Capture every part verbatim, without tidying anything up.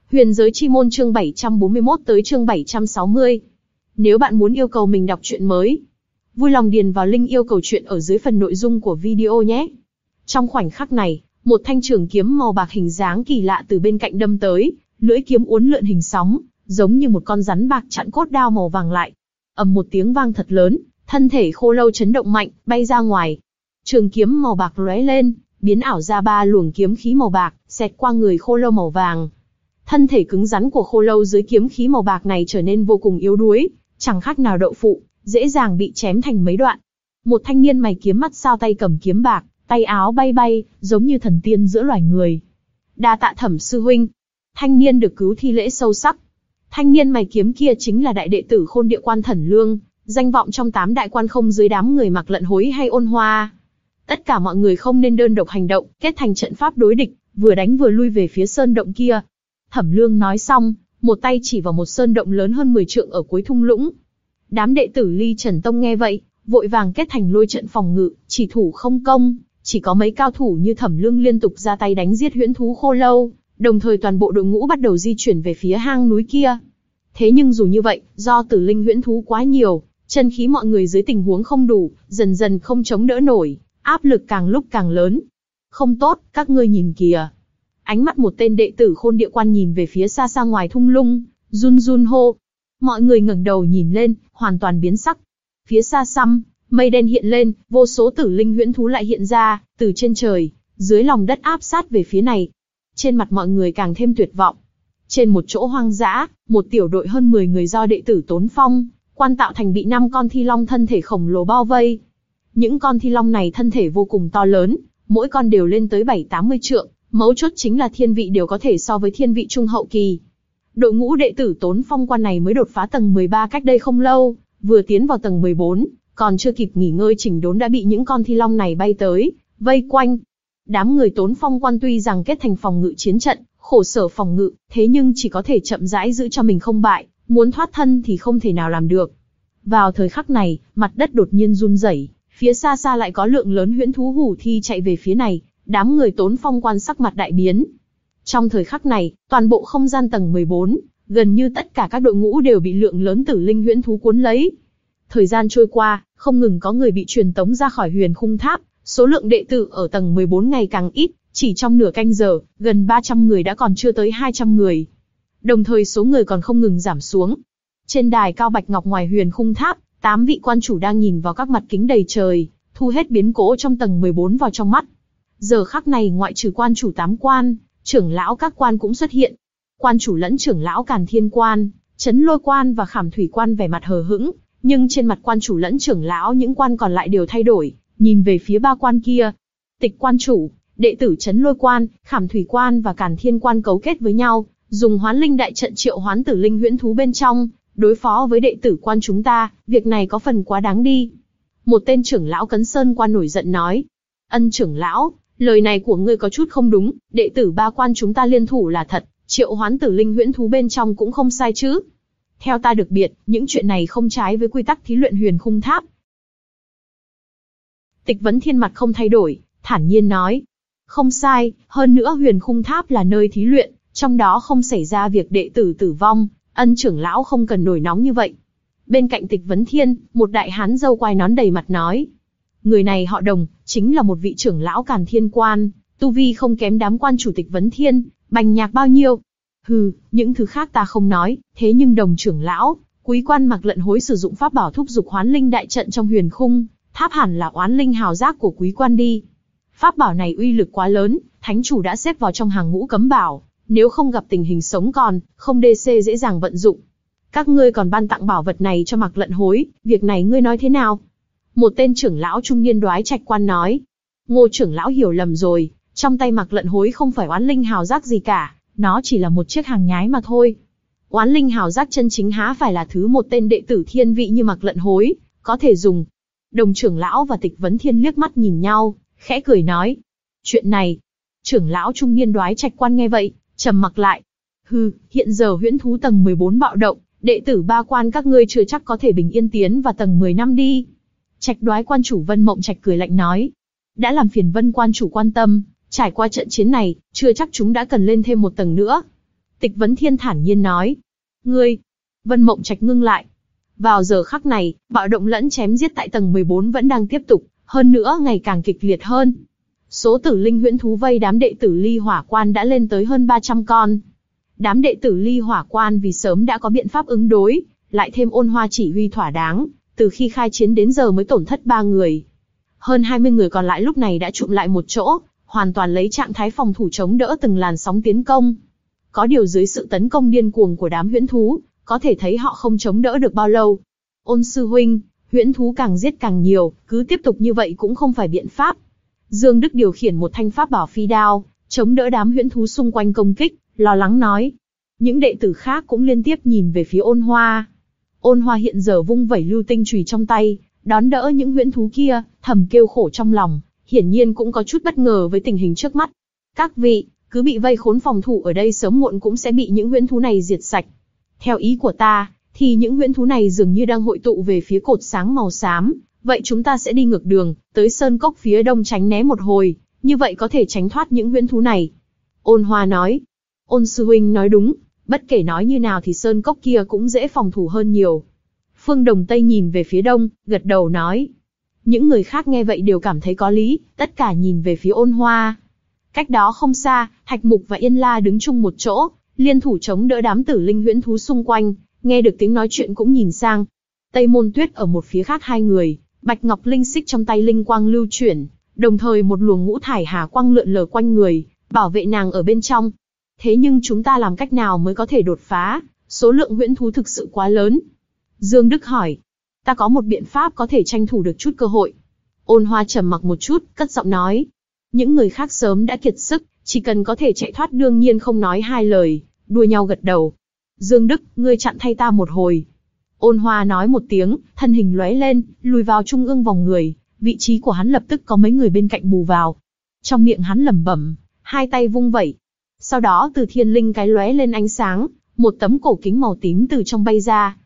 Huyền giới chi môn chương bảy trăm bốn mươi mốt tới chương bảy trăm sáu mươi. Nếu bạn muốn yêu cầu mình đọc truyện mới, vui lòng điền vào link yêu cầu truyện ở dưới phần nội dung của video nhé. Trong khoảnh khắc này, một thanh trường kiếm màu bạc hình dáng kỳ lạ từ bên cạnh đâm tới, lưỡi kiếm uốn lượn hình sóng, giống như một con rắn bạc chặn cốt đao màu vàng lại. Ầm một tiếng vang thật lớn, thân thể khô lâu chấn động mạnh, bay ra ngoài. Trường kiếm màu bạc lóe lên, biến ảo ra ba luồng kiếm khí màu bạc, xẹt qua người khô lâu màu vàng. Thân thể cứng rắn của khô lâu dưới kiếm khí màu bạc này trở nên vô cùng yếu đuối, chẳng khác nào đậu phụ, dễ dàng bị chém thành mấy đoạn. Một thanh niên mày kiếm mắt sao tay cầm kiếm bạc, tay áo bay bay, giống như thần tiên giữa loài người. Đa tạ Thẩm sư huynh. Thanh niên được cứu thi lễ sâu sắc. Thanh niên mày kiếm kia chính là đại đệ tử Khôn Địa Quan Thần Lương, danh vọng trong tám đại quan không dưới đám người Mặc Lận Hối hay Ôn Hoa. Tất cả mọi người không nên đơn độc hành động, kết thành trận pháp đối địch, vừa đánh vừa lui về phía sơn động kia. Thẩm Lương nói xong, một tay chỉ vào một sơn động lớn hơn mười trượng ở cuối thung lũng. Đám đệ tử Ly Trần Tông nghe vậy, vội vàng kết thành lôi trận phòng ngự, chỉ thủ không công, chỉ có mấy cao thủ như Thẩm Lương liên tục ra tay đánh giết huyễn thú khô lâu, đồng thời toàn bộ đội ngũ bắt đầu di chuyển về phía hang núi kia. Thế nhưng dù như vậy, do tử linh huyễn thú quá nhiều, chân khí mọi người dưới tình huống không đủ, dần dần không chống đỡ nổi, áp lực càng lúc càng lớn. Không tốt, các ngươi nhìn kìa. Ánh mắt một tên đệ tử Khôn Địa Quan nhìn về phía xa xa ngoài thung lũng, run run hô. Mọi người ngẩng đầu nhìn lên, hoàn toàn biến sắc. Phía xa xăm, mây đen hiện lên, vô số tử linh huyễn thú lại hiện ra, từ trên trời, dưới lòng đất áp sát về phía này. Trên mặt mọi người càng thêm tuyệt vọng. Trên một chỗ hoang dã, một tiểu đội hơn mười người do đệ tử Tốn Phong Quan tạo thành bị năm con thi long thân thể khổng lồ bao vây. Những con thi long này thân thể vô cùng to lớn, mỗi con đều lên tới bảy tám mươi trượng, mấu chốt chính là thiên vị đều có thể so với thiên vị trung hậu kỳ. Đội ngũ đệ tử Tốn Phong Quan này mới đột phá tầng mười ba cách đây không lâu, vừa tiến vào tầng mười bốn, còn chưa kịp nghỉ ngơi chỉnh đốn đã bị những con thi long này bay tới, vây quanh. Đám người Tốn Phong Quan tuy rằng kết thành phòng ngự chiến trận, khổ sở phòng ngự, thế nhưng chỉ có thể chậm rãi giữ cho mình không bại, muốn thoát thân thì không thể nào làm được. Vào thời khắc này, mặt đất đột nhiên run rẩy, phía xa xa lại có lượng lớn huyễn thú hủ thi chạy về phía này, đám người Tốn Phong Quan sắc mặt đại biến. Trong thời khắc này, toàn bộ không gian tầng mười bốn, gần như tất cả các đội ngũ đều bị lượng lớn tử linh huyễn thú cuốn lấy. Thời gian trôi qua, không ngừng có người bị truyền tống ra khỏi Huyền Khung Tháp, số lượng đệ tử ở tầng mười bốn ngày càng ít, chỉ trong nửa canh giờ, gần ba trăm người đã còn chưa tới hai trăm người. Đồng thời số người còn không ngừng giảm xuống. Trên đài cao bạch ngọc ngoài Huyền Khung Tháp, tám vị quan chủ đang nhìn vào các mặt kính đầy trời, thu hết biến cố trong tầng mười bốn vào trong mắt. Giờ khắc này ngoại trừ quan chủ tám quan, trưởng lão các quan cũng xuất hiện. Quan chủ lẫn trưởng lão Càn Thiên Quan, Chấn Lôi Quan và Khảm Thủy Quan vẻ mặt hờ hững, nhưng trên mặt quan chủ lẫn trưởng lão những quan còn lại đều thay đổi, nhìn về phía ba quan kia. Tịch quan chủ, đệ tử Chấn Lôi Quan, Khảm Thủy Quan và Càn Thiên Quan cấu kết với nhau, dùng Hoán Linh đại trận triệu hoán tử linh huyễn thú bên trong, đối phó với đệ tử quan chúng ta, việc này có phần quá đáng đi. Một tên trưởng lão Cấn Sơn Quan nổi giận nói. Ân trưởng lão, lời này của ngươi có chút không đúng, đệ tử ba quan chúng ta liên thủ là thật, triệu hoán tử linh huyễn thú bên trong cũng không sai chứ. Theo ta được biết, những chuyện này không trái với quy tắc thí luyện Huyền Khung Tháp. Tịch Vấn Thiên mặt không thay đổi, thản nhiên nói. Không sai, hơn nữa Huyền Khung Tháp là nơi thí luyện, trong đó không xảy ra việc đệ tử tử vong, Ân trưởng lão không cần nổi nóng như vậy. Bên cạnh Tịch Vấn Thiên, một đại hán râu quai nón đầy mặt nói. Người này họ Đồng, chính là một vị trưởng lão Càn Thiên Quan, tu vi không kém đám quan chủ Tịch Vấn Thiên, bành nhạc bao nhiêu. Hừ, những thứ khác ta không nói, thế nhưng Đồng trưởng lão, Quý Quan Mặc Lận Hối sử dụng pháp bảo thúc giục Hoán Linh đại trận trong Huyền Khung Tháp hẳn là Oán Linh hào giác của Quý Quan đi. Pháp bảo này uy lực quá lớn, thánh chủ đã xếp vào trong hàng ngũ cấm bảo, nếu không gặp tình hình sống còn, không đê xê dễ dàng vận dụng. Các ngươi còn ban tặng bảo vật này cho Mặc Lận Hối, việc này ngươi nói thế nào? Một tên trưởng lão trung niên Đoái Trạch Quan nói. Ngô trưởng lão hiểu lầm rồi, trong tay Mặc Lận Hối không phải Oán Linh hào giác gì cả, nó chỉ là một chiếc hàng nhái mà thôi. Oán Linh hào giác chân chính há phải là thứ một tên đệ tử thiên vị như Mặc Lận Hối có thể dùng. Đồng trưởng lão và Tịch Vấn Thiên liếc mắt nhìn nhau, khẽ cười nói. Chuyện này, trưởng lão trung niên Đoái Trạch Quan nghe vậy, trầm mặc lại. Hừ, hiện giờ huyễn thú tầng mười bốn bạo động, đệ tử ba quan các ngươi chưa chắc có thể bình yên tiến vào tầng mười năm đi. Trạch Đoái Quan chủ Vân Mộng Trạch cười lạnh nói. Đã làm phiền Vân Quan chủ quan tâm, trải qua trận chiến này, chưa chắc chúng đã cần lên thêm một tầng nữa. Tịch Vấn Thiên thản nhiên nói. Ngươi! Vân Mộng Trạch ngưng lại. Vào giờ khắc này, bạo động lẫn chém giết tại tầng mười bốn vẫn đang tiếp tục, hơn nữa ngày càng kịch liệt hơn. Số tử linh huyễn thú vây đám đệ tử Ly Hỏa Quan đã lên tới hơn ba trăm con. Đám đệ tử Ly Hỏa Quan vì sớm đã có biện pháp ứng đối, lại thêm Ôn Hoa chỉ huy thỏa đáng, từ khi khai chiến đến giờ mới tổn thất ba người. Hơn hai mươi người còn lại lúc này đã chụm lại một chỗ, hoàn toàn lấy trạng thái phòng thủ chống đỡ từng làn sóng tiến công. Có điều dưới sự tấn công điên cuồng của đám huyễn thú, có thể thấy họ không chống đỡ được bao lâu. Ôn sư huynh, huyễn thú càng giết càng nhiều, cứ tiếp tục như vậy cũng không phải biện pháp. Dương Đức điều khiển một thanh pháp bảo phi đao, chống đỡ đám huyễn thú xung quanh công kích, lo lắng nói. Những đệ tử khác cũng liên tiếp nhìn về phía Ôn Hoa. Ôn Hoa hiện giờ vung vẩy lưu tinh chùy trong tay, đón đỡ những huyễn thú kia, thầm kêu khổ trong lòng, hiển nhiên cũng có chút bất ngờ với tình hình trước mắt. Các vị, cứ bị vây khốn phòng thủ ở đây sớm muộn cũng sẽ bị những huyễn thú này diệt sạch. Theo ý của ta, thì những huyễn thú này dường như đang hội tụ về phía cột sáng màu xám, vậy chúng ta sẽ đi ngược đường, tới sơn cốc phía đông tránh né một hồi, như vậy có thể tránh thoát những huyễn thú này. Ôn Hoa nói. Ôn sư huynh nói đúng, bất kể nói như nào thì sơn cốc kia cũng dễ phòng thủ hơn nhiều. Phương Đồng Tây nhìn về phía đông, gật đầu nói. Những người khác nghe vậy đều cảm thấy có lý, tất cả nhìn về phía Ôn Hoa. Cách đó không xa, Thạch Mục và Yên La đứng chung một chỗ, liên thủ chống đỡ đám tử linh huyễn thú xung quanh, nghe được tiếng nói chuyện cũng nhìn sang. Tây Môn Tuyết ở một phía khác hai người, Bạch Ngọc Linh xích trong tay linh quang lưu chuyển, đồng thời một luồng ngũ thải hà quang lượn lờ quanh người, bảo vệ nàng ở bên trong. Thế nhưng chúng ta làm cách nào mới có thể đột phá, số lượng huyễn thú thực sự quá lớn. Dương Đức hỏi. Ta có một biện pháp có thể tranh thủ được chút cơ hội. Ôn Hoa trầm mặc một chút, cất giọng nói. Những người khác sớm đã kiệt sức, chỉ cần có thể chạy thoát đương nhiên không nói hai lời, đua nhau gật đầu. Dương Đức, ngươi chặn thay ta một hồi. Ôn Hoa nói một tiếng, thân hình lóe lên, lùi vào trung ương vòng người, vị trí của hắn lập tức có mấy người bên cạnh bù vào. Trong miệng hắn lẩm bẩm, hai tay vung vẩy. Sau đó từ thiên linh cái lóe lên ánh sáng, một tấm cổ kính màu tím từ trong bay ra.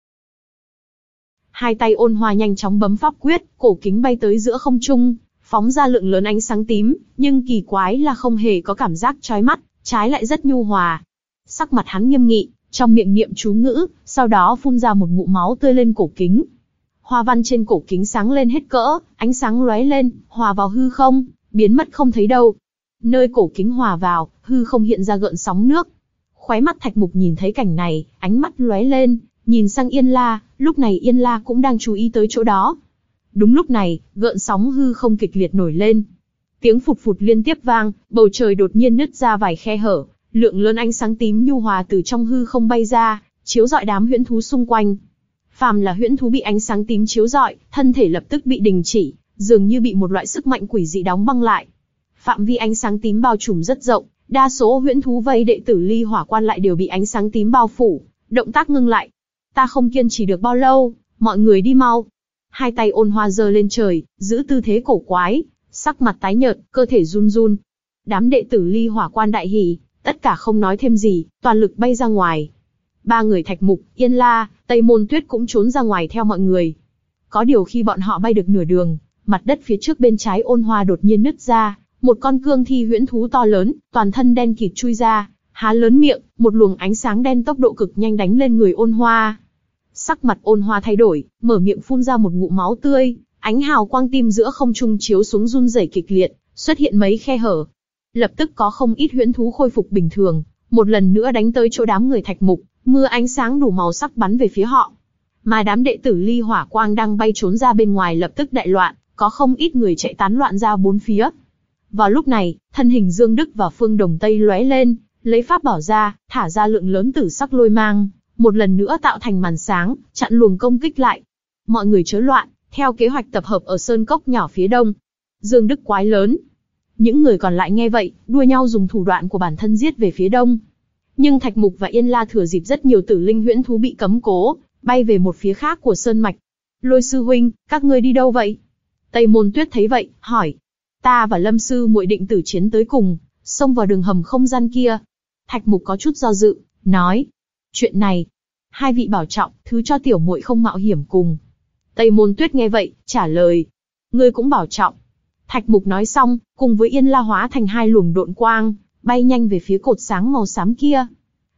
Hai tay Ôn Hoa nhanh chóng bấm pháp quyết, cổ kính bay tới giữa không trung, phóng ra lượng lớn ánh sáng tím, nhưng kỳ quái là không hề có cảm giác chói mắt, trái lại rất nhu hòa. Sắc mặt hắn nghiêm nghị, trong miệng niệm chú ngữ, sau đó phun ra một ngụm máu tươi lên cổ kính. Hoa văn trên cổ kính sáng lên hết cỡ, ánh sáng lóe lên, hòa vào hư không, biến mất không thấy đâu. Nơi cổ kính hòa vào, hư không hiện ra gợn sóng nước. Khóe mắt Thạch Mục nhìn thấy cảnh này, ánh mắt lóe lên, nhìn sang Yên La, lúc này Yên La cũng đang chú ý tới chỗ đó. Đúng lúc này, gợn sóng hư không kịch liệt nổi lên. Tiếng phụt phụt liên tiếp vang, bầu trời đột nhiên nứt ra vài khe hở, lượng lớn ánh sáng tím nhu hòa từ trong hư không bay ra, chiếu rọi đám huyễn thú xung quanh. Phàm là huyễn thú bị ánh sáng tím chiếu rọi, thân thể lập tức bị đình chỉ, dường như bị một loại sức mạnh quỷ dị đóng băng lại. Phạm vi ánh sáng tím bao trùm rất rộng, đa số huyễn thú vây đệ tử Ly Hỏa Quan lại đều bị ánh sáng tím bao phủ, động tác ngưng lại. Ta không kiên trì được bao lâu, mọi người đi mau. Hai tay Ôn Hoa giơ lên trời, giữ tư thế cổ quái, sắc mặt tái nhợt, cơ thể run run. Đám đệ tử Ly Hỏa Quan đại hỉ, tất cả không nói thêm gì, toàn lực bay ra ngoài. Ba người Thạch Mục, Yên La, Tây Môn Tuyết cũng trốn ra ngoài theo mọi người. Có điều khi bọn họ bay được nửa đường, mặt đất phía trước bên trái Ôn Hoa đột nhiên nứt ra, một con cương thi huyễn thú to lớn, toàn thân đen kịt chui ra, há lớn miệng, một luồng ánh sáng đen tốc độ cực nhanh đánh lên người Ôn Hoa. Sắc mặt Ôn Hoa thay đổi, mở miệng phun ra một ngụm máu tươi, ánh hào quang tim giữa không trung chiếu xuống run rẩy kịch liệt, xuất hiện mấy khe hở. Lập tức có không ít huyễn thú khôi phục bình thường, một lần nữa đánh tới chỗ đám người Thạch Mục, mưa ánh sáng đủ màu sắc bắn về phía họ. Mà đám đệ tử Ly Hỏa Quang đang bay trốn ra bên ngoài lập tức đại loạn, có không ít người chạy tán loạn ra bốn phía. Vào lúc này, thân hình Dương Đức và Phương Đồng Tây lóe lên, lấy pháp bảo ra, thả ra lượng lớn tử sắc lôi mang, một lần nữa tạo thành màn sáng, chặn luồng công kích lại. Mọi người chớ loạn, theo kế hoạch tập hợp ở sơn cốc nhỏ phía đông. Dương Đức quái lớn. Những người còn lại nghe vậy, đua nhau dùng thủ đoạn của bản thân giết về phía đông. Nhưng Thạch Mục và Yên La thừa dịp rất nhiều tử linh huyễn thú bị cấm cố, bay về một phía khác của sơn mạch. Lôi sư huynh, các ngươi đi đâu vậy? Tây Môn Tuyết thấy vậy, hỏi. Ta và Lâm sư muội định tử chiến tới cùng, xông vào đường hầm không gian kia. Thạch Mục có chút do dự, nói. Chuyện này, hai vị bảo trọng, thứ cho tiểu muội không mạo hiểm cùng. Tây Môn Tuyết nghe vậy, trả lời. Ngươi cũng bảo trọng. Thạch Mục nói xong, cùng với Yên La hóa thành hai luồng độn quang, bay nhanh về phía cột sáng màu xám kia.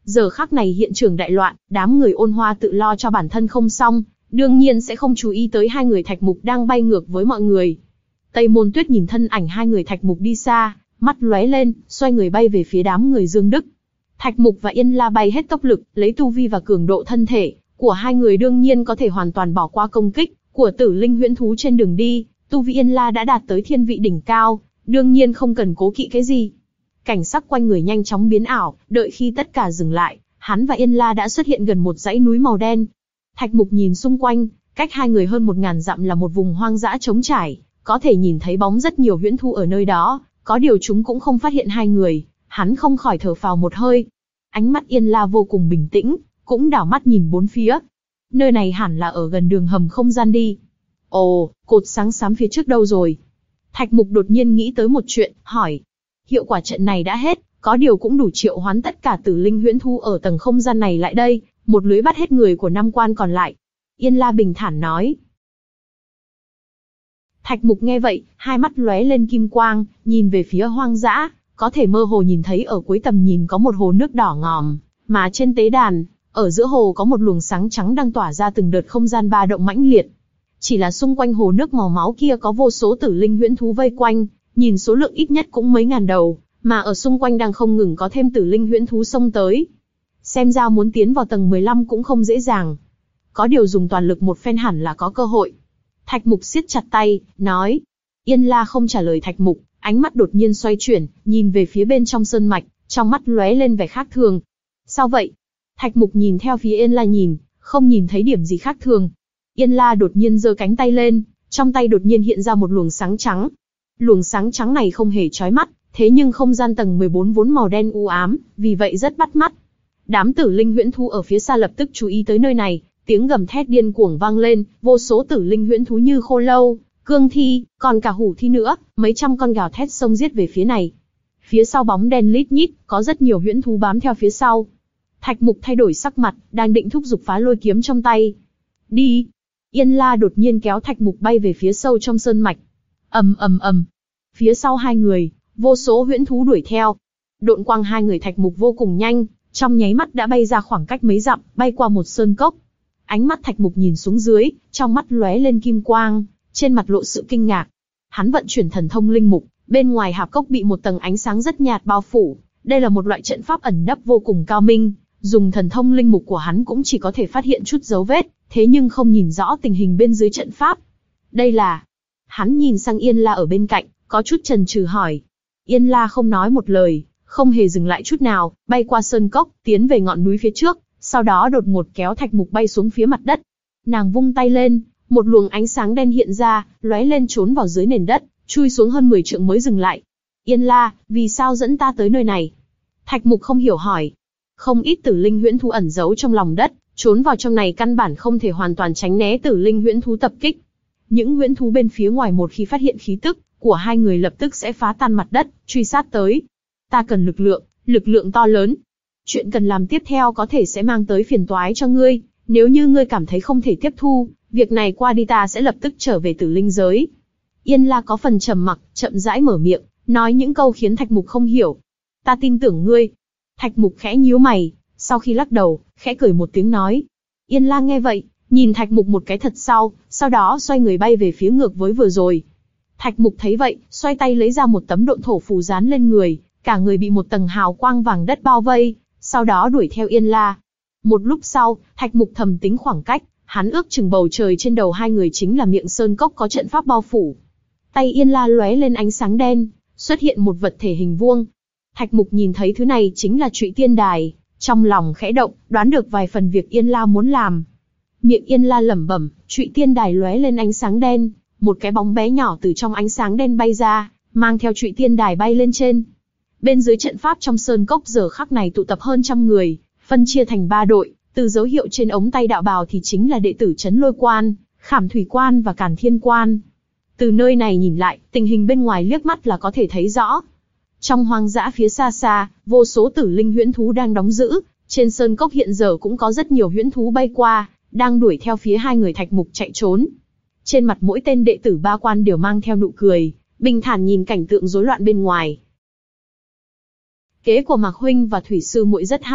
Giờ khắc này hiện trường đại loạn, đám người Ôn Hoa tự lo cho bản thân không xong, đương nhiên sẽ không chú ý tới hai người Thạch Mục đang bay ngược với mọi người. Tây Môn Tuyết nhìn thân ảnh hai người Thạch Mục đi xa, mắt lóe lên, xoay người bay về phía đám người Dương Đức. Thạch Mục và Yên La bay hết tốc lực, lấy tu vi và cường độ thân thể của hai người đương nhiên có thể hoàn toàn bỏ qua công kích của Tử Linh huyễn thú trên đường đi. Tu vi Yên La đã đạt tới thiên vị đỉnh cao, đương nhiên không cần cố kỵ cái gì. Cảnh sắc quanh người nhanh chóng biến ảo, đợi khi tất cả dừng lại, hắn và Yên La đã xuất hiện gần một dãy núi màu đen. Thạch Mục nhìn xung quanh, cách hai người hơn một ngàn dặm là một vùng hoang dã trống trải, có thể nhìn thấy bóng rất nhiều huyễn thú ở nơi đó, có điều chúng cũng không phát hiện hai người, hắn không khỏi thở phào một hơi. Ánh mắt Yên La vô cùng bình tĩnh, cũng đảo mắt nhìn bốn phía. Nơi này hẳn là ở gần đường hầm không gian đi. Ồ, cột sáng xám phía trước đâu rồi? Thạch Mục đột nhiên nghĩ tới một chuyện, hỏi. Hiệu quả trận này đã hết, có điều cũng đủ triệu hoán tất cả Tử Linh huyễn thú ở tầng không gian này lại đây, một lưới bắt hết người của năm quan còn lại. Yên La bình thản nói. Thạch Mục nghe vậy, hai mắt lóe lên kim quang, nhìn về phía hoang dã, có thể mơ hồ nhìn thấy ở cuối tầm nhìn có một hồ nước đỏ ngòm, mà trên tế đàn, ở giữa hồ có một luồng sáng trắng đang tỏa ra từng đợt không gian ba động mãnh liệt. Chỉ là xung quanh hồ nước màu máu kia có vô số Tử Linh huyễn thú vây quanh, nhìn số lượng ít nhất cũng mấy ngàn đầu, mà ở xung quanh đang không ngừng có thêm Tử Linh huyễn thú xông tới. Xem ra muốn tiến vào tầng mười lăm cũng không dễ dàng. Có điều dùng toàn lực một phen hẳn là có cơ hội. Thạch Mục siết chặt tay, nói. Yên La không trả lời Thạch Mục, ánh mắt đột nhiên xoay chuyển, nhìn về phía bên trong sơn mạch, trong mắt lóe lên vẻ khác thường. Sao vậy? Thạch Mục nhìn theo phía Yên La nhìn, không nhìn thấy điểm gì khác thường. Yên La đột nhiên giơ cánh tay lên, trong tay đột nhiên hiện ra một luồng sáng trắng. Luồng sáng trắng này không hề chói mắt, thế nhưng không gian tầng mười bốn vốn màu đen u ám, vì vậy rất bắt mắt. Đám Tử Linh huyễn thú ở phía xa lập tức chú ý tới nơi này, tiếng gầm thét điên cuồng vang lên, vô số Tử Linh huyễn thú như khô lâu, cương thi, còn cả hủ thi nữa, mấy trăm con gào thét xông giết về phía này. Phía sau bóng đen lít nhít, có rất nhiều huyễn thú bám theo phía sau. Thạch Mục thay đổi sắc mặt, đang định thúc giục phá lôi kiếm trong tay. Đi! Yên La đột nhiên kéo Thạch Mục bay về phía sâu trong sơn mạch. Ầm ầm ầm. Phía sau hai người, vô số huyễn thú đuổi theo. Độn quang hai người Thạch Mục vô cùng nhanh, trong nháy mắt đã bay ra khoảng cách mấy dặm, bay qua một sơn cốc. Ánh mắt Thạch Mục nhìn xuống dưới, trong mắt lóe lên kim quang, trên mặt lộ sự kinh ngạc. Hắn vận chuyển thần thông linh mục, bên ngoài hạp cốc bị một tầng ánh sáng rất nhạt bao phủ. Đây là một loại trận pháp ẩn nấp vô cùng cao minh, dùng thần thông linh mục của hắn cũng chỉ có thể phát hiện chút dấu vết, thế nhưng không nhìn rõ tình hình bên dưới trận pháp. Đây là... Hắn nhìn sang Yên La ở bên cạnh, có chút chần chừ hỏi. Yên La không nói một lời, không hề dừng lại chút nào, bay qua sơn cốc, tiến về ngọn núi phía trước, sau đó đột ngột kéo Thạch Mục bay xuống phía mặt đất. Nàng vung tay lên, một luồng ánh sáng đen hiện ra, lóe lên trốn vào dưới nền đất, chui xuống hơn mười trượng mới dừng lại. Yên La, vì sao dẫn ta tới nơi này? Thạch Mục không hiểu hỏi. Không ít Tử Linh huyễn thú ẩn giấu trong lòng đất, trốn vào trong này căn bản không thể hoàn toàn tránh né Tử Linh huyễn thú tập kích. Những huyễn thú bên phía ngoài một khi phát hiện khí tức của hai người lập tức sẽ phá tan mặt đất, truy sát tới. Ta cần lực lượng, lực lượng to lớn. Chuyện cần làm tiếp theo có thể sẽ mang tới phiền toái cho ngươi, nếu như ngươi cảm thấy không thể tiếp thu, việc này qua đi ta sẽ lập tức trở về Tử Linh giới. Yên La có phần trầm mặc, chậm rãi mở miệng, nói những câu khiến Thạch Mục không hiểu. Ta tin tưởng ngươi. Thạch Mục khẽ nhíu mày, sau khi lắc đầu, khẽ cười một tiếng nói. Yên La nghe vậy, nhìn Thạch Mục một cái thật sau, sau đó xoay người bay về phía ngược với vừa rồi. Thạch Mục thấy vậy, xoay tay lấy ra một tấm độn thổ phù dán lên người, cả người bị một tầng hào quang vàng đất bao vây, sau đó đuổi theo Yên La. Một lúc sau, Thạch Mục thầm tính khoảng cách, hắn ước chừng bầu trời trên đầu hai người chính là miệng sơn cốc có trận pháp bao phủ. Tay Yên La lóe lên ánh sáng đen, xuất hiện một vật thể hình vuông. Thạch Mục nhìn thấy thứ này chính là Trụy Tiên Đài, trong lòng khẽ động, đoán được vài phần việc Yên La muốn làm. Miệng Yên La lẩm bẩm, Trụy Tiên Đài lóe lên ánh sáng đen, một cái bóng bé nhỏ từ trong ánh sáng đen bay ra, mang theo Trụy Tiên Đài bay lên trên. Bên dưới trận pháp trong sơn cốc giờ khắc này tụ tập hơn trăm người, phân chia thành ba đội, từ dấu hiệu trên ống tay đạo bào thì chính là đệ tử Trấn Lôi Quan, Khảm Thủy Quan và Càn Thiên Quan. Từ nơi này nhìn lại, tình hình bên ngoài liếc mắt là có thể thấy rõ. Trong hoang dã phía xa xa, vô số Tử Linh huyễn thú đang đóng giữ, trên sơn cốc hiện giờ cũng có rất nhiều huyễn thú bay qua, đang đuổi theo phía hai người Thạch Mục chạy trốn. Trên mặt mỗi tên đệ tử ba quan đều mang theo nụ cười, bình thản nhìn cảnh tượng rối loạn bên ngoài. Kế của Mạc huynh và Thủy sư muội rất hay,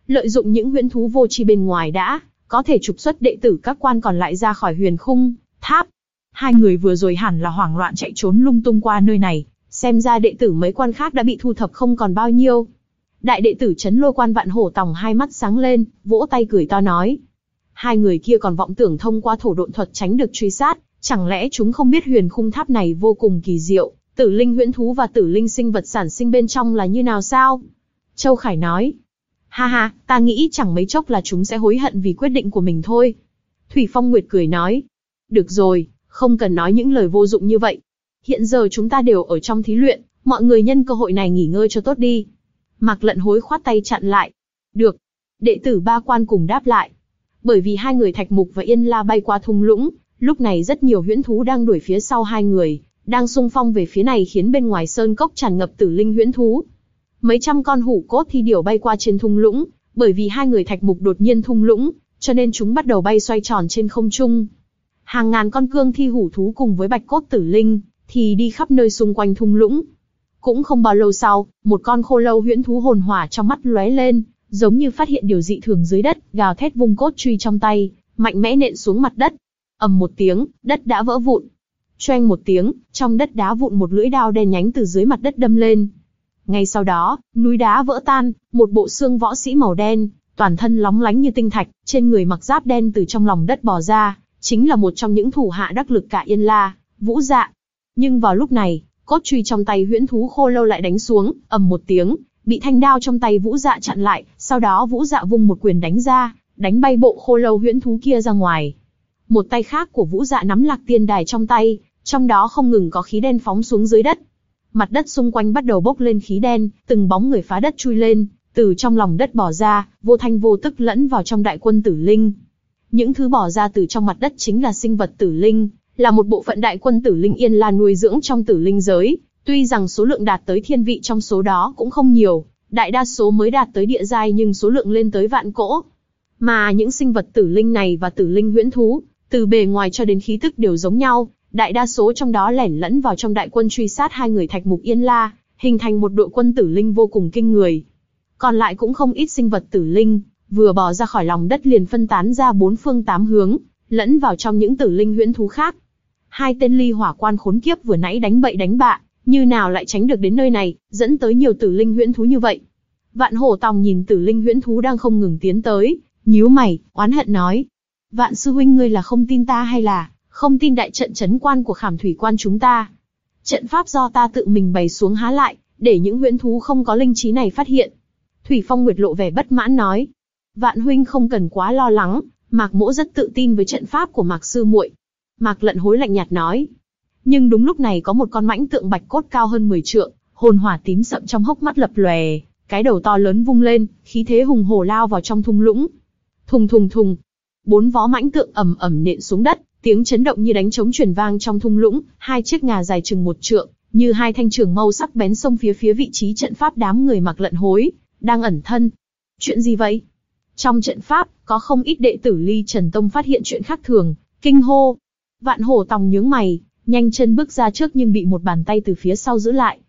lợi dụng những huyễn thú vô tri bên ngoài đã có thể trục xuất đệ tử các quan còn lại ra khỏi huyền khung tháp. Hai người vừa rồi hẳn là hoảng loạn chạy trốn lung tung qua nơi này, xem ra đệ tử mấy quan khác đã bị thu thập không còn bao nhiêu. Đại đệ tử Trấn Lôi Quan Vạn Hổ Tòng hai mắt sáng lên, vỗ tay cười to nói. Hai người kia còn vọng tưởng thông qua thổ độn thuật tránh được truy sát, chẳng lẽ chúng không biết huyền khung tháp này vô cùng kỳ diệu, tử linh huyễn thú và tử linh sinh vật sản sinh bên trong là như nào sao? Châu Khải nói. Ha ha, ta nghĩ chẳng mấy chốc là chúng sẽ hối hận vì quyết định của mình thôi. Thủy Phong Nguyệt cười nói. Được rồi, không cần nói những lời vô dụng như vậy. Hiện giờ chúng ta đều ở trong thí luyện, mọi người nhân cơ hội này nghỉ ngơi cho tốt đi. Mạc Lận Hối khoát tay chặn lại. Được. Đệ tử ba quan cùng đáp lại. Bởi vì hai người Thạch Mục và Yên La bay qua thung lũng, lúc này rất nhiều huyễn thú đang đuổi phía sau hai người, đang xung phong về phía này khiến bên ngoài sơn cốc tràn ngập tử linh huyễn thú. Mấy trăm con hủ cốt thi điểu bay qua trên thung lũng, bởi vì hai người Thạch Mục đột nhiên thung lũng, cho nên chúng bắt đầu bay xoay tròn trên không trung. Hàng ngàn con cương thi hủ thú cùng với bạch cốt tử linh thì đi khắp nơi xung quanh thung lũng. Cũng không bao lâu sau, một con khô lâu huyễn thú hồn hỏa trong mắt lóe lên, giống như phát hiện điều dị thường dưới đất, gào thét vung cốt truy trong tay, mạnh mẽ nện xuống mặt đất. Ầm một tiếng, đất đã vỡ vụn. Choeng một tiếng, trong đất đá vụn một lưỡi đao đen nhánh từ dưới mặt đất đâm lên. Ngay sau đó, núi đá vỡ tan, một bộ xương võ sĩ màu đen, toàn thân lóng lánh như tinh thạch, trên người mặc giáp đen từ trong lòng đất bò ra, chính là một trong những thủ hạ đắc lực cả Yên La, Vũ Dạ. Nhưng vào lúc này, cốt truy trong tay huyễn thú khô lâu lại đánh xuống, ầm một tiếng, bị thanh đao trong tay Vũ Dạ chặn lại, sau đó Vũ Dạ vung một quyền đánh ra, đánh bay bộ khô lâu huyễn thú kia ra ngoài. Một tay khác của Vũ Dạ nắm Lạc Tiên Đài trong tay, trong đó không ngừng có khí đen phóng xuống dưới đất. Mặt đất xung quanh bắt đầu bốc lên khí đen, từng bóng người phá đất chui lên, từ trong lòng đất bò ra, vô thanh vô tức lẫn vào trong đại quân tử linh. Những thứ bò ra từ trong mặt đất chính là sinh vật tử linh, là một bộ phận đại quân tử linh Yên La nuôi dưỡng trong tử linh giới. Tuy rằng số lượng đạt tới thiên vị trong số đó cũng không nhiều, đại đa số mới đạt tới địa giai nhưng số lượng lên tới vạn cỗ. Mà những sinh vật tử linh này và tử linh huyễn thú, từ bề ngoài cho đến khí tức đều giống nhau, đại đa số trong đó lẻn lẫn vào trong đại quân truy sát hai người Thạch Mục Yên La, hình thành một đội quân tử linh vô cùng kinh người. Còn lại cũng không ít sinh vật tử linh, vừa bò ra khỏi lòng đất liền phân tán ra bốn phương tám hướng, lẫn vào trong những tử linh huyễn thú khác. Hai tên ly hỏa quan khốn kiếp vừa nãy đánh bậy đánh bạ, như nào lại tránh được đến nơi này, dẫn tới nhiều tử linh huyễn thú như vậy. Vạn Hổ Tòng nhìn tử linh huyễn thú đang không ngừng tiến tới, nhíu mày, oán hận nói: Vạn sư huynh, ngươi là không tin ta hay là không tin đại trận trấn quan của Khảm Thủy Quan chúng ta? Trận pháp do ta tự mình bày xuống há lại, để những huyễn thú không có linh trí này phát hiện. Thủy Phong Nguyệt lộ vẻ bất mãn nói: Vạn huynh không cần quá lo lắng, Mạc Mỗ rất tự tin với trận pháp của Mạc sư muội. Mạc Lận Hối lạnh nhạt nói. Nhưng đúng lúc này có một con mãnh tượng bạch cốt cao hơn mười trượng, hồn hỏa tím sậm trong hốc mắt lập lòe, cái đầu to lớn vung lên, khí thế hùng hổ lao vào trong thung lũng. Thùng thùng thùng, bốn vó mãnh tượng ầm ầm nện xuống đất, tiếng chấn động như đánh trống truyền vang trong thung lũng. Hai chiếc ngà dài chừng một trượng, như hai thanh trường mâu sắc bén xông phía phía vị trí trận pháp đám người Mạc Lận Hối đang ẩn thân. Chuyện gì vậy? Trong trận pháp có không ít đệ tử Ly Trần Tông phát hiện chuyện khác thường, kinh hô. Vạn Hổ Tòng nhướng mày, nhanh chân bước ra trước nhưng bị một bàn tay từ phía sau giữ lại.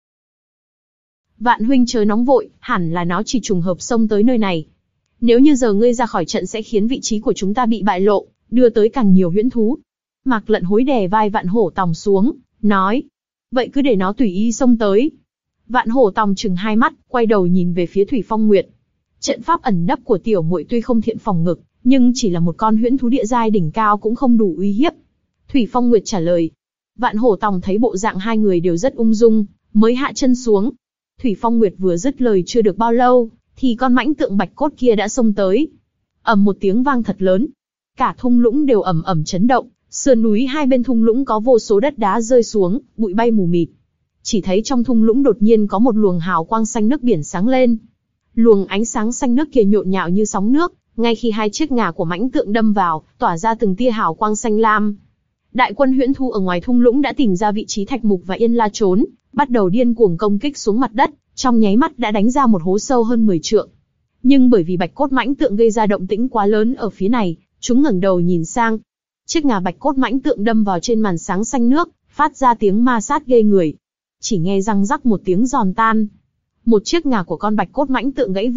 Vạn huynh chớ nóng vội, hẳn là nó chỉ trùng hợp xông tới nơi này. Nếu như giờ ngươi ra khỏi trận sẽ khiến vị trí của chúng ta bị bại lộ, đưa tới càng nhiều huyễn thú. Mạc Lận Hối đè vai Vạn Hổ Tòng xuống, nói: Vậy cứ để nó tùy ý xông tới. Vạn Hổ Tòng chừng hai mắt, quay đầu nhìn về phía Thủy Phong Nguyệt. Trận pháp ẩn nấp của tiểu muội tuy không thiện phòng ngực, nhưng chỉ là một con huyễn thú địa giai đỉnh cao cũng không đủ uy hiếp. Thủy Phong Nguyệt trả lời. Vạn Hổ Tòng thấy bộ dạng hai người đều rất ung dung, mới hạ chân xuống. Thủy Phong Nguyệt vừa dứt lời chưa được bao lâu, thì con mãnh tượng bạch cốt kia đã xông tới. Ầm một tiếng vang thật lớn, cả thung lũng đều ầm ầm chấn động, sườn núi hai bên thung lũng có vô số đất đá rơi xuống, bụi bay mù mịt. Chỉ thấy trong thung lũng đột nhiên có một luồng hào quang xanh nước biển sáng lên. Luồng ánh sáng xanh nước kia nhộn nhạo như sóng nước, ngay khi hai chiếc ngà của mãnh tượng đâm vào, tỏa ra từng tia hào quang xanh lam. Đại quân huyễn thu ở ngoài thung lũng đã tìm ra vị trí Thạch Mục và Yên La trốn, bắt đầu điên cuồng công kích xuống mặt đất, trong nháy mắt đã đánh ra một hố sâu hơn mười trượng. Nhưng bởi vì bạch cốt mãnh tượng gây ra động tĩnh quá lớn ở phía này, chúng ngẩng đầu nhìn sang. Chiếc ngà bạch cốt mãnh tượng đâm vào trên màn sáng xanh nước, phát ra tiếng ma sát ghê người. Chỉ nghe răng rắc một tiếng giòn tan. Một chiếc ngà của con bạch cốt mãnh tượng gãy vụn,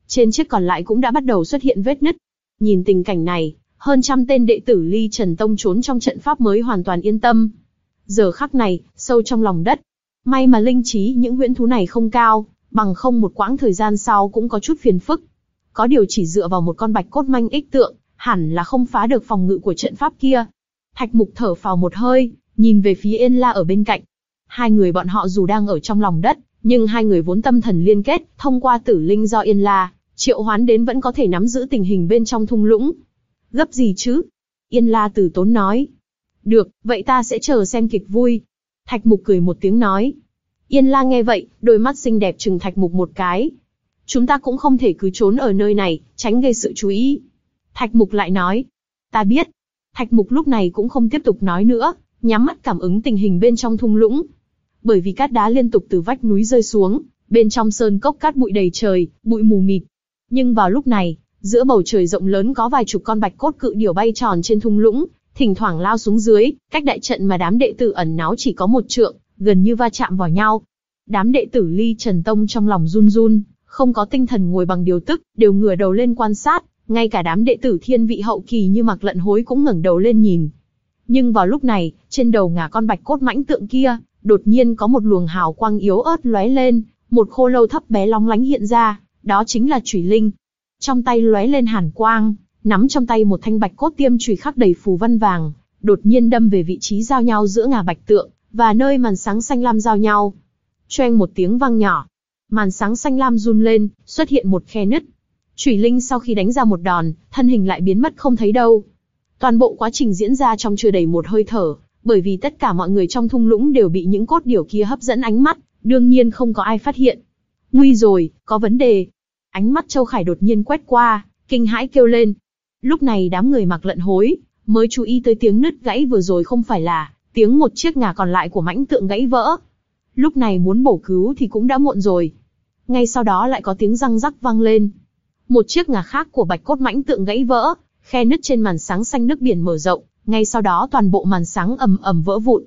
trên chiếc còn lại cũng đã bắt đầu xuất hiện vết nứt. Nhìn tình cảnh này, hơn trăm tên đệ tử Ly Trần Tông trốn trong trận pháp mới hoàn toàn yên tâm. Giờ khắc này, sâu trong lòng đất, may mà linh trí những huyễn thú này không cao, bằng không một quãng thời gian sau cũng có chút phiền phức. Có điều chỉ dựa vào một con bạch cốt manh ích tượng, hẳn là không phá được phòng ngự của trận pháp kia. Thạch Mục thở phào một hơi, nhìn về phía Yên La ở bên cạnh. Hai người bọn họ dù đang ở trong lòng đất, nhưng hai người vốn tâm thần liên kết, thông qua tử linh do Yên La triệu hoán đến vẫn có thể nắm giữ tình hình bên trong thung lũng. Gấp gì chứ? Yên La từ tốn nói. Được, vậy ta sẽ chờ xem kịch vui. Thạch Mục cười một tiếng nói. Yên La nghe vậy, đôi mắt xinh đẹp trừng Thạch Mục một cái. Chúng ta cũng không thể cứ trốn ở nơi này, tránh gây sự chú ý. Thạch Mục lại nói. Ta biết. Thạch Mục lúc này cũng không tiếp tục nói nữa, nhắm mắt cảm ứng tình hình bên trong thung lũng. Bởi vì cát đá liên tục từ vách núi rơi xuống, bên trong sơn cốc cát bụi đầy trời, bụi mù mịt. Nhưng vào lúc này, giữa bầu trời rộng lớn có vài chục con bạch cốt cự điểu bay tròn trên thung lũng, thỉnh thoảng lao xuống dưới, cách đại trận mà đám đệ tử ẩn náu chỉ có một trượng, gần như va chạm vào nhau. Đám đệ tử Ly Trần Tông trong lòng run run, không có tinh thần ngồi bằng điều tức, đều ngửa đầu lên quan sát, ngay cả đám đệ tử thiên vị hậu kỳ như Mạc Lận Hối cũng ngẩng đầu lên nhìn. Nhưng vào lúc này, trên đầu ngả con bạch cốt mãnh tượng kia, đột nhiên có một luồng hào quang yếu ớt lóe lên, một khô lâu thấp bé lóng lánh hiện ra, đó chính là chùy linh. Trong tay lóe lên hàn quang, nắm trong tay một thanh bạch cốt tiêm chùy khắc đầy phù văn vàng, đột nhiên đâm về vị trí giao nhau giữa ngà bạch tượng và nơi màn sáng xanh lam giao nhau. Choeng một tiếng vang nhỏ, màn sáng xanh lam run lên, xuất hiện một khe nứt. Chùy linh sau khi đánh ra một đòn, thân hình lại biến mất không thấy đâu. Toàn bộ quá trình diễn ra trong chưa đầy một hơi thở, bởi vì tất cả mọi người trong thung lũng đều bị những cốt điểu kia hấp dẫn ánh mắt, đương nhiên không có ai phát hiện. Nguy rồi, có vấn đề. Ánh mắt Châu Khải đột nhiên quét qua, kinh hãi kêu lên. Lúc này đám người Mạc Lận Hối mới chú ý tới tiếng nứt gãy vừa rồi không phải là tiếng một chiếc ngà còn lại của mãnh tượng gãy vỡ. Lúc này muốn bổ cứu thì cũng đã muộn rồi. Ngay sau đó lại có tiếng răng rắc vang lên. Một chiếc ngà khác của bạch cốt mãnh tượng gãy vỡ, khe nứt trên màn sáng xanh nước biển mở rộng, ngay sau đó toàn bộ màn sáng ầm ầm vỡ vụn.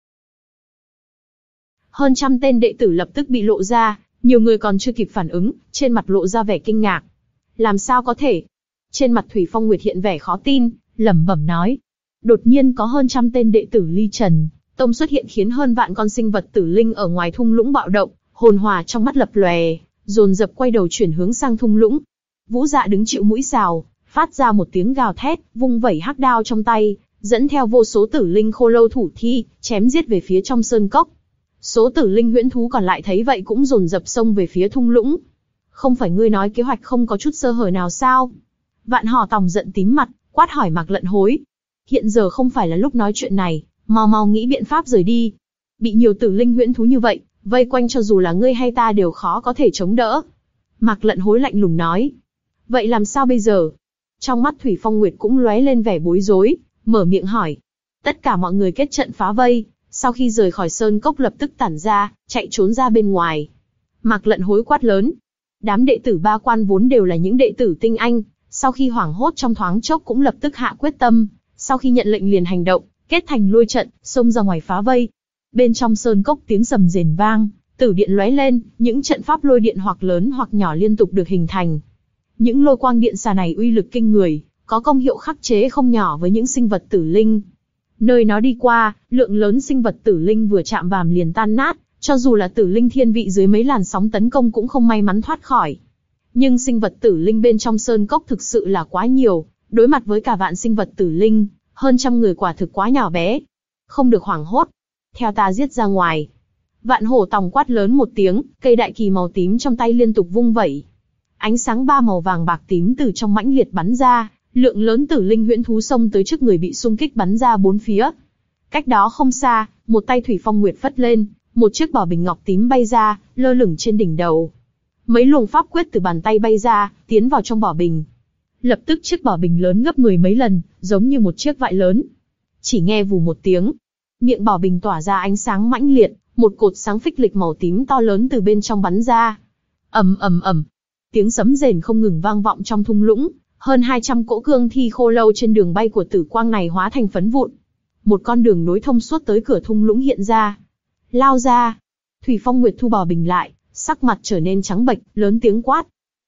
Hơn trăm tên đệ tử lập tức bị lộ ra, nhiều người còn chưa kịp phản ứng, trên mặt lộ ra vẻ kinh ngạc. Làm sao có thể? Trên mặt Thủy Phong Nguyệt hiện vẻ khó tin, lẩm bẩm nói. Đột nhiên có hơn trăm tên đệ tử Ly Trần Tông xuất hiện khiến hơn vạn con sinh vật tử linh ở ngoài thung lũng bạo động, hồn hỏa trong mắt lập lòe, dồn dập quay đầu chuyển hướng sang thung lũng. Vũ Dạ đứng chịu mũi sào, phát ra một tiếng gào thét, vung vẩy hắc đao trong tay, dẫn theo vô số tử linh khô lâu thủ thi, chém giết về phía trong sơn cốc. Số tử linh huyễn thú còn lại thấy vậy cũng dồn dập xông về phía thung lũng. Không phải ngươi nói kế hoạch không có chút sơ hở nào sao? Vạn Hò Tòng giận tím mặt, quát hỏi Mạc Lận Hối. Hiện giờ không phải là lúc nói chuyện này, mau mau nghĩ biện pháp rời đi. Bị nhiều tử linh huyễn thú như vậy, vây quanh cho dù là ngươi hay ta đều khó có thể chống đỡ. Mạc Lận Hối lạnh lùng nói. Vậy làm sao bây giờ? Trong mắt Thủy Phong Nguyệt cũng lóe lên vẻ bối rối, mở miệng hỏi. Tất cả mọi người kết trận phá vây, sau khi rời khỏi sơn cốc lập tức tản ra, chạy trốn ra bên ngoài. Mạc Lận Hối quát lớn. Đám đệ tử ba quan vốn đều là những đệ tử tinh anh, sau khi hoảng hốt trong thoáng chốc cũng lập tức hạ quyết tâm, sau khi nhận lệnh liền hành động, kết thành lôi trận, xông ra ngoài phá vây. Bên trong sơn cốc tiếng sầm rền vang, tử điện lóe lên, những trận pháp lôi điện hoặc lớn hoặc nhỏ liên tục được hình thành. Những lôi quang điện xà này uy lực kinh người, có công hiệu khắc chế không nhỏ với những sinh vật tử linh. Nơi nó đi qua, lượng lớn sinh vật tử linh vừa chạm vào liền tan nát, cho dù là tử linh thiên vị dưới mấy làn sóng tấn công cũng không may mắn thoát khỏi. Nhưng sinh vật tử linh bên trong sơn cốc thực sự là quá nhiều, đối mặt với cả vạn sinh vật tử linh, hơn trăm người quả thực quá nhỏ bé. Không được hoảng hốt, theo ta giết ra ngoài. Vạn Hổ Tòng quát lớn một tiếng, cây đại kỳ màu tím trong tay liên tục vung vẩy. Ánh sáng ba màu vàng bạc tím từ trong mãnh liệt bắn ra, lượng lớn tử linh huyễn thú xông tới trước người bị xung kích bắn ra bốn phía. Cách đó không xa, một tay Thủy Phong Nguyệt phất lên, một chiếc bảo bình ngọc tím bay ra, lơ lửng trên đỉnh đầu. Mấy luồng pháp quyết từ bàn tay bay ra, tiến vào trong bảo bình. Lập tức chiếc bảo bình lớn gấp mười mấy lần, giống như một chiếc vại lớn. Chỉ nghe vù một tiếng, miệng bảo bình tỏa ra ánh sáng mãnh liệt, một cột sáng phích lịch màu tím to lớn từ bên trong bắn ra. Ầm ầm ầm, tiếng sấm rền không ngừng vang vọng trong thung lũng, hơn hai trăm cỗ cương thi khô lâu trên đường bay của tử quang này hóa thành phấn vụn. Một con đường nối thông suốt tới cửa thung lũng hiện ra. Lao ra! Thủy Phong Nguyệt thu bảo bình lại, sắc mặt trở nên trắng bệch, lớn tiếng quát.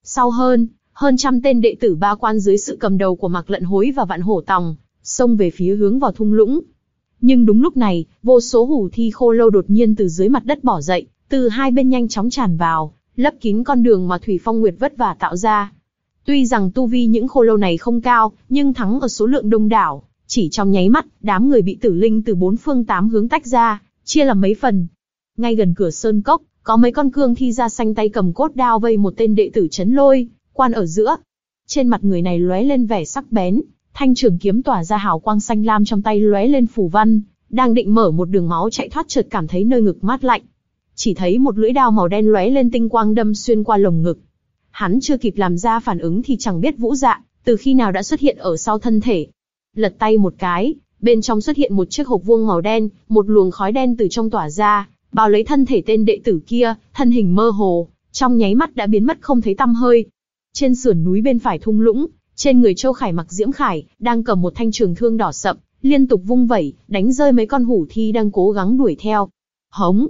Sau hơn, hơn trăm tên đệ tử ba quan dưới sự cầm đầu của Mạc Lận Hối và Vạn Hổ Tòng, xông về phía hướng vào thung lũng. Nhưng đúng lúc này, vô số hủ thi khô lâu đột nhiên từ dưới mặt đất bỏ dậy, từ hai bên nhanh chóng tràn vào, lấp kín con đường mà Thủy Phong Nguyệt vất vả tạo ra. Tuy rằng tu vi những khô lâu này không cao, nhưng thắng ở số lượng đông đảo, chỉ trong nháy mắt, đám người bị tử linh từ bốn phương tám hướng tách ra, chia làm mấy phần. Ngay gần cửa sơn cốc, có mấy con cương thi da xanh tay cầm cốt đao vây một tên đệ tử Trấn Lôi, quan ở giữa. Trên mặt người này lóe lên vẻ sắc bén, thanh trường kiếm tỏa ra hào quang xanh lam trong tay lóe lên phù văn, đang định mở một đường máu chạy thoát chợt cảm thấy nơi ngực mát lạnh. Chỉ thấy một lưỡi đao màu đen lóe lên tinh quang đâm xuyên qua lồng ngực. Hắn chưa kịp làm ra phản ứng thì chẳng biết Vũ Dạ từ khi nào đã xuất hiện ở sau thân thể. Lật tay một cái, bên trong xuất hiện một chiếc hộp vuông màu đen, một luồng khói đen từ trong tỏa ra, bao lấy thân thể tên đệ tử kia, thân hình mơ hồ, trong nháy mắt đã biến mất không thấy tăm hơi. Trên sườn núi bên phải thung lũng, trên người Châu Khải mặc diễm khải, đang cầm một thanh trường thương đỏ sậm, liên tục vung vẩy, đánh rơi mấy con hủ thi đang cố gắng đuổi theo. Hống!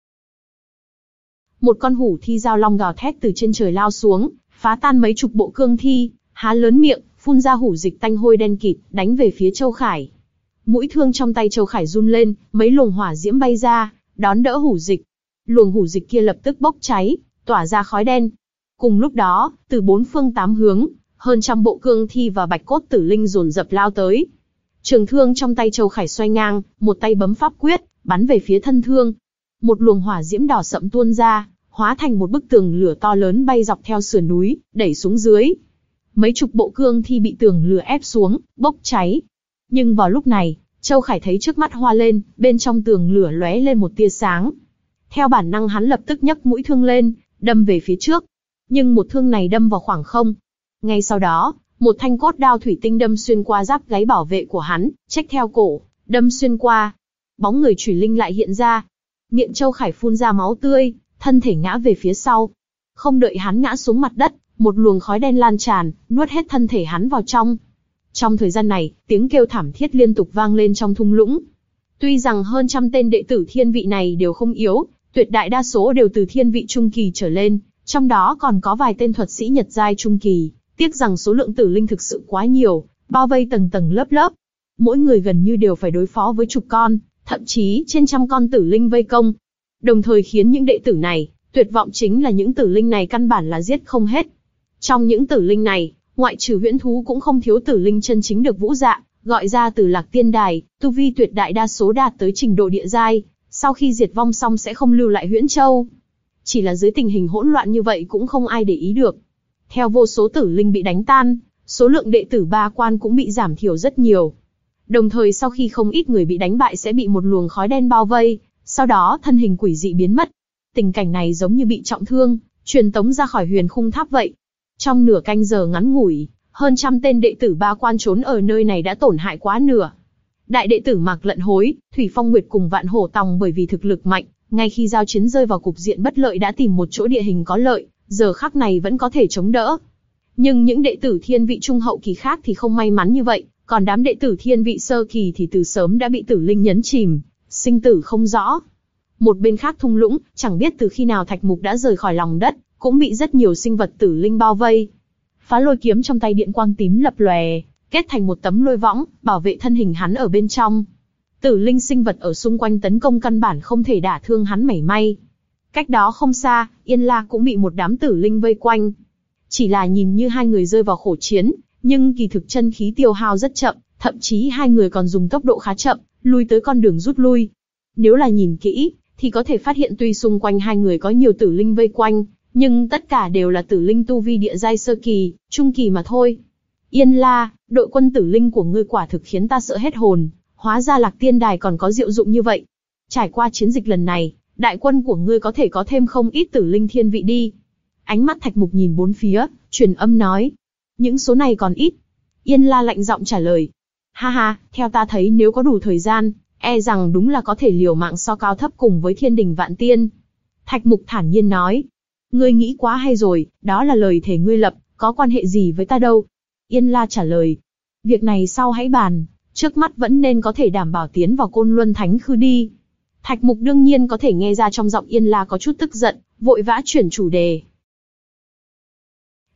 Một con hủ thi giao long gào thét từ trên trời lao xuống, phá tan mấy chục bộ cương thi, há lớn miệng, phun ra hủ dịch tanh hôi đen kịt, đánh về phía Châu Khải. Mũi thương trong tay Châu Khải run lên, mấy luồng hỏa diễm bay ra, đón đỡ hủ dịch. Luồng hủ dịch kia lập tức bốc cháy, tỏa ra khói đen. Cùng lúc đó, từ bốn phương tám hướng, hơn trăm bộ cương thi và bạch cốt tử linh dồn dập lao tới. Trường thương trong tay Châu Khải xoay ngang, một tay bấm pháp quyết, bắn về phía thân thương. Một luồng hỏa diễm đỏ sậm tuôn ra, hóa thành một bức tường lửa to lớn bay dọc theo sườn núi, đẩy xuống dưới. Mấy chục bộ cương thi bị tường lửa ép xuống, bốc cháy. Nhưng vào lúc này, Châu Khải thấy trước mắt hoa lên, bên trong tường lửa lóe lên một tia sáng. Theo bản năng hắn lập tức nhấc mũi thương lên, đâm về phía trước. Nhưng một thương này đâm vào khoảng không. Ngay sau đó, một thanh cốt đao thủy tinh đâm xuyên qua giáp gáy bảo vệ của hắn, chếch theo cổ, đâm xuyên qua. Bóng người Chủy Linh lại hiện ra. Miệng Châu Khải phun ra máu tươi, thân thể ngã về phía sau. Không đợi hắn ngã xuống mặt đất, một luồng khói đen lan tràn, nuốt hết thân thể hắn vào trong. Trong thời gian này, tiếng kêu thảm thiết liên tục vang lên trong thung lũng. Tuy rằng hơn trăm tên đệ tử thiên vị này đều không yếu, tuyệt đại đa số đều từ thiên vị trung kỳ trở lên, trong đó còn có vài tên thuật sĩ nhật giai trung kỳ. Tiếc rằng số lượng tử linh thực sự quá nhiều, bao vây tầng tầng lớp lớp. Mỗi người gần như đều phải đối phó với chục con, thậm chí trên trăm con tử linh vây công. Đồng thời khiến những đệ tử này, tuyệt vọng chính là những tử linh này căn bản là giết không hết. Trong những tử linh này, ngoại trừ huyễn thú cũng không thiếu tử linh chân chính được Vũ Dạ gọi ra từ Lạc Tiên Đài, tu vi tuyệt đại đa số đạt tới trình độ địa giai, sau khi diệt vong xong sẽ không lưu lại Huyễn Châu. Chỉ là dưới tình hình hỗn loạn như vậy cũng không ai để ý được. Theo vô số tử linh bị đánh tan, số lượng đệ tử ba quan cũng bị giảm thiểu rất nhiều. Đồng thời sau khi không ít người bị đánh bại sẽ bị một luồng khói đen bao vây, sau đó thân hình quỷ dị biến mất. Tình cảnh này giống như bị trọng thương, truyền tống ra khỏi huyền khung tháp vậy. Trong nửa canh giờ ngắn ngủi, hơn trăm tên đệ tử ba quan trốn ở nơi này đã tổn hại quá nửa. Đại đệ tử Mạc Lận Hối, Thủy Phong Nguyệt cùng Vạn Hổ Tòng bởi vì thực lực mạnh, ngay khi giao chiến rơi vào cục diện bất lợi đã tìm một chỗ địa hình có lợi, giờ khắc này vẫn có thể chống đỡ. Nhưng những đệ tử thiên vị trung hậu kỳ khác thì không may mắn như vậy, còn đám đệ tử thiên vị sơ kỳ thì từ sớm đã bị tử linh nhấn chìm, sinh tử không rõ. Một bên khác thung lũng, chẳng biết từ khi nào Thạch Mục đã rời khỏi lòng đất, cũng bị rất nhiều sinh vật tử linh bao vây. Phá lôi kiếm trong tay điện quang tím lập lòe, kết thành một tấm lôi võng, bảo vệ thân hình hắn ở bên trong. Tử linh sinh vật ở xung quanh tấn công căn bản không thể đả thương hắn mảy may. Cách đó không xa, Yên La cũng bị một đám tử linh vây quanh. Chỉ là nhìn như hai người rơi vào khổ chiến, nhưng kỳ thực chân khí tiêu hao rất chậm, thậm chí hai người còn dùng tốc độ khá chậm, lui tới con đường rút lui. Nếu là nhìn kỹ, thì có thể phát hiện tuy xung quanh hai người có nhiều tử linh vây quanh, nhưng tất cả đều là tử linh tu vi địa giai sơ kỳ, trung kỳ mà thôi. Yên La, đội quân tử linh của ngươi quả thực khiến ta sợ hết hồn, hóa ra Lạc Tiên Đài còn có diệu dụng như vậy. Trải qua chiến dịch lần này, đại quân của ngươi có thể có thêm không ít tử linh thiên vị đi. Ánh mắt Thạch Mục nhìn bốn phía, truyền âm nói. Những số này còn ít. Yên La lạnh giọng trả lời. Ha ha, theo ta thấy nếu có đủ thời gian, e rằng đúng là có thể liều mạng so cao thấp cùng với thiên đình vạn tiên. Thạch Mục thản nhiên nói. Ngươi nghĩ quá hay rồi, đó là lời thề ngươi lập, có quan hệ gì với ta đâu. Yên La trả lời. Việc này sau hãy bàn, trước mắt vẫn nên có thể đảm bảo tiến vào Côn Luân Thánh Khư đi. Thạch Mục đương nhiên có thể nghe ra trong giọng Yên La có chút tức giận, vội vã chuyển chủ đề.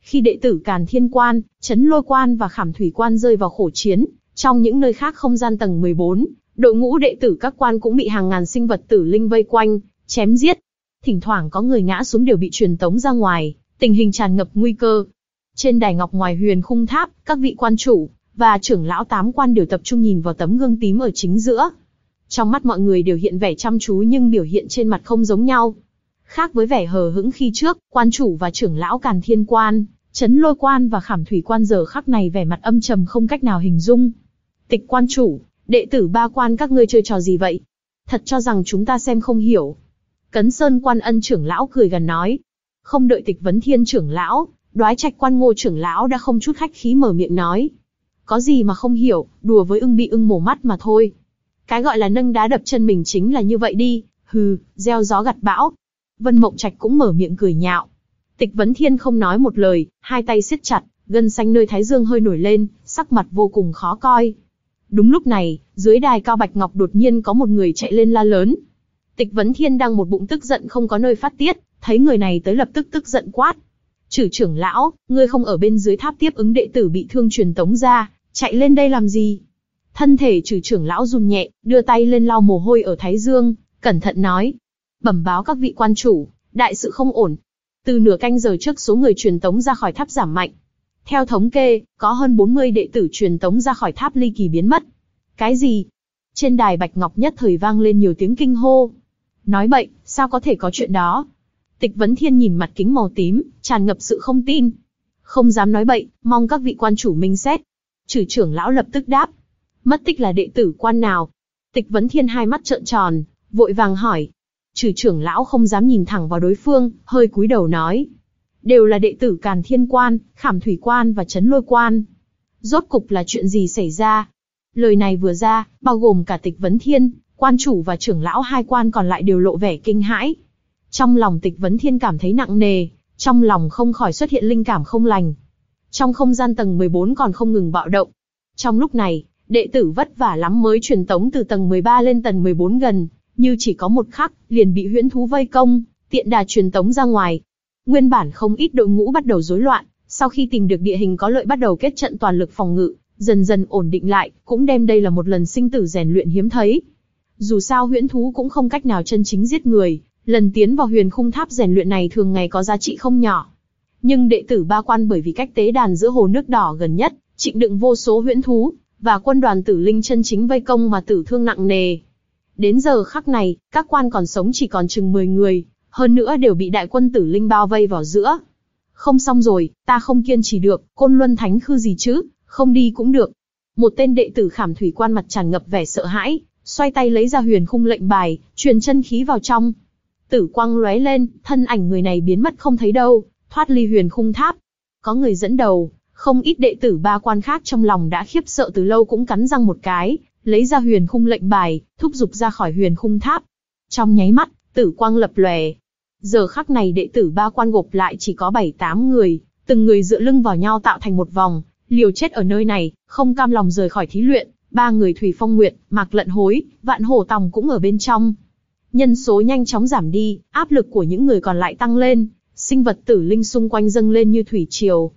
Khi đệ tử Càn Thiên Quan, Chấn Lôi Quan và Khảm Thủy Quan rơi vào khổ chiến, trong những nơi khác không gian tầng mười bốn, đội ngũ đệ tử các quan cũng bị hàng ngàn sinh vật tử linh vây quanh, chém giết. Thỉnh thoảng có người ngã xuống đều bị truyền tống ra ngoài, tình hình tràn ngập nguy cơ. Trên đài ngọc ngoài Huyền Khung Tháp, các vị quan chủ và trưởng lão tám quan đều tập trung nhìn vào tấm gương tím ở chính giữa. Trong mắt mọi người đều hiện vẻ chăm chú nhưng biểu hiện trên mặt không giống nhau. Khác với vẻ hờ hững khi trước, quan chủ và trưởng lão Càn Thiên Quan, Chấn Lôi Quan và Khảm Thủy Quan giờ khắc này vẻ mặt âm trầm không cách nào hình dung. Tịch quan chủ, đệ tử ba quan các ngươi chơi trò gì vậy? Thật cho rằng chúng ta xem không hiểu. Cấn Sơn Quan Ân trưởng lão cười gần nói. Không đợi Tịch Vấn Thiên trưởng lão, Đoái Trạch Quan Ngô trưởng lão đã không chút khách khí mở miệng nói. Có gì mà không hiểu, đùa với ưng bị ưng mổ mắt mà thôi. Cái gọi là nâng đá đập chân mình chính là như vậy đi, hừ, gieo gió gặt bão. Vân Mộng Trạch cũng mở miệng cười nhạo. Tịch Vấn Thiên không nói một lời, hai tay siết chặt, gân xanh nơi thái dương hơi nổi lên, sắc mặt vô cùng khó coi. Đúng lúc này, dưới đài cao bạch ngọc đột nhiên có một người chạy lên la lớn. Tịch Vấn Thiên đang một bụng tức giận không có nơi phát tiết, thấy người này tới lập tức tức giận quát. Chử trưởng lão, ngươi không ở bên dưới tháp tiếp ứng đệ tử bị thương truyền tống ra, chạy lên đây làm gì? Thân thể Chử trưởng lão run nhẹ, đưa tay lên lau mồ hôi ở thái dương, cẩn thận nói. Bẩm báo các vị quan chủ, đại sự không ổn. Từ nửa canh giờ trước số người truyền tống ra khỏi tháp giảm mạnh. Theo thống kê, có hơn bốn mươi đệ tử truyền tống ra khỏi tháp ly kỳ biến mất. Cái gì? Trên đài bạch ngọc nhất thời vang lên nhiều tiếng kinh hô. Nói bậy, sao có thể có chuyện đó? Tịch Vấn Thiên nhìn mặt kính màu tím, tràn ngập sự không tin. Không dám nói bậy, mong các vị quan chủ minh xét. Chử trưởng lão lập tức đáp. Mất tích là đệ tử quan nào? Tịch Vấn Thiên hai mắt trợn tròn, vội vàng hỏi. Chử trưởng lão không dám nhìn thẳng vào đối phương, hơi cúi đầu nói. Đều là đệ tử Càn Thiên Quan, Khảm Thủy Quan và Chấn Lôi Quan. Rốt cục là chuyện gì xảy ra? Lời này vừa ra, bao gồm cả Tịch Vấn Thiên, quan chủ và trưởng lão hai quan còn lại đều lộ vẻ kinh hãi. Trong lòng Tịch Vấn Thiên cảm thấy nặng nề, trong lòng không khỏi xuất hiện linh cảm không lành. Trong không gian tầng mười bốn còn không ngừng bạo động. Trong lúc này, đệ tử vất vả lắm mới truyền tống từ tầng mười ba lên tầng mười bốn gần, như chỉ có một khắc, liền bị huyễn thú vây công, tiện đà truyền tống ra ngoài. Nguyên bản không ít đội ngũ bắt đầu rối loạn, sau khi tìm được địa hình có lợi bắt đầu kết trận toàn lực phòng ngự, dần dần ổn định lại, cũng đem đây là một lần sinh tử rèn luyện hiếm thấy. Dù sao huyễn thú cũng không cách nào chân chính giết người, lần tiến vào Huyền Khung Tháp rèn luyện này thường ngày có giá trị không nhỏ. Nhưng đệ tử ba quan bởi vì cách tế đàn giữa hồ nước đỏ gần nhất, trịnh đựng vô số huyễn thú, và quân đoàn tử linh chân chính vây công mà tử thương nặng nề. Đến giờ khắc này, các quan còn sống chỉ còn chừng mười người, hơn nữa đều bị đại quân tử linh bao vây vào giữa. Không xong rồi, ta không kiên trì được, Côn Luân Thánh Khư gì chứ, không đi cũng được. Một tên đệ tử Khảm Thủy Quan mặt tràn ngập vẻ sợ hãi, xoay tay lấy ra huyền khung lệnh bài, truyền chân khí vào trong. Tử quang lóe lên, thân ảnh người này biến mất không thấy đâu, thoát ly Huyền Khung Tháp. Có người dẫn đầu, không ít đệ tử ba quan khác trong lòng đã khiếp sợ từ lâu cũng cắn răng một cái, lấy ra huyền khung lệnh bài, thúc giục ra khỏi Huyền Khung Tháp. Trong nháy mắt, tử quang lập lòe. Giờ khắc này đệ tử ba quan gộp lại chỉ có bảy tám người, từng người dựa lưng vào nhau tạo thành một vòng, liều chết ở nơi này, không cam lòng rời khỏi thí luyện. Ba người Thủy Phong Nguyệt, Mạc Lận Hối, Vạn Hổ Tòng cũng ở bên trong. Nhân số nhanh chóng giảm đi, áp lực của những người còn lại tăng lên, sinh vật tử linh xung quanh dâng lên như thủy triều.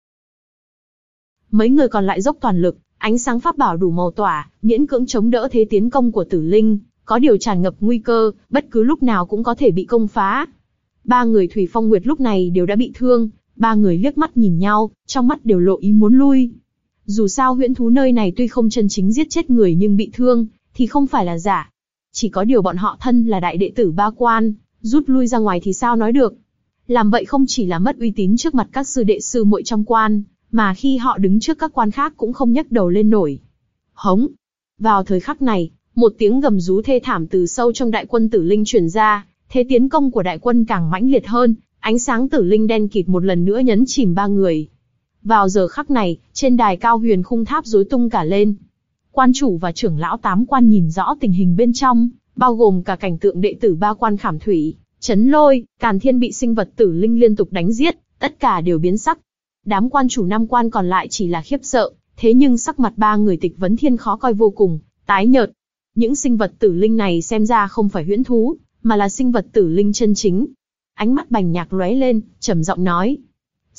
Mấy người còn lại dốc toàn lực, ánh sáng pháp bảo đủ màu tỏa, miễn cưỡng chống đỡ thế tiến công của tử linh, có điều tràn ngập nguy cơ, bất cứ lúc nào cũng có thể bị công phá. Ba người Thủy Phong Nguyệt lúc này đều đã bị thương, ba người liếc mắt nhìn nhau, trong mắt đều lộ ý muốn lui. Dù sao huyễn thú nơi này tuy không chân chính giết chết người nhưng bị thương, thì không phải là giả. Chỉ có điều bọn họ thân là đại đệ tử ba quan, rút lui ra ngoài thì sao nói được. Làm vậy không chỉ là mất uy tín trước mặt các sư đệ sư muội trong quan, mà khi họ đứng trước các quan khác cũng không nhấc đầu lên nổi. Hống! Vào thời khắc này, một tiếng gầm rú thê thảm từ sâu trong đại quân tử linh truyền ra, thế tiến công của đại quân càng mãnh liệt hơn, ánh sáng tử linh đen kịt một lần nữa nhấn chìm ba người. Vào giờ khắc này, trên đài cao Huyền Khung Tháp rối tung cả lên. Quan chủ và trưởng lão tám quan nhìn rõ tình hình bên trong, bao gồm cả cảnh tượng đệ tử ba quan Khảm Thủy, Chấn Lôi, Càn Thiên bị sinh vật tử linh liên tục đánh giết, tất cả đều biến sắc. Đám quan chủ năm quan còn lại chỉ là khiếp sợ, thế nhưng sắc mặt ba người Tịch Vấn Thiên khó coi vô cùng, tái nhợt. Những sinh vật tử linh này xem ra không phải huyễn thú, mà là sinh vật tử linh chân chính. Ánh mắt Bành Nhạc lóe lên, trầm giọng nói: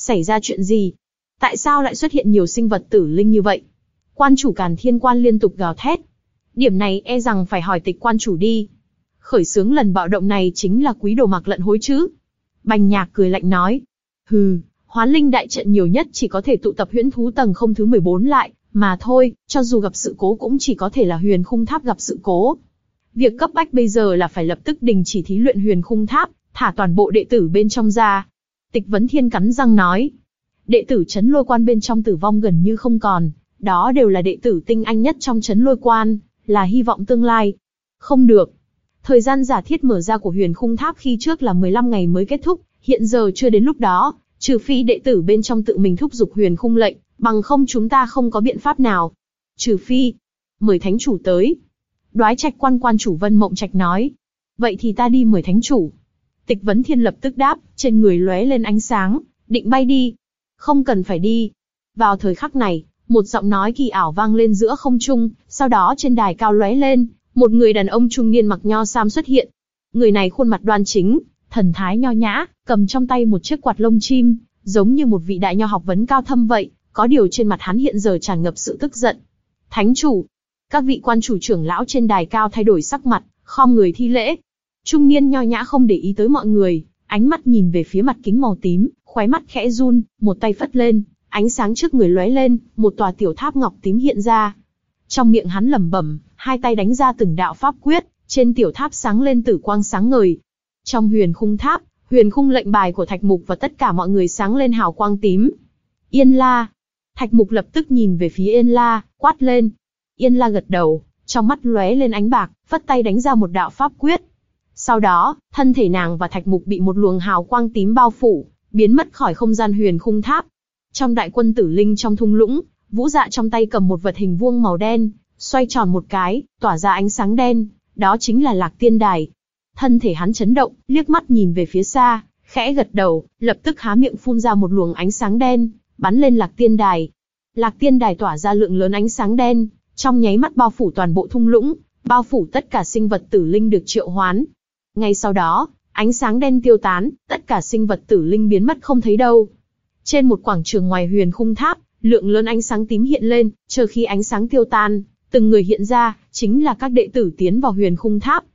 Xảy ra chuyện gì? Tại sao lại xuất hiện nhiều sinh vật tử linh như vậy? Quan chủ Càn Thiên Quan liên tục gào thét. Điểm này e rằng phải hỏi Tịch quan chủ đi. Khởi xướng lần bạo động này chính là Quý Đồ Mạc Lận Hối chứ? Bành Nhạc cười lạnh nói. Hừ, Hoán Linh đại trận nhiều nhất chỉ có thể tụ tập huyễn thú tầng không thứ mười bốn lại, mà thôi, cho dù gặp sự cố cũng chỉ có thể là Huyền Khung Tháp gặp sự cố. Việc cấp bách bây giờ là phải lập tức đình chỉ thí luyện Huyền Khung Tháp, thả toàn bộ đệ tử bên trong ra. Tịch Vấn Thiên cắn răng nói. Đệ tử Trấn Lôi Quan bên trong tử vong gần như không còn, đó đều là đệ tử tinh anh nhất trong Trấn Lôi Quan, là hy vọng tương lai. Không được. Thời gian giả thiết mở ra của Huyền Khung Tháp khi trước là mười lăm ngày mới kết thúc, hiện giờ chưa đến lúc đó, trừ phi đệ tử bên trong tự mình thúc giục Huyền Khung lệnh, bằng không chúng ta không có biện pháp nào. Trừ phi, mời thánh chủ tới. Đoái Trạch Quan quan chủ Vân Mộng Trạch nói. Vậy thì ta đi mời thánh chủ. Tịch Vấn Thiên lập tức đáp, trên người lóe lên ánh sáng, định bay đi. Không cần phải đi. Vào thời khắc này, một giọng nói kỳ ảo vang lên giữa không trung, sau đó trên đài cao lóe lên, một người đàn ông trung niên mặc nho sam xuất hiện. Người này khuôn mặt đoan chính, thần thái nho nhã, cầm trong tay một chiếc quạt lông chim, giống như một vị đại nho học vấn cao thâm vậy, có điều trên mặt hắn hiện giờ tràn ngập sự tức giận. Thánh chủ. Các vị quan chủ trưởng lão trên đài cao thay đổi sắc mặt, khom người thi lễ. Trung niên nho nhã không để ý tới mọi người, ánh mắt nhìn về phía mặt kính màu tím, khóe mắt khẽ run, một tay phất lên, ánh sáng trước người lóe lên, một tòa tiểu tháp ngọc tím hiện ra. Trong miệng hắn lẩm bẩm, hai tay đánh ra từng đạo pháp quyết, trên tiểu tháp sáng lên tử quang sáng ngời. Trong Huyền Khung Tháp, Huyền Khung lệnh bài của Thạch Mục và tất cả mọi người sáng lên hào quang tím. Yên La. Thạch Mục lập tức nhìn về phía Yên La, quát lên. Yên La gật đầu, trong mắt lóe lên ánh bạc, phất tay đánh ra một đạo pháp quyết. Sau đó, thân thể nàng và Thạch Mục bị một luồng hào quang tím bao phủ, biến mất khỏi không gian Huyền Khung Tháp. Trong đại quân tử linh trong thung lũng, Vũ Dạ trong tay cầm một vật hình vuông màu đen, xoay tròn một cái, tỏa ra ánh sáng đen, đó chính là Lạc Tiên Đài. Thân thể hắn chấn động, liếc mắt nhìn về phía xa, khẽ gật đầu, lập tức há miệng phun ra một luồng ánh sáng đen, bắn lên Lạc Tiên Đài. Lạc Tiên Đài tỏa ra lượng lớn ánh sáng đen, trong nháy mắt bao phủ toàn bộ thung lũng, bao phủ tất cả sinh vật tử linh được triệu hoán. Ngay sau đó, ánh sáng đen tiêu tán, tất cả sinh vật tử linh biến mất không thấy đâu. Trên một quảng trường ngoài Huyền Khung Tháp, lượng lớn ánh sáng tím hiện lên, chờ khi ánh sáng tiêu tan, từng người hiện ra, chính là các đệ tử tiến vào Huyền Khung Tháp.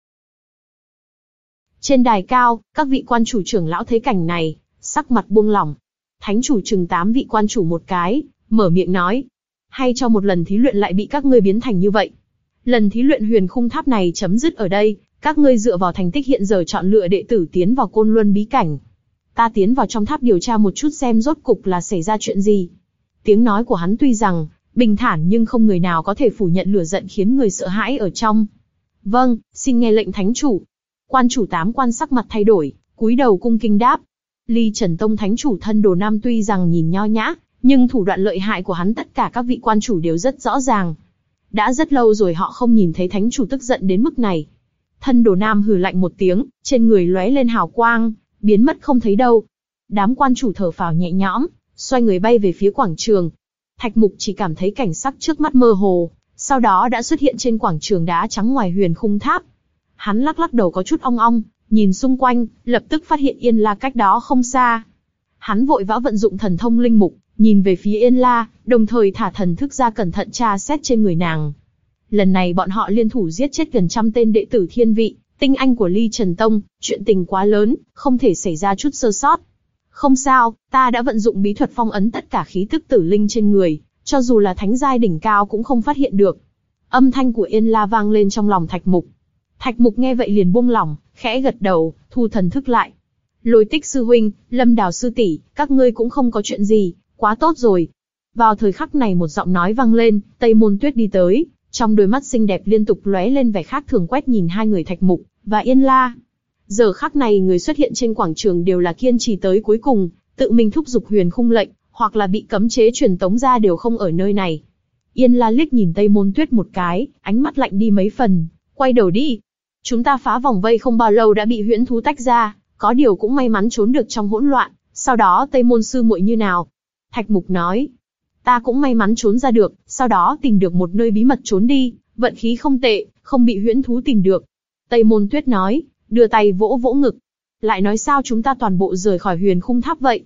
Trên đài cao, các vị quan chủ trưởng lão thấy cảnh này, sắc mặt buông lỏng. Thánh chủ chừng tám vị quan chủ một cái, mở miệng nói. Hay cho một lần thí luyện lại bị các ngươi biến thành như vậy. Lần thí luyện Huyền Khung Tháp này chấm dứt ở đây, các ngươi dựa vào thành tích hiện giờ chọn lựa đệ tử tiến vào Côn Luân bí cảnh. Ta tiến vào trong tháp điều tra một chút xem rốt cục là xảy ra chuyện gì. Tiếng nói của hắn tuy rằng bình thản nhưng không người nào có thể phủ nhận lửa giận khiến người sợ hãi ở trong. Vâng, xin nghe lệnh thánh chủ. Quan chủ tám quan sắc mặt thay đổi, cúi đầu cung kính đáp. Ly Trần Tông thánh chủ Thân Đồ Nam tuy rằng nhìn nho nhã, nhưng thủ đoạn lợi hại của hắn tất cả các vị quan chủ đều rất rõ ràng. Đã rất lâu rồi họ không nhìn thấy thánh chủ tức giận đến mức này. Thân Đồ Nam hừ lạnh một tiếng, trên người lóe lên hào quang, biến mất không thấy đâu. Đám quan chủ thở phào nhẹ nhõm, xoay người bay về phía quảng trường. Thạch Mục chỉ cảm thấy cảnh sắc trước mắt mơ hồ, sau đó đã xuất hiện trên quảng trường đá trắng ngoài Huyền Khung Tháp. Hắn lắc lắc đầu có chút ong ong, nhìn xung quanh, lập tức phát hiện Yên La cách đó không xa. Hắn vội vã vận dụng thần thông linh mục, nhìn về phía Yên La, đồng thời thả thần thức ra cẩn thận tra xét trên người nàng. Lần này bọn họ liên thủ giết chết gần trăm tên đệ tử thiên vị, tinh anh của Ly Trần Tông, chuyện tình quá lớn, không thể xảy ra chút sơ sót. Không sao, ta đã vận dụng bí thuật phong ấn tất cả khí tức tử linh trên người, cho dù là thánh giai đỉnh cao cũng không phát hiện được. Âm thanh của Yên La vang lên trong lòng Thạch Mục. Thạch Mục nghe vậy liền buông lỏng, khẽ gật đầu, thu thần thức lại. Lôi Tích sư huynh, Lâm Đào sư tỷ, các ngươi cũng không có chuyện gì, quá tốt rồi. Vào thời khắc này một giọng nói vang lên, Tây Môn Tuyết đi tới, trong đôi mắt xinh đẹp liên tục lóe lên vẻ khác thường quét nhìn hai người Thạch Mục và Yên La. Giờ khắc này người xuất hiện trên quảng trường đều là kiên trì tới cuối cùng, tự mình thúc giục Huyền Khung lệnh, hoặc là bị cấm chế truyền tống ra đều không ở nơi này. Yên La liếc nhìn Tây Môn Tuyết một cái, ánh mắt lạnh đi mấy phần, quay đầu đi. Chúng ta phá vòng vây không bao lâu đã bị huyễn thú tách ra, có điều cũng may mắn trốn được trong hỗn loạn, sau đó Tây Môn sư muội như nào? Thạch Mục nói. Ta cũng may mắn trốn ra được, sau đó tìm được một nơi bí mật trốn đi, vận khí không tệ, không bị huyễn thú tìm được. Tây Môn Tuyết nói, đưa tay vỗ vỗ ngực. Lại nói sao chúng ta toàn bộ rời khỏi Huyền Khung Tháp vậy?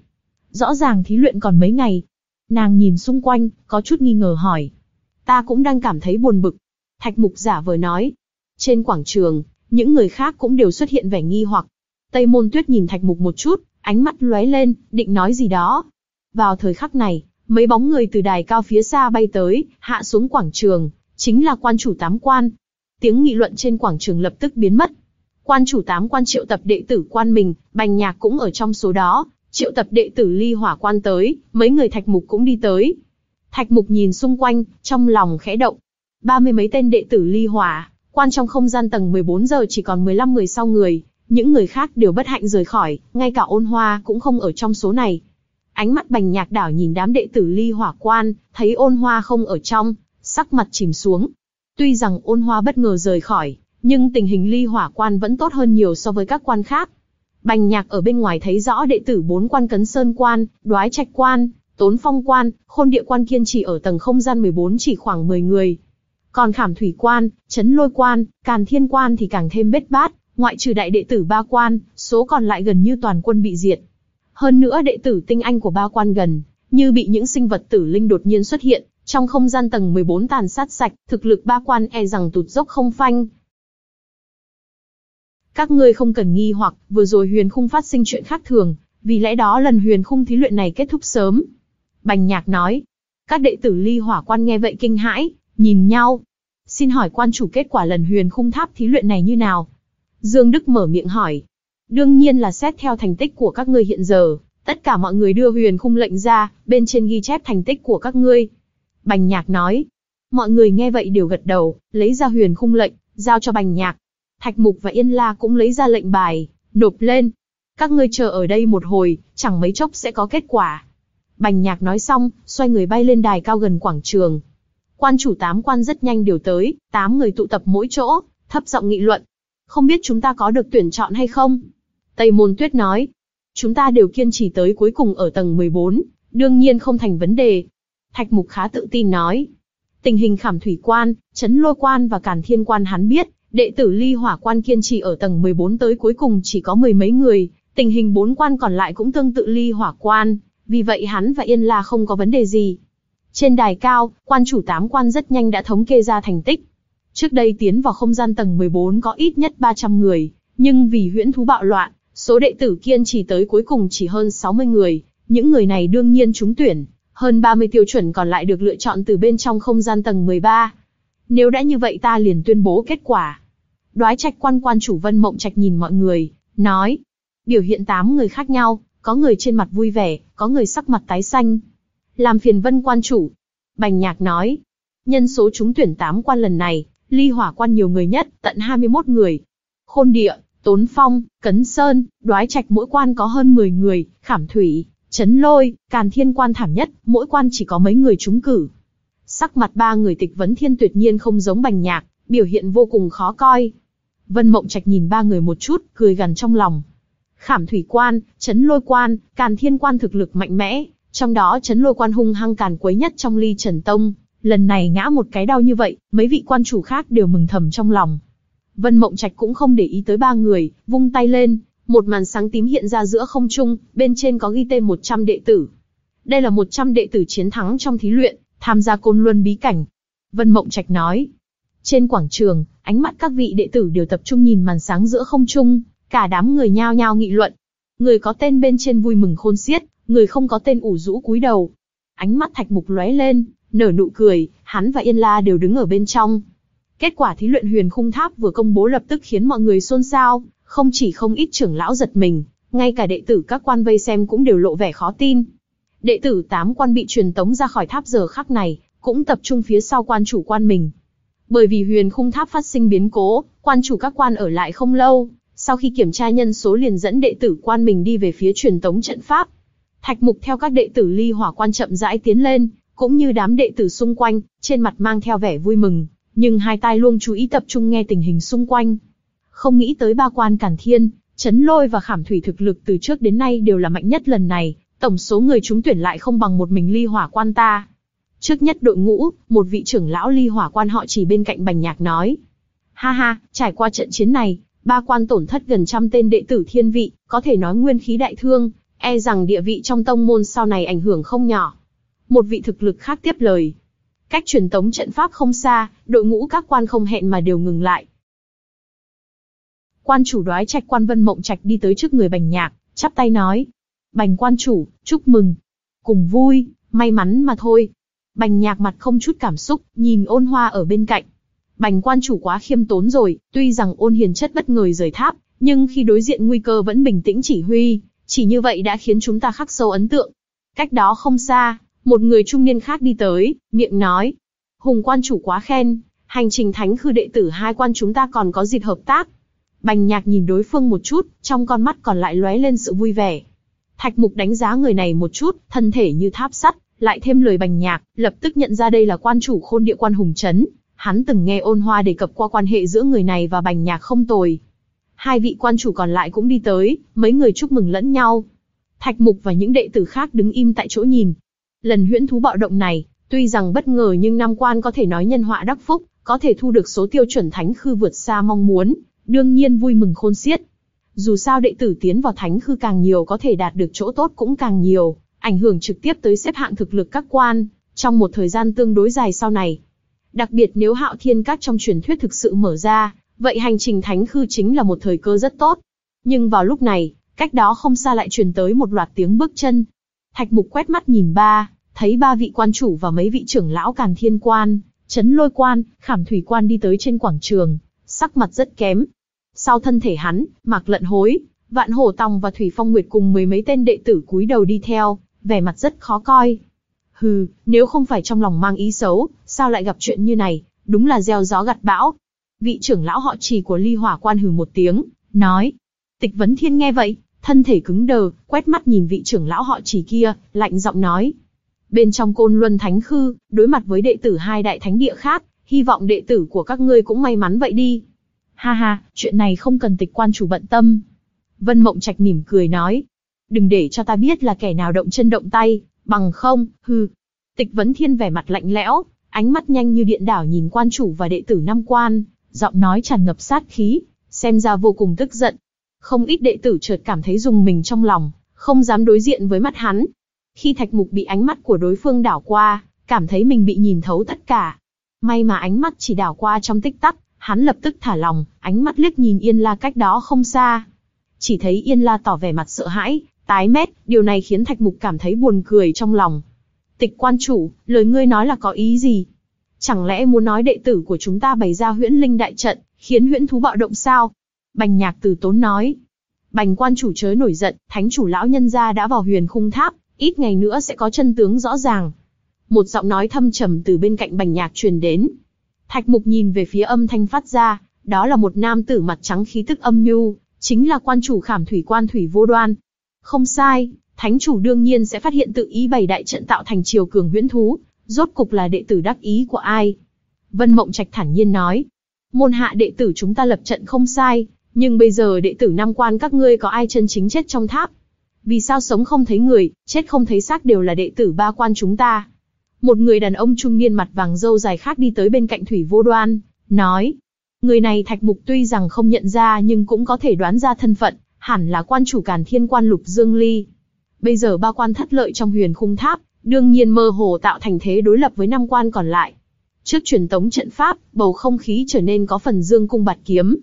Rõ ràng thí luyện còn mấy ngày. Nàng nhìn xung quanh, có chút nghi ngờ hỏi. Ta cũng đang cảm thấy buồn bực. Thạch Mục giả vờ nói. Trên quảng trường, những người khác cũng đều xuất hiện vẻ nghi hoặc. Tây Môn Tuyết nhìn Thạch Mục một chút, ánh mắt lóe lên, định nói gì đó. Vào thời khắc này, mấy bóng người từ đài cao phía xa bay tới, hạ xuống quảng trường, chính là quan chủ tám quan. Tiếng nghị luận trên quảng trường lập tức biến mất. Quan chủ tám quan triệu tập đệ tử quan mình, Bành Nhạc cũng ở trong số đó, triệu tập đệ tử Ly Hỏa quan tới, mấy người Thạch Mục cũng đi tới. Thạch Mục nhìn xung quanh, trong lòng khẽ động. Ba mươi mấy tên đệ tử Ly Hỏa quan trong không gian tầng mười bốn giờ chỉ còn mười lăm người sau người, những người khác đều bất hạnh rời khỏi, ngay cả Ôn Hoa cũng không ở trong số này. Ánh mắt Bành Nhạc đảo nhìn đám đệ tử Ly Hỏa quan, thấy Ôn Hoa không ở trong, sắc mặt chìm xuống. Tuy rằng Ôn Hoa bất ngờ rời khỏi, nhưng tình hình Ly Hỏa quan vẫn tốt hơn nhiều so với các quan khác. Bành Nhạc ở bên ngoài thấy rõ đệ tử bốn quan Cấn Sơn quan, Đoái Trạch quan, Tốn Phong quan, Khôn Địa quan kiên trì ở tầng không gian mười bốn chỉ khoảng mười người. Còn Khảm Thủy quan, Chấn Lôi quan, Càn Thiên quan thì càng thêm bết bát, ngoại trừ đại đệ tử ba quan, số còn lại gần như toàn quân bị diệt. Hơn nữa đệ tử tinh anh của ba quan gần như bị những sinh vật tử linh đột nhiên xuất hiện, trong không gian tầng mười bốn tàn sát sạch, thực lực ba quan e rằng tụt dốc không phanh. Các ngươi không cần nghi hoặc, vừa rồi Huyền Khung phát sinh chuyện khác thường, vì lẽ đó lần Huyền Khung thí luyện này kết thúc sớm. Bành Nhạc nói. Các đệ tử Ly Hỏa quan nghe vậy kinh hãi, nhìn nhau. Xin hỏi quan chủ kết quả lần Huyền Khung tháp thí luyện này như nào? Dương Đức mở miệng hỏi. Đương nhiên là xét theo thành tích của các ngươi hiện giờ, tất cả mọi người đưa Huyền Khung lệnh ra, bên trên ghi chép thành tích của các ngươi. Bành Nhạc nói. Mọi người nghe vậy đều gật đầu, lấy ra Huyền Khung lệnh, giao cho Bành Nhạc. Thạch Mục và Yên La cũng lấy ra lệnh bài, nộp lên. Các ngươi chờ ở đây một hồi, chẳng mấy chốc sẽ có kết quả. Bành Nhạc nói xong, xoay người bay lên đài cao gần quảng trường. Quan chủ tám quan rất nhanh điều tới, tám người tụ tập mỗi chỗ, thấp giọng nghị luận. Không biết chúng ta có được tuyển chọn hay không? Tây Môn Tuyết nói. Chúng ta đều kiên trì tới cuối cùng ở tầng mười bốn, đương nhiên không thành vấn đề. Thạch Mục khá tự tin nói. Tình hình Khảm Thủy quan, Chấn Lôi quan và Càn Thiên quan hắn biết, đệ tử Ly Hỏa quan kiên trì ở tầng mười bốn tới cuối cùng chỉ có mười mấy người, tình hình bốn quan còn lại cũng tương tự Ly Hỏa quan, vì vậy hắn và Yên La không có vấn đề gì. Trên đài cao, quan chủ tám quan rất nhanh đã thống kê ra thành tích. Trước đây tiến vào không gian tầng mười bốn có ít nhất ba trăm người, nhưng vì huyễn thú bạo loạn, số đệ tử kiên trì tới cuối cùng chỉ hơn sáu mươi người, những người này đương nhiên trúng tuyển, hơn ba mươi tiêu chuẩn còn lại được lựa chọn từ bên trong không gian tầng mười ba. Nếu đã như vậy ta liền tuyên bố kết quả. Đoái Trạch quan quan chủ Vân Mộng Trạch nhìn mọi người, nói. Biểu hiện tám người khác nhau, có người trên mặt vui vẻ, có người sắc mặt tái xanh. Làm phiền Vân quan chủ. Bành Nhạc nói. Nhân số trúng tuyển tám quan lần này, Ly Hỏa quan nhiều người nhất, tận hai mươi mốt người. Khôn Địa, Tốn Phong, Cấn Sơn, Đoái Trạch mỗi quan có hơn mười người, Khảm Thủy, Chấn Lôi, Càn Thiên quan thảm nhất, mỗi quan chỉ có mấy người trúng cử. Sắc mặt ba người Tịch Vấn Thiên tuyệt nhiên không giống Bành Nhạc, biểu hiện vô cùng khó coi. Vân Mộng Trạch nhìn ba người một chút, cười gằn trong lòng. Khảm Thủy quan, Chấn Lôi quan, Càn Thiên quan thực lực mạnh mẽ, trong đó Chấn Lôi quan hung hăng càn quấy nhất trong Ly Trần Tông, lần này ngã một cái đau như vậy, mấy vị quan chủ khác đều mừng thầm trong lòng. Vân Mộng Trạch cũng không để ý tới ba người, vung tay lên, một màn sáng tím hiện ra giữa không trung, bên trên có ghi tên một trăm đệ tử. Đây là một trăm đệ tử chiến thắng trong thí luyện, tham gia Côn Luân bí cảnh. Vân Mộng Trạch nói. Trên quảng trường, ánh mắt các vị đệ tử đều tập trung nhìn màn sáng giữa không trung, cả đám người nhao nhao nghị luận. Người có tên bên trên vui mừng khôn xiết, người không có tên ủ rũ cúi đầu. Ánh mắt Thạch Mục lóe lên, nở nụ cười, hắn và Yên La đều đứng ở bên trong. Kết quả thí luyện Huyền Khung Tháp vừa công bố lập tức khiến mọi người xôn xao, không chỉ không ít trưởng lão giật mình, ngay cả đệ tử các quan vây xem cũng đều lộ vẻ khó tin. Đệ tử tám quan bị truyền tống ra khỏi tháp giờ khắc này, cũng tập trung phía sau quan chủ quan mình. Bởi vì Huyền Khung Tháp phát sinh biến cố, quan chủ các quan ở lại không lâu, sau khi kiểm tra nhân số liền dẫn đệ tử quan mình đi về phía truyền tống trận pháp. Thạch Mục theo các đệ tử Ly Hỏa quan chậm rãi tiến lên, cũng như đám đệ tử xung quanh, trên mặt mang theo vẻ vui mừng, nhưng hai tai luôn chú ý tập trung nghe tình hình xung quanh. Không nghĩ tới ba quan Càn Thiên, Chấn Lôi và Khảm Thủy thực lực từ trước đến nay đều là mạnh nhất, lần này, tổng số người trúng tuyển lại không bằng một mình Ly Hỏa quan ta. Trước nhất đội ngũ, một vị trưởng lão Ly Hỏa quan họ Chỉ bên cạnh Bành Nhạc nói. Ha ha, trải qua trận chiến này, ba quan tổn thất gần trăm tên đệ tử thiên vị, có thể nói nguyên khí đại thương, e rằng địa vị trong tông môn sau này ảnh hưởng không nhỏ. Một vị thực lực khác tiếp lời. Cách truyền tống trận pháp không xa, đội ngũ các quan không hẹn mà đều ngừng lại. Quan chủ Đoái Trạch Quan Vân Mộng Trạch đi tới trước người Bành Nhạc, chắp tay nói. Bành quan chủ, chúc mừng. Cùng vui, may mắn mà thôi. Bành Nhạc mặt không chút cảm xúc, nhìn Ôn Hoa ở bên cạnh. Bành quan chủ quá khiêm tốn rồi, tuy rằng Ôn Hiền Chất bất ngờ rời tháp, nhưng khi đối diện nguy cơ vẫn bình tĩnh chỉ huy, chỉ như vậy đã khiến chúng ta khắc sâu ấn tượng. Cách đó không xa, một người trung niên khác đi tới, miệng nói. Hùng quan chủ quá khen, hành trình thánh khư đệ tử hai quan chúng ta còn có dịp hợp tác. Bành Nhạc nhìn đối phương một chút, trong con mắt còn lại lóe lên sự vui vẻ. Thạch Mục đánh giá người này một chút, thân thể như tháp sắt, lại thêm lời Bành Nhạc, lập tức nhận ra đây là quan chủ Khôn Địa Quan Hùng Trấn. Hắn từng nghe Ôn Hoa đề cập qua quan hệ giữa người này và Bành Nhạc không tồi. Hai vị quan chủ còn lại cũng đi tới, mấy người chúc mừng lẫn nhau. Thạch Mục và những đệ tử khác đứng im tại chỗ nhìn. Lần huyễn thú bạo động này, tuy rằng bất ngờ nhưng năm quan có thể nói nhân họa đắc phúc, có thể thu được số tiêu chuẩn thánh khư vượt xa mong muốn, đương nhiên vui mừng khôn xiết. Dù sao đệ tử tiến vào thánh khư càng nhiều có thể đạt được chỗ tốt cũng càng nhiều, ảnh hưởng trực tiếp tới xếp hạng thực lực các quan, trong một thời gian tương đối dài sau này. Đặc biệt nếu Hạo Thiên Các trong truyền thuyết thực sự mở ra, vậy hành trình thánh khư chính là một thời cơ rất tốt. Nhưng vào lúc này, cách đó không xa lại truyền tới một loạt tiếng bước chân. Thạch Mục quét mắt nhìn ba, thấy ba vị quan chủ và mấy vị trưởng lão Càn Thiên Quan, Trấn Lôi Quan, Khảm Thủy Quan đi tới trên quảng trường, sắc mặt rất kém. Sau thân thể hắn, Mạc Lận Hối, Vạn Hổ Tòng và Thủy Phong Nguyệt cùng mười mấy tên đệ tử cúi đầu đi theo, vẻ mặt rất khó coi. Hừ, nếu không phải trong lòng mang ý xấu, sao lại gặp chuyện như này, đúng là gieo gió gặt bão. Vị trưởng lão họ Trì của Ly Hỏa Quan hừ một tiếng, nói. Tịch Vấn Thiên nghe vậy, thân thể cứng đờ, quét mắt nhìn vị trưởng lão họ Trì kia, lạnh giọng nói. Bên trong Côn Luân Thánh Khư, đối mặt với đệ tử hai đại thánh địa khác, hy vọng đệ tử của các ngươi cũng may mắn vậy đi. Ha ha, chuyện này không cần Tịch quan chủ bận tâm. Vân Mộng Trạch mỉm cười nói. Đừng để cho ta biết là kẻ nào động chân động tay, bằng không, hừ. Tịch Vấn Thiên vẻ mặt lạnh lẽo, ánh mắt nhanh như điện đảo nhìn quan chủ và đệ tử năm quan, giọng nói tràn ngập sát khí, xem ra vô cùng tức giận. Không ít đệ tử chợt cảm thấy rùng mình trong lòng, không dám đối diện với mắt hắn. Khi Thạch Mục bị ánh mắt của đối phương đảo qua, cảm thấy mình bị nhìn thấu tất cả. May mà ánh mắt chỉ đảo qua trong tích tắc, hắn lập tức thả lòng, ánh mắt liếc nhìn Yên La cách đó không xa. Chỉ thấy Yên La tỏ vẻ mặt sợ hãi, tái mét, điều này khiến Thạch Mục cảm thấy buồn cười trong lòng. Tịch quan chủ, lời ngươi nói là có ý gì? Chẳng lẽ muốn nói đệ tử của chúng ta bày ra huyễn linh đại trận, khiến huyễn thú bạo động sao? Bành Nhạc từ tốn nói. Bành quan chủ chớ nổi giận, thánh chủ lão nhân gia đã vào huyền khung tháp, ít ngày nữa sẽ có chân tướng rõ ràng. Một giọng nói thâm trầm từ bên cạnh Bành Nhạc truyền đến. Thạch Mục nhìn về phía âm thanh phát ra, đó là một nam tử mặt trắng khí tức âm nhu, chính là quan chủ Khảm Thủy Quan Thủy Vô Đoan. Không sai, thánh chủ đương nhiên sẽ phát hiện tự ý bày đại trận tạo thành triều cường huyễn thú, rốt cục là đệ tử đắc ý của ai? Vân Mộng Trạch thản nhiên nói. Môn hạ đệ tử chúng ta lập trận không sai, nhưng bây giờ đệ tử năm quan các ngươi có ai chân chính chết trong tháp? Vì sao sống không thấy người, chết không thấy xác đều là đệ tử ba quan chúng ta? Một người đàn ông trung niên mặt vàng râu dài khác đi tới bên cạnh Thủy Vô Đoan, nói. Người này Thạch Mục tuy rằng không nhận ra nhưng cũng có thể đoán ra thân phận, hẳn là quan chủ Càn Thiên Quan Lục Dương Ly. Bây giờ ba quan thất lợi trong huyền khung tháp, đương nhiên mơ hồ tạo thành thế đối lập với năm quan còn lại. Trước truyền tống trận pháp, bầu không khí trở nên có phần dương cung bạt kiếm.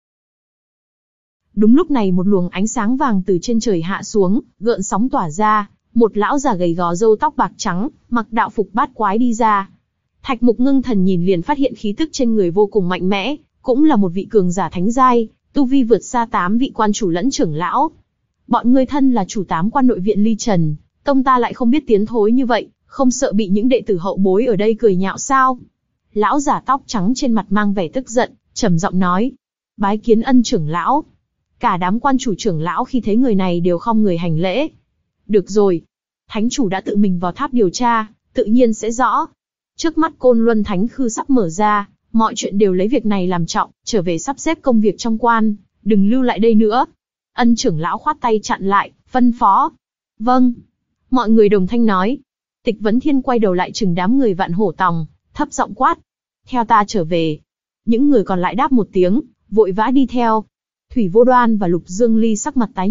Đúng lúc này một luồng ánh sáng vàng từ trên trời hạ xuống, gợn sóng tỏa ra, một lão già gầy gò râu tóc bạc trắng, mặc đạo phục bát quái đi ra. Thạch Mục ngưng thần nhìn liền phát hiện khí tức trên người vô cùng mạnh mẽ, cũng là một vị cường giả thánh giai, tu vi vượt xa tám vị quan chủ lẫn trưởng lão. Bọn ngươi thân là chủ tám quan nội viện Ly Trần, tông ta lại không biết tiến thối như vậy, không sợ bị những đệ tử hậu bối ở đây cười nhạo sao? Lão giả tóc trắng trên mặt mang vẻ tức giận, trầm giọng nói. Bái kiến ân trưởng lão. Cả đám quan chủ trưởng lão khi thấy người này đều khom người hành lễ. Được rồi. Thánh chủ đã tự mình vào tháp điều tra, tự nhiên sẽ rõ. Trước mắt Côn Luân Thánh Khư sắp mở ra, mọi chuyện đều lấy việc này làm trọng, trở về sắp xếp công việc trong quan, đừng lưu lại đây nữa. Ân trưởng lão khoát tay chặn lại, phân phó. Vâng. Mọi người đồng thanh nói. Tịch Vấn Thiên quay đầu lại chừng đám người Vạn Hổ Tòng, thấp giọng quát. Theo ta trở về. Những người còn lại đáp một tiếng, vội vã đi theo. Thủy Vô Đoan và Lục Dương Ly sắc mặt tái nhợt,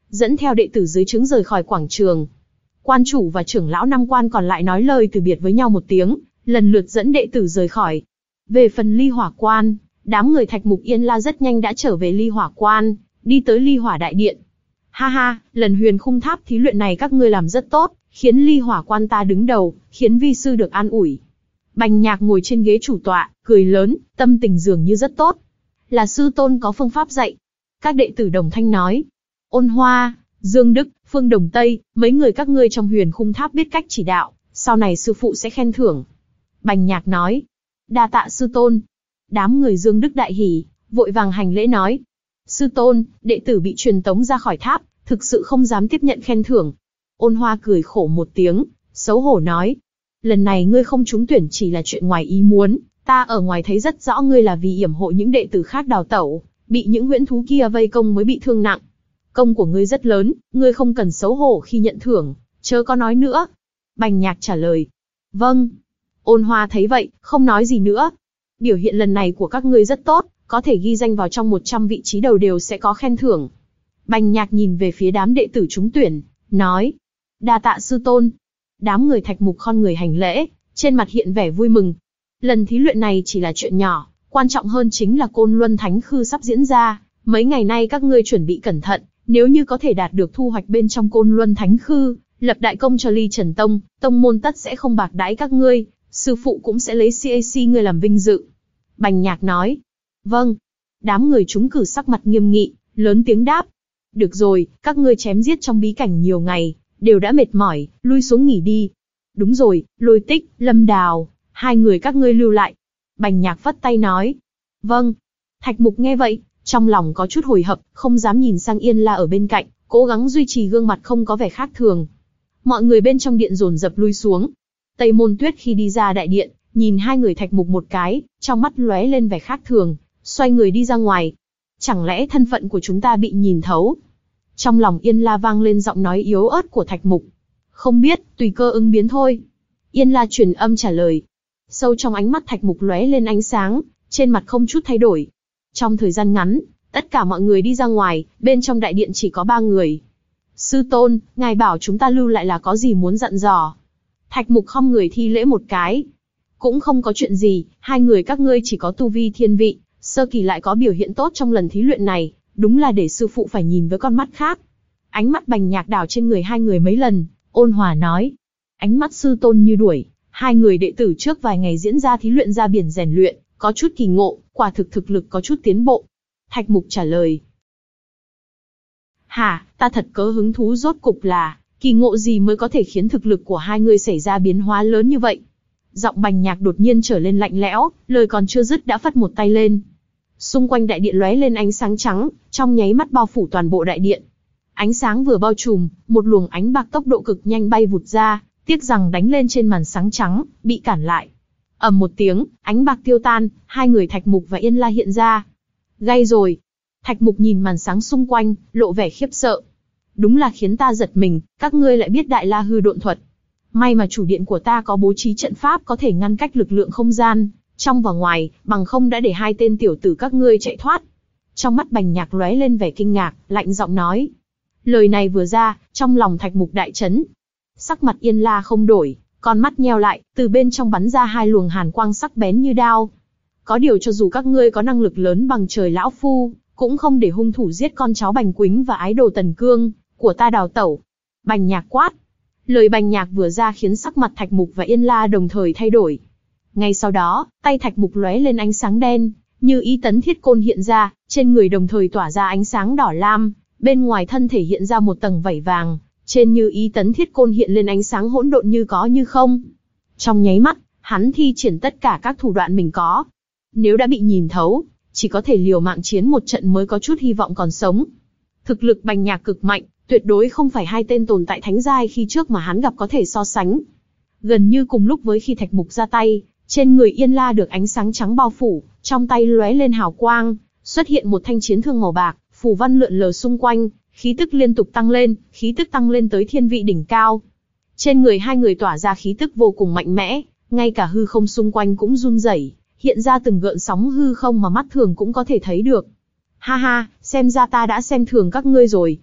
dẫn theo đệ tử dưới trướng rời khỏi quảng trường. Quan chủ và trưởng lão năm quan còn lại nói lời từ biệt với nhau một tiếng, lần lượt dẫn đệ tử rời khỏi. Về phần Ly Hỏa Quan, đám người Thạch Mục Yên La rất nhanh đã trở về Ly Hỏa Quan, đi tới Ly Hỏa Đại Điện. Ha ha, lần huyền khung tháp thí luyện này các ngươi làm rất tốt, khiến Ly Hỏa Quan ta đứng đầu, khiến vi sư được an ủi. Bành Nhạc ngồi trên ghế chủ tọa, cười lớn, tâm tình dường như rất tốt. Là sư tôn có phương pháp dạy. Các đệ tử đồng thanh nói. Ôn Hoa, Dương Đức, Phương Đồng Tây, mấy người các ngươi trong huyền khung tháp biết cách chỉ đạo, sau này sư phụ sẽ khen thưởng. Bành Nhạc nói. Đa tạ sư tôn. Đám người Dương Đức đại hỉ, vội vàng hành lễ nói. Sư tôn, đệ tử bị truyền tống ra khỏi tháp, thực sự không dám tiếp nhận khen thưởng. Ôn Hoa cười khổ một tiếng, xấu hổ nói. Lần này ngươi không trúng tuyển chỉ là chuyện ngoài ý muốn, ta ở ngoài thấy rất rõ ngươi là vì yểm hộ những đệ tử khác đào tẩu, bị những huyễn thú kia vây công mới bị thương nặng. Công của ngươi rất lớn, ngươi không cần xấu hổ khi nhận thưởng, chớ có nói nữa. Bành Nhạc trả lời. Vâng. Ôn Hoa thấy vậy, không nói gì nữa. Biểu hiện lần này của các ngươi rất tốt, có thể ghi danh vào trong một trăm vị trí đầu đều sẽ có khen thưởng. Bành Nhạc nhìn về phía đám đệ tử trúng tuyển, nói. Đa tạ sư tôn. Đám người Thạch Mục khom người hành lễ, trên mặt hiện vẻ vui mừng. Lần thí luyện này chỉ là chuyện nhỏ, quan trọng hơn chính là Côn Luân Thánh Khư sắp diễn ra. Mấy ngày nay các ngươi chuẩn bị cẩn thận, nếu như có thể đạt được thu hoạch bên trong Côn Luân Thánh Khư, lập đại công cho Ly Trần Tông, tông môn tất sẽ không bạc đãi các ngươi, sư phụ cũng sẽ lấy xê a xê ngươi làm vinh dự. Bành Nhạc nói. Vâng. Đám người trúng cử sắc mặt nghiêm nghị, lớn tiếng đáp. Được rồi, các ngươi chém giết trong bí cảnh nhiều ngày, đều đã mệt mỏi, lui xuống nghỉ đi. Đúng rồi, Lôi Tích, Lâm Đào, hai người các ngươi lưu lại. Bành Nhạc phất tay nói. Vâng. Thạch Mục nghe vậy, trong lòng có chút hồi hộp, không dám nhìn sang Yên La ở bên cạnh, cố gắng duy trì gương mặt không có vẻ khác thường. Mọi người bên trong điện dồn dập lui xuống. Tây Môn Tuyết khi đi ra đại điện, nhìn hai người Thạch Mục một cái, trong mắt lóe lên vẻ khác thường, xoay người đi ra ngoài. Chẳng lẽ thân phận của chúng ta bị nhìn thấu? Trong lòng Yên La vang lên giọng nói yếu ớt của Thạch Mục. Không biết, tùy cơ ứng biến thôi. Yên La truyền âm trả lời. Sâu trong ánh mắt Thạch Mục lóe lên ánh sáng, trên mặt không chút thay đổi. Trong thời gian ngắn, tất cả mọi người đi ra ngoài, bên trong đại điện chỉ có ba người. Sư tôn, ngài bảo chúng ta lưu lại là có gì muốn dặn dò? Thạch Mục khom người thi lễ một cái. Cũng không có chuyện gì, hai người các ngươi chỉ có tu vi thiên vị, sơ kỳ lại có biểu hiện tốt trong lần thí luyện này, đúng là để sư phụ phải nhìn với con mắt khác. Ánh mắt Bành Nhạc đảo trên người hai người mấy lần, ôn hòa nói. Ánh mắt sư tôn như đuổi, hai người đệ tử trước vài ngày diễn ra thí luyện ra biển rèn luyện, có chút kỳ ngộ, quả thực thực lực có chút tiến bộ. Thạch Mục trả lời. Hả, ta thật có hứng thú rốt cục là, kỳ ngộ gì mới có thể khiến thực lực của hai người xảy ra biến hóa lớn như vậy? Giọng Bành Nhạc đột nhiên trở lên lạnh lẽo, lời còn chưa dứt đã phất một tay lên. Xung quanh đại điện lóe lên ánh sáng trắng, trong nháy mắt bao phủ toàn bộ đại điện. Ánh sáng vừa bao trùm, một luồng ánh bạc tốc độ cực nhanh bay vụt ra, tiếc rằng đánh lên trên màn sáng trắng, bị cản lại. Ầm một tiếng, ánh bạc tiêu tan, hai người Thạch Mục và Yên La hiện ra. Gay rồi. Thạch Mục nhìn màn sáng xung quanh, lộ vẻ khiếp sợ. Đúng là khiến ta giật mình, các ngươi lại biết Đại La Hư độn thuật. May mà chủ điện của ta có bố trí trận pháp có thể ngăn cách lực lượng không gian, trong và ngoài, bằng không đã để hai tên tiểu tử các ngươi chạy thoát. Trong mắt Bành Nhạc lóe lên vẻ kinh ngạc, lạnh giọng nói. Lời này vừa ra, trong lòng Thạch Mục đại chấn. Sắc mặt Yên La không đổi, con mắt nheo lại, từ bên trong bắn ra hai luồng hàn quang sắc bén như đao. Có điều cho dù các ngươi có năng lực lớn bằng trời lão phu, cũng không để hung thủ giết con cháu Bành Quýnh và ái đồ Tần Cương của ta đào tẩu. Bành Nhạc quát. Lời Bành Nhạc vừa ra khiến sắc mặt Thạch Mục và Yên La đồng thời thay đổi. Ngay sau đó, tay Thạch Mục lóe lên ánh sáng đen, như ý tấn thiết côn hiện ra, trên người đồng thời tỏa ra ánh sáng đỏ lam, bên ngoài thân thể hiện ra một tầng vảy vàng, trên như ý tấn thiết côn hiện lên ánh sáng hỗn độn như có như không. Trong nháy mắt, hắn thi triển tất cả các thủ đoạn mình có. Nếu đã bị nhìn thấu, chỉ có thể liều mạng chiến một trận mới có chút hy vọng còn sống. Thực lực Bành Nhạc cực mạnh, tuyệt đối không phải hai tên tồn tại thánh giai khi trước mà hắn gặp có thể so sánh. Gần như cùng lúc với khi Thạch Mục ra tay, trên người Yên La được ánh sáng trắng bao phủ, trong tay lóe lên hào quang, xuất hiện một thanh chiến thương màu bạc, phù văn lượn lờ xung quanh, khí tức liên tục tăng lên, khí tức tăng lên tới thiên vị đỉnh cao. Trên người hai người tỏa ra khí tức vô cùng mạnh mẽ, ngay cả hư không xung quanh cũng run rẩy, hiện ra từng gợn sóng hư không mà mắt thường cũng có thể thấy được. Ha ha, xem ra ta đã xem thường các ngươi rồi.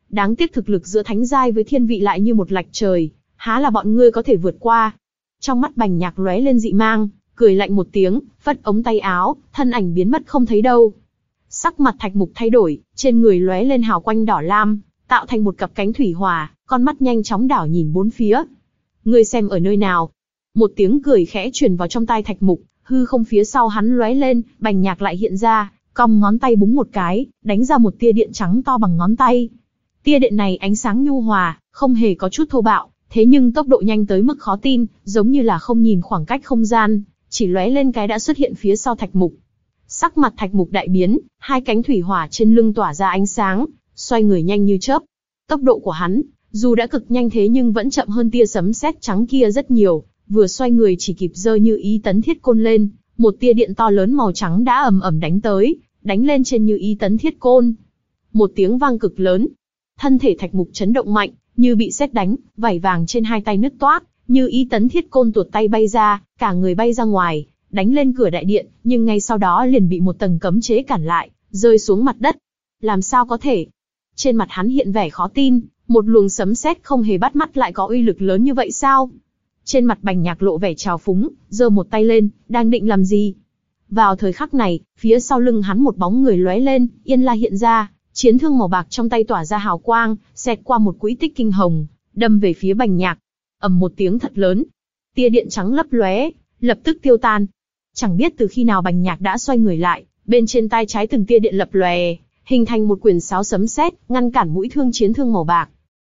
Đáng tiếc thực lực giữa thánh giai với thiên vị lại như một lạch trời, há là bọn ngươi có thể vượt qua. Trong mắt Bành Nhạc lóe lên dị mang, cười lạnh một tiếng, phất ống tay áo, thân ảnh biến mất không thấy đâu. Sắc mặt Thạch Mục thay đổi, trên người lóe lên hào quang đỏ lam, tạo thành một cặp cánh thủy hỏa, con mắt nhanh chóng đảo nhìn bốn phía. Ngươi xem ở nơi nào? Một tiếng cười khẽ truyền vào trong tai Thạch Mục, hư không phía sau hắn lóe lên, Bành Nhạc lại hiện ra, cong ngón tay búng một cái, đánh ra một tia điện trắng to bằng ngón tay. Tia điện này ánh sáng nhu hòa, không hề có chút thô bạo, thế nhưng tốc độ nhanh tới mức khó tin, giống như là không nhìn khoảng cách không gian, chỉ lóe lên cái đã xuất hiện phía sau Thạch Mục. Sắc mặt Thạch Mục đại biến, hai cánh thủy hỏa trên lưng tỏa ra ánh sáng, xoay người nhanh như chớp. Tốc độ của hắn, dù đã cực nhanh thế nhưng vẫn chậm hơn tia sấm sét trắng kia rất nhiều, vừa xoay người chỉ kịp giơ Như Ý Tấn Thiết Côn lên, một tia điện to lớn màu trắng đã ầm ầm đánh tới, đánh lên trên Như Ý Tấn Thiết Côn. Một tiếng vang cực lớn, thân thể Thạch Mục chấn động mạnh, như bị sét đánh, vảy vàng trên hai tay nứt toác, Như Ý Tấn Thiết Côn tuột tay bay ra, cả người bay ra ngoài, đánh lên cửa đại điện, nhưng ngay sau đó liền bị một tầng cấm chế cản lại, rơi xuống mặt đất. Làm sao có thể? Trên mặt hắn hiện vẻ khó tin, một luồng sấm sét không hề bắt mắt lại có uy lực lớn như vậy sao? Trên mặt Bành Nhạc lộ vẻ trào phúng, giơ một tay lên, đang định làm gì? Vào thời khắc này, phía sau lưng hắn một bóng người lóe lên, Yên La hiện ra, chiến thương màu bạc trong tay tỏa ra hào quang, xẹt qua một quỹ tích kinh hồng, đâm về phía Bành Nhạc. Ầm một tiếng thật lớn, tia điện trắng lấp lóe, lập tức tiêu tan. Chẳng biết từ khi nào Bành Nhạc đã xoay người lại, bên trên tay trái từng tia điện lập lòe, hình thành một quyền sáo sấm sét, ngăn cản mũi thương chiến thương màu bạc.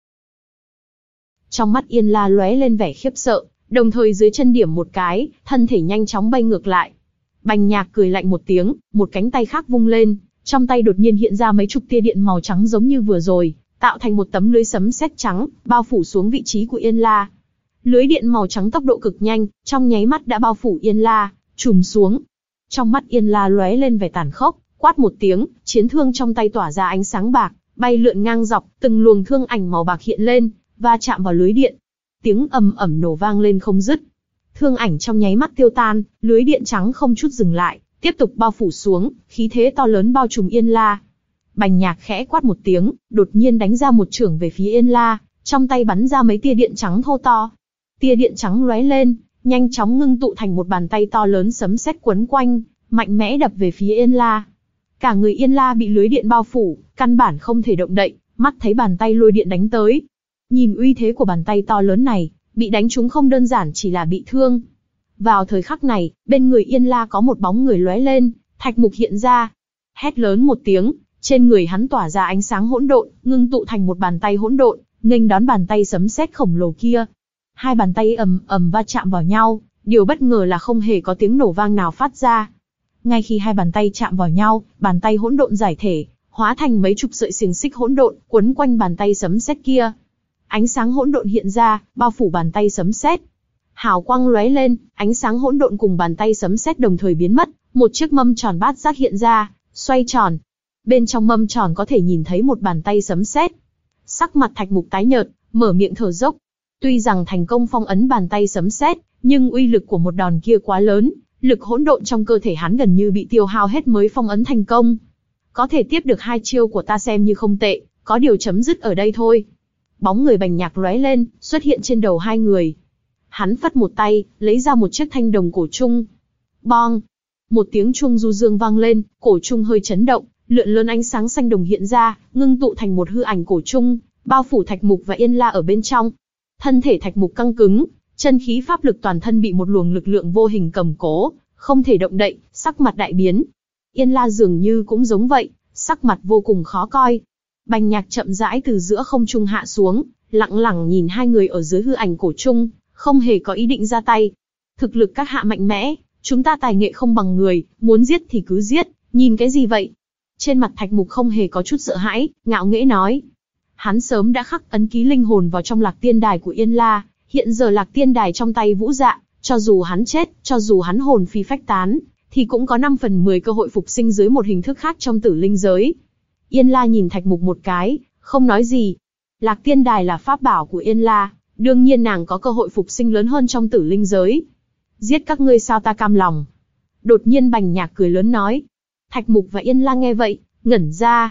Trong mắt Yên La lóe lên vẻ khiếp sợ, đồng thời dưới chân điểm một cái, thân thể nhanh chóng bay ngược lại. Bành Nhạc cười lạnh một tiếng, một cánh tay khác vung lên, trong tay đột nhiên hiện ra mấy chục tia điện màu trắng giống như vừa rồi, tạo thành một tấm lưới sấm sét trắng, bao phủ xuống vị trí của Yên La. Lưới điện màu trắng tốc độ cực nhanh, trong nháy mắt đã bao phủ Yên La, trùm xuống. Trong mắt Yên La lóe lên vẻ tàn khốc, quát một tiếng, chiến thương trong tay tỏa ra ánh sáng bạc, bay lượn ngang dọc, từng luồng thương ảnh màu bạc hiện lên, va chạm vào lưới điện. Tiếng ầm ầm nổ vang lên không dứt. Thương ảnh trong nháy mắt tiêu tan, lưới điện trắng không chút dừng lại, tiếp tục bao phủ xuống, khí thế to lớn bao trùm Yên La. Bành Nhạc khẽ quát một tiếng, đột nhiên đánh ra một chưởng về phía Yên La, trong tay bắn ra mấy tia điện trắng thô to. Tia điện trắng lóe lên, nhanh chóng ngưng tụ thành một bàn tay to lớn sấm sét quấn quanh, mạnh mẽ đập về phía Yên La. Cả người Yên La bị lưới điện bao phủ, căn bản không thể động đậy, mắt thấy bàn tay lôi điện đánh tới. Nhìn uy thế của bàn tay to lớn này, bị đánh trúng không đơn giản chỉ là bị thương. Vào thời khắc này, bên người Yên La có một bóng người lóe lên, Thạch Mục hiện ra. Hét lớn một tiếng, trên người hắn tỏa ra ánh sáng hỗn độn, ngưng tụ thành một bàn tay hỗn độn, nghênh đón bàn tay sấm sét khổng lồ kia. Hai bàn tay ầm ầm va chạm vào nhau, điều bất ngờ là không hề có tiếng nổ vang nào phát ra. Ngay khi hai bàn tay chạm vào nhau, bàn tay hỗn độn giải thể, hóa thành mấy chục sợi xiềng xích hỗn độn quấn quanh bàn tay sấm sét kia. Ánh sáng hỗn độn hiện ra, bao phủ bàn tay sấm sét. Hào quang lóe lên, ánh sáng hỗn độn cùng bàn tay sấm sét đồng thời biến mất, một chiếc mâm tròn bát giác hiện ra, xoay tròn. Bên trong mâm tròn có thể nhìn thấy một bàn tay sấm sét. Sắc mặt Thạch Mục tái nhợt, mở miệng thở dốc. Tuy rằng thành công phong ấn bàn tay sấm sét, nhưng uy lực của một đòn kia quá lớn, lực hỗn độn trong cơ thể hắn gần như bị tiêu hao hết mới phong ấn thành công. Có thể tiếp được hai chiêu của ta xem như không tệ, có điều chấm dứt ở đây thôi. Bóng người Bành Nhạc lóe lên, xuất hiện trên đầu hai người. Hắn phất một tay, lấy ra một chiếc thanh đồng cổ trung. Bong! Một tiếng chuông du dương vang lên, cổ trung hơi chấn động, lượn lờ ánh sáng xanh đồng hiện ra, ngưng tụ thành một hư ảnh cổ trung, bao phủ Thạch Mục và Yên La ở bên trong. Thân thể Thạch Mục căng cứng, chân khí pháp lực toàn thân bị một luồng lực lượng vô hình cầm cố, không thể động đậy, sắc mặt đại biến. Yên La dường như cũng giống vậy, sắc mặt vô cùng khó coi. Bành Nhạc chậm rãi từ giữa không trung hạ xuống, lặng lặng nhìn hai người ở dưới hư ảnh cổ trung, không hề có ý định ra tay. Thực lực các hạ mạnh mẽ, chúng ta tài nghệ không bằng người, muốn giết thì cứ giết, nhìn cái gì vậy? Trên mặt Thạch Mục không hề có chút sợ hãi, ngạo nghễ nói. Hắn sớm đã khắc ấn ký linh hồn vào trong Lạc Tiên Đài của Yên La, hiện giờ Lạc Tiên Đài trong tay Vũ Dạ, cho dù hắn chết, cho dù hắn hồn phi phách tán, thì cũng có năm phần mười cơ hội phục sinh dưới một hình thức khác trong tử linh giới. Yên La nhìn Thạch Mục một cái, không nói gì. Lạc Tiên Đài là pháp bảo của Yên La, đương nhiên nàng có cơ hội phục sinh lớn hơn trong tử linh giới. Giết các ngươi sao ta cam lòng. Đột nhiên Bành Nhạc cười lớn nói. Thạch Mục và Yên La nghe vậy, ngẩn ra.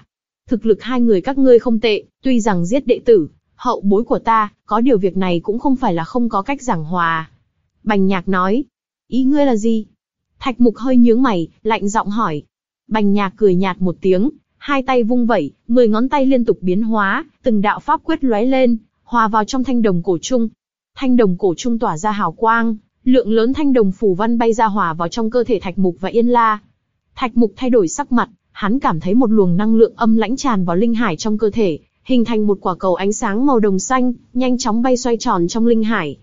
thực lực hai người các ngươi không tệ, tuy rằng giết đệ tử, hậu bối của ta, có điều việc này cũng không phải là không có cách giảng hòa. Bành Nhạc nói, ý ngươi là gì? Thạch Mục hơi nhướng mày, lạnh giọng hỏi. Bành Nhạc cười nhạt một tiếng, hai tay vung vẩy, mười ngón tay liên tục biến hóa, từng đạo pháp quyết lóe lên, hòa vào trong thanh đồng cổ trung. Thanh đồng cổ trung tỏa ra hào quang, lượng lớn thanh đồng phù văn bay ra hòa vào trong cơ thể Thạch Mục và Yên La. Thạch Mục thay đổi sắc mặt, hắn cảm thấy một luồng năng lượng âm lãnh tràn vào linh hải trong cơ thể, hình thành một quả cầu ánh sáng màu đồng xanh, nhanh chóng bay xoay tròn trong linh hải.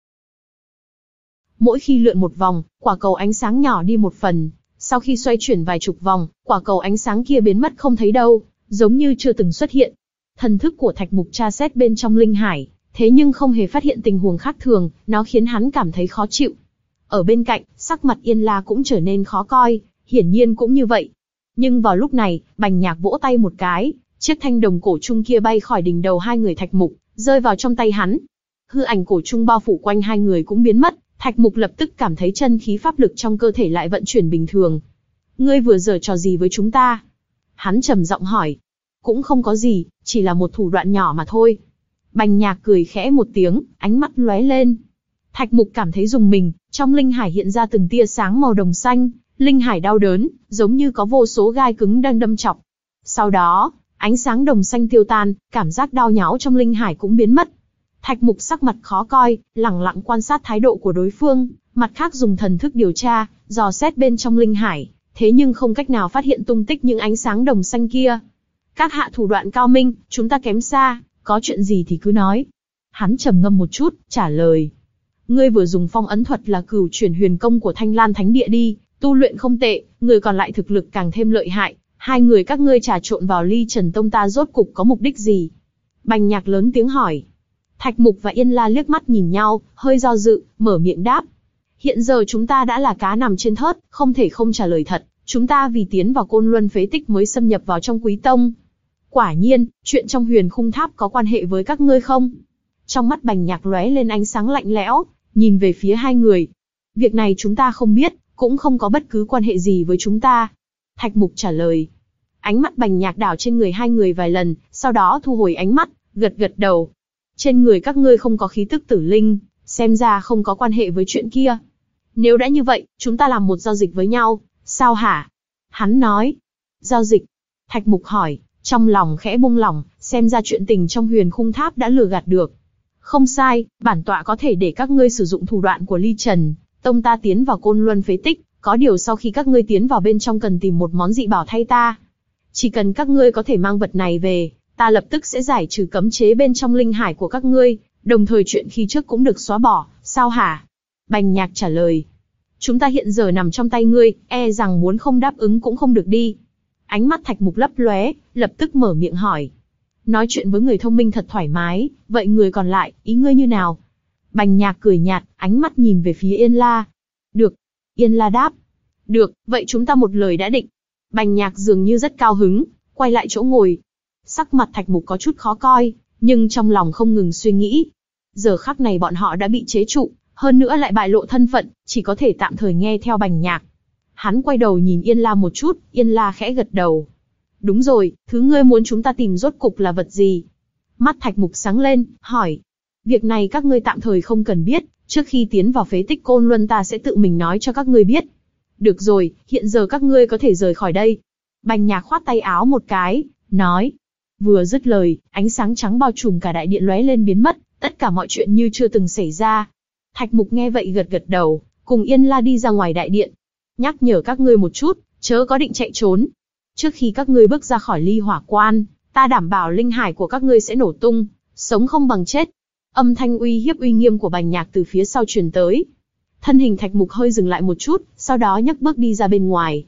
Mỗi khi lượn một vòng, quả cầu ánh sáng nhỏ đi một phần, sau khi xoay chuyển vài chục vòng, quả cầu ánh sáng kia biến mất không thấy đâu, giống như chưa từng xuất hiện. Thần thức của Thạch Mục tra xét bên trong linh hải, thế nhưng không hề phát hiện tình huống khác thường, nó khiến hắn cảm thấy khó chịu. Ở bên cạnh, sắc mặt Yên La cũng trở nên khó coi, hiển nhiên cũng như vậy. Nhưng vào lúc này, Bành Nhạc vỗ tay một cái, chiếc thanh đồng cổ trung kia bay khỏi đỉnh đầu hai người Thạch Mục, rơi vào trong tay hắn. Hư ảnh cổ trung bao phủ quanh hai người cũng biến mất, Thạch Mục lập tức cảm thấy chân khí pháp lực trong cơ thể lại vận chuyển bình thường. Ngươi vừa giở trò gì với chúng ta? Hắn trầm giọng hỏi. Cũng không có gì, chỉ là một thủ đoạn nhỏ mà thôi. Bành Nhạc cười khẽ một tiếng, ánh mắt lóe lên. Thạch Mục cảm thấy rùng mình, trong linh hải hiện ra từng tia sáng màu đồng xanh, linh hải đau đớn, giống như có vô số gai cứng đang đâm chọc. Sau đó, ánh sáng đồng xanh tiêu tan, cảm giác đau nháo trong linh hải cũng biến mất. Thạch Mục sắc mặt khó coi, lẳng lặng quan sát thái độ của đối phương, mặt khác dùng thần thức điều tra, dò xét bên trong linh hải, thế nhưng không cách nào phát hiện tung tích những ánh sáng đồng xanh kia. Các hạ thủ đoạn cao minh, chúng ta kém xa, có chuyện gì thì cứ nói. Hắn trầm ngâm một chút, trả lời. Ngươi vừa dùng phong ấn thuật là cửu chuyển huyền công của Thanh Lan Thánh Địa đi, tu luyện không tệ, người còn lại thực lực càng thêm lợi hại. Hai người các ngươi trà trộn vào Ly Trần Tông ta rốt cục có mục đích gì? Bành Nhạc lớn tiếng hỏi. Thạch Mục và Yên La liếc mắt nhìn nhau, hơi do dự, mở miệng đáp. Hiện giờ chúng ta đã là cá nằm trên thớt, không thể không trả lời thật. Chúng ta vì tiến vào Côn Luân phế tích mới xâm nhập vào trong Quý Tông. Quả nhiên, chuyện trong Huyền Khung Tháp có quan hệ với các ngươi không? Trong mắt Bành Nhạc lóe lên ánh sáng lạnh lẽo, nhìn về phía hai người. Việc này chúng ta không biết, cũng không có bất cứ quan hệ gì với chúng ta. Thạch Mục trả lời. Ánh mắt Bành Nhạc đảo trên người hai người vài lần, sau đó thu hồi ánh mắt, gật gật đầu. Trên người các ngươi không có khí tức tử linh, xem ra không có quan hệ với chuyện kia. Nếu đã như vậy, chúng ta làm một giao dịch với nhau, sao hả? Hắn nói. Giao dịch? Thạch Mục hỏi, trong lòng khẽ buông lỏng, xem ra chuyện tình trong Huyền Khung Tháp đã lừa gạt được. Không sai, bản tọa có thể để các ngươi sử dụng thủ đoạn của Ly Trần Tông ta tiến vào Côn Luân phế tích, có điều sau khi các ngươi tiến vào bên trong cần tìm một món dị bảo thay ta. Chỉ cần các ngươi có thể mang vật này về, ta lập tức sẽ giải trừ cấm chế bên trong linh hải của các ngươi, đồng thời chuyện khi trước cũng được xóa bỏ, sao hả? Bành Nhạc trả lời. Chúng ta hiện giờ nằm trong tay ngươi, e rằng muốn không đáp ứng cũng không được đi. Ánh mắt Thạch Mục lấp lóe, lập tức mở miệng hỏi. Nói chuyện với người thông minh thật thoải mái, vậy người còn lại, ý ngươi như nào? Bành Nhạc cười nhạt, ánh mắt nhìn về phía Yên La. Được. Yên La đáp. Được, vậy chúng ta một lời đã định. Bành Nhạc dường như rất cao hứng, quay lại chỗ ngồi. Sắc mặt Thạch Mục có chút khó coi, nhưng trong lòng không ngừng suy nghĩ. Giờ khắc này bọn họ đã bị chế trụ, hơn nữa lại bại lộ thân phận, chỉ có thể tạm thời nghe theo Bành Nhạc. Hắn quay đầu nhìn Yên La một chút, Yên La khẽ gật đầu. Đúng rồi, thứ ngươi muốn chúng ta tìm rốt cục là vật gì? Mắt Thạch Mục sáng lên, hỏi. Việc này các ngươi tạm thời không cần biết, trước khi tiến vào phế tích Côn Luân ta sẽ tự mình nói cho các ngươi biết. Được rồi, hiện giờ các ngươi có thể rời khỏi đây. Bành Nhạc khoát tay áo một cái, nói. Vừa dứt lời, ánh sáng trắng bao trùm cả đại điện lóe lên biến mất, tất cả mọi chuyện như chưa từng xảy ra. Thạch Mục nghe vậy gật gật đầu, cùng Yên La đi ra ngoài đại điện. Nhắc nhở các ngươi một chút, chớ có định chạy trốn. Trước khi các ngươi bước ra khỏi Ly Hỏa Quan, ta đảm bảo linh hải của các ngươi sẽ nổ tung, sống không bằng chết. Âm thanh uy hiếp uy nghiêm của Bành Nhạc từ phía sau truyền tới. Thân hình Thạch Mục hơi dừng lại một chút, sau đó nhấc bước đi ra bên ngoài.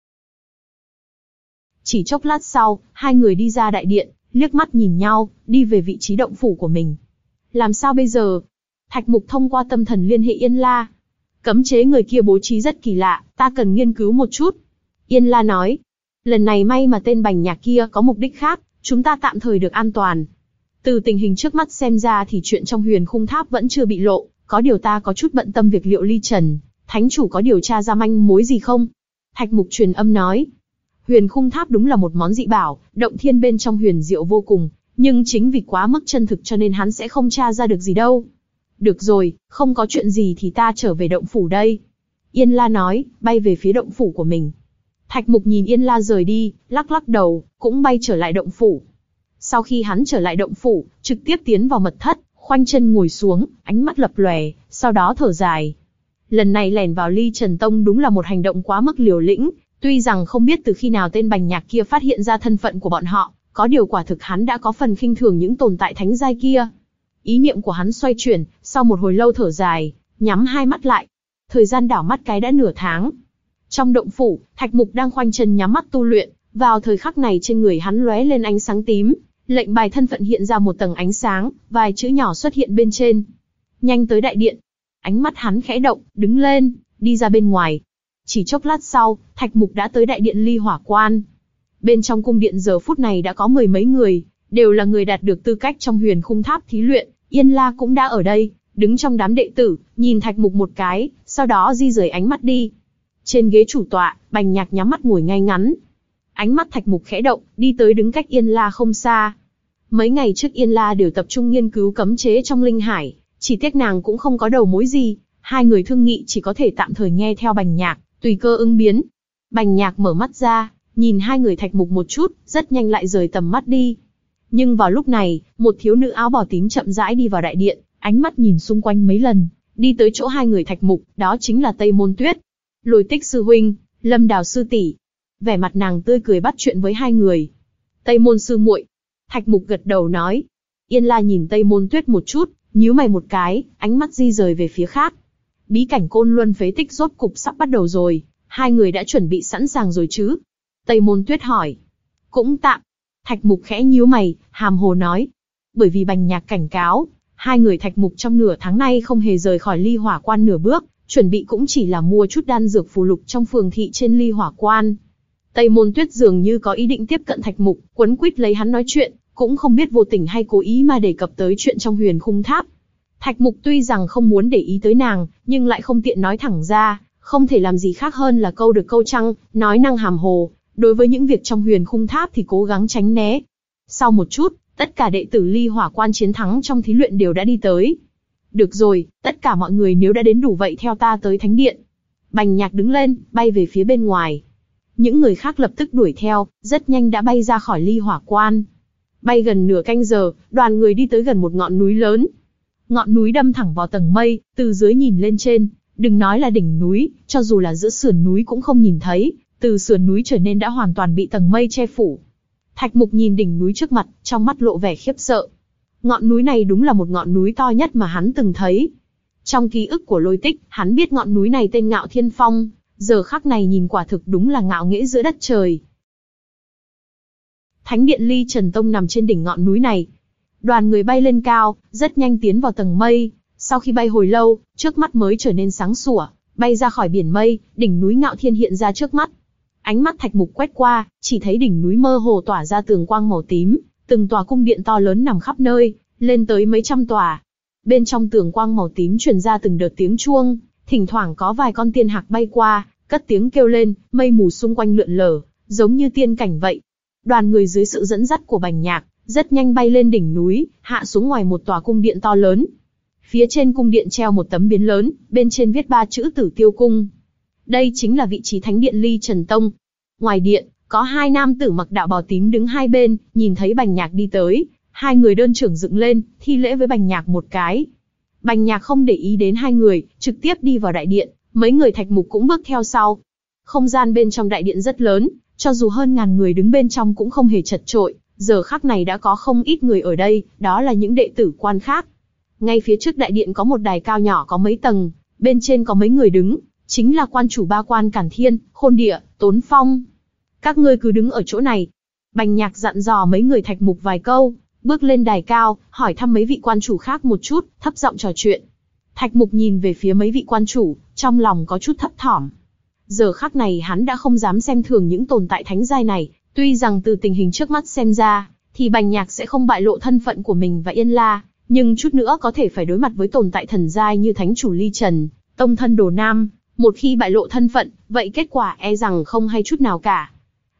Chỉ chốc lát sau, hai người đi ra đại điện, liếc mắt nhìn nhau, đi về vị trí động phủ của mình. Làm sao bây giờ? Thạch Mục thông qua tâm thần liên hệ Yên La. Cấm chế người kia bố trí rất kỳ lạ, ta cần nghiên cứu một chút. Yên La nói. Lần này may mà tên Bành Nhạc kia có mục đích khác, chúng ta tạm thời được an toàn. Từ tình hình trước mắt xem ra thì chuyện trong Huyền Khung Tháp vẫn chưa bị lộ, có điều ta có chút bận tâm việc liệu Ly Trần Thánh chủ có điều tra ra manh mối gì không? Thạch Mục truyền âm nói. Huyền khung tháp đúng là một món dị bảo, động thiên bên trong huyền diệu vô cùng, nhưng chính vì quá mức chân thực cho nên hắn sẽ không tra ra được gì đâu. Được rồi, không có chuyện gì thì ta trở về động phủ đây. Yên La nói, bay về phía động phủ của mình. Thạch Mục nhìn Yên La rời đi, lắc lắc đầu, cũng bay trở lại động phủ. Sau khi hắn trở lại động phủ, trực tiếp tiến vào mật thất, khoanh chân ngồi xuống, ánh mắt lập lòe, sau đó thở dài. Lần này lẻn vào Ly Trần Tông đúng là một hành động quá mức liều lĩnh, tuy rằng không biết từ khi nào tên Bành Nhạc kia phát hiện ra thân phận của bọn họ, có điều quả thực hắn đã có phần khinh thường những tồn tại thánh giai kia. Ý niệm của hắn xoay chuyển, sau một hồi lâu thở dài, nhắm hai mắt lại. Thời gian đảo mắt cái đã nửa tháng. Trong động phủ, Thạch Mục đang khoanh chân nhắm mắt tu luyện, vào thời khắc này trên người hắn lóe lên ánh sáng tím, lệnh bài thân phận hiện ra một tầng ánh sáng, vài chữ nhỏ xuất hiện bên trên. Nhanh tới đại điện. Ánh mắt hắn khẽ động, đứng lên, đi ra bên ngoài. Chỉ chốc lát sau, Thạch Mục đã tới đại điện Ly Hỏa Quan. Bên trong cung điện giờ phút này đã có mười mấy người, đều là người đạt được tư cách trong huyền khung tháp thí luyện. Yên La cũng đã ở đây, đứng trong đám đệ tử, nhìn Thạch Mục một cái, sau đó di rời ánh mắt đi. Trên ghế chủ tọa, Bành Nhạc nhắm mắt ngồi ngay ngắn. Ánh mắt Thạch Mục khẽ động, đi tới đứng cách Yên La không xa. Mấy ngày trước Yên La đều tập trung nghiên cứu cấm chế trong linh hải, chỉ tiếc nàng cũng không có đầu mối gì, hai người thương nghị chỉ có thể tạm thời nghe theo Bành Nhạc, tùy cơ ứng biến. Bành Nhạc mở mắt ra, nhìn hai người Thạch Mục một chút, rất nhanh lại rời tầm mắt đi. Nhưng vào lúc này, một thiếu nữ áo bào tím chậm rãi đi vào đại điện, ánh mắt nhìn xung quanh mấy lần, đi tới chỗ hai người Thạch Mục, đó chính là Tây Môn Tuyết. Lôi Tích sư huynh, Lâm Đào sư tỷ. Vẻ mặt nàng tươi cười bắt chuyện với hai người. Tây Môn sư muội. Thạch Mục gật đầu nói. Yên La nhìn Tây Môn Tuyết một chút, nhíu mày một cái, ánh mắt di rời về phía khác. Bí cảnh Côn Luân phế tích rốt cục sắp bắt đầu rồi, hai người đã chuẩn bị sẵn sàng rồi chứ? Tây Môn Tuyết hỏi. Cũng tạm. Thạch Mục khẽ nhíu mày, hàm hồ nói. Bởi vì Bành Nhạc cảnh cáo, hai người Thạch Mục trong nửa tháng nay không hề rời khỏi Ly Hỏa Quan nửa bước, chuẩn bị cũng chỉ là mua chút đan dược phù lục trong phường thị trên Ly Hỏa Quan. Tây Môn Tuyết dường như có ý định tiếp cận Thạch Mục, quấn quýt lấy hắn nói chuyện, cũng không biết vô tình hay cố ý mà đề cập tới chuyện trong huyền khung tháp. Thạch Mục tuy rằng không muốn để ý tới nàng, nhưng lại không tiện nói thẳng ra, không thể làm gì khác hơn là câu được câu trăng, nói năng hàm hồ, đối với những việc trong huyền khung tháp thì cố gắng tránh né. Sau một chút, tất cả đệ tử Ly Hỏa Quan chiến thắng trong thí luyện đều đã đi tới. Được rồi, tất cả mọi người nếu đã đến đủ vậy theo ta tới thánh điện. Bành Nhạc đứng lên, bay về phía bên ngoài. Những người khác lập tức đuổi theo, rất nhanh đã bay ra khỏi Ly Hỏa Quan. Bay gần nửa canh giờ, đoàn người đi tới gần một ngọn núi lớn. Ngọn núi đâm thẳng vào tầng mây, từ dưới nhìn lên trên, đừng nói là đỉnh núi, cho dù là giữa sườn núi cũng không nhìn thấy, từ sườn núi trở nên đã hoàn toàn bị tầng mây che phủ. Thạch Mục nhìn đỉnh núi trước mặt, trong mắt lộ vẻ khiếp sợ. Ngọn núi này đúng là một ngọn núi to nhất mà hắn từng thấy. Trong ký ức của Lôi Tích, hắn biết ngọn núi này tên Ngạo Thiên Phong, giờ khắc này nhìn quả thực đúng là ngạo nghễ giữa đất trời. Thánh điện Ly Trần Tông nằm trên đỉnh ngọn núi này. Đoàn người bay lên cao, rất nhanh tiến vào tầng mây. Sau khi bay hồi lâu, trước mắt mới trở nên sáng sủa, bay ra khỏi biển mây, đỉnh núi Ngạo Thiên hiện ra trước mắt. Ánh mắt Thạch Mục quét qua, chỉ thấy đỉnh núi mơ hồ tỏa ra tường quang màu tím, từng tòa cung điện to lớn nằm khắp nơi, lên tới mấy trăm tòa. Bên trong tường quang màu tím truyền ra từng đợt tiếng chuông, thỉnh thoảng có vài con tiên hạc bay qua, cất tiếng kêu lên, mây mù xung quanh lượn lờ, giống như tiên cảnh vậy. Đoàn người dưới sự dẫn dắt của Bành Nhạc, rất nhanh bay lên đỉnh núi, hạ xuống ngoài một tòa cung điện to lớn. Phía trên cung điện treo một tấm biến lớn, bên trên viết ba chữ Tử Tiêu Cung. Đây chính là vị trí thánh điện Ly Trần Tông. Ngoài điện, có hai nam tử mặc đạo bào tím đứng hai bên, nhìn thấy Bành Nhạc đi tới, hai người đơn trưởng dựng lên, thi lễ với Bành Nhạc một cái. Bành Nhạc không để ý đến hai người, trực tiếp đi vào đại điện, mấy người Thạch Mục cũng bước theo sau. Không gian bên trong đại điện rất lớn, cho dù hơn ngàn người đứng bên trong cũng không hề chật chội, giờ khắc này đã có không ít người ở đây, đó là những đệ tử quan khác. Ngay phía trước đại điện có một đài cao nhỏ có mấy tầng, bên trên có mấy người đứng, chính là quan chủ ba quan Cản Thiên, Khôn Địa, Tốn Phong. Các ngươi cứ đứng ở chỗ này. Bành Nhạc dặn dò mấy người Thạch Mục vài câu, bước lên đài cao, hỏi thăm mấy vị quan chủ khác một chút, thấp giọng trò chuyện. Thạch Mục nhìn về phía mấy vị quan chủ, trong lòng có chút thấp thỏm. Giờ khắc này hắn đã không dám xem thường những tồn tại thánh giai này, tuy rằng từ tình hình trước mắt xem ra, thì Bành Nhạc sẽ không bại lộ thân phận của mình và Yên La, nhưng chút nữa có thể phải đối mặt với tồn tại thần giai như thánh chủ Ly Trần, tông thân Đồ Nam, một khi bại lộ thân phận, vậy kết quả e rằng không hay chút nào cả.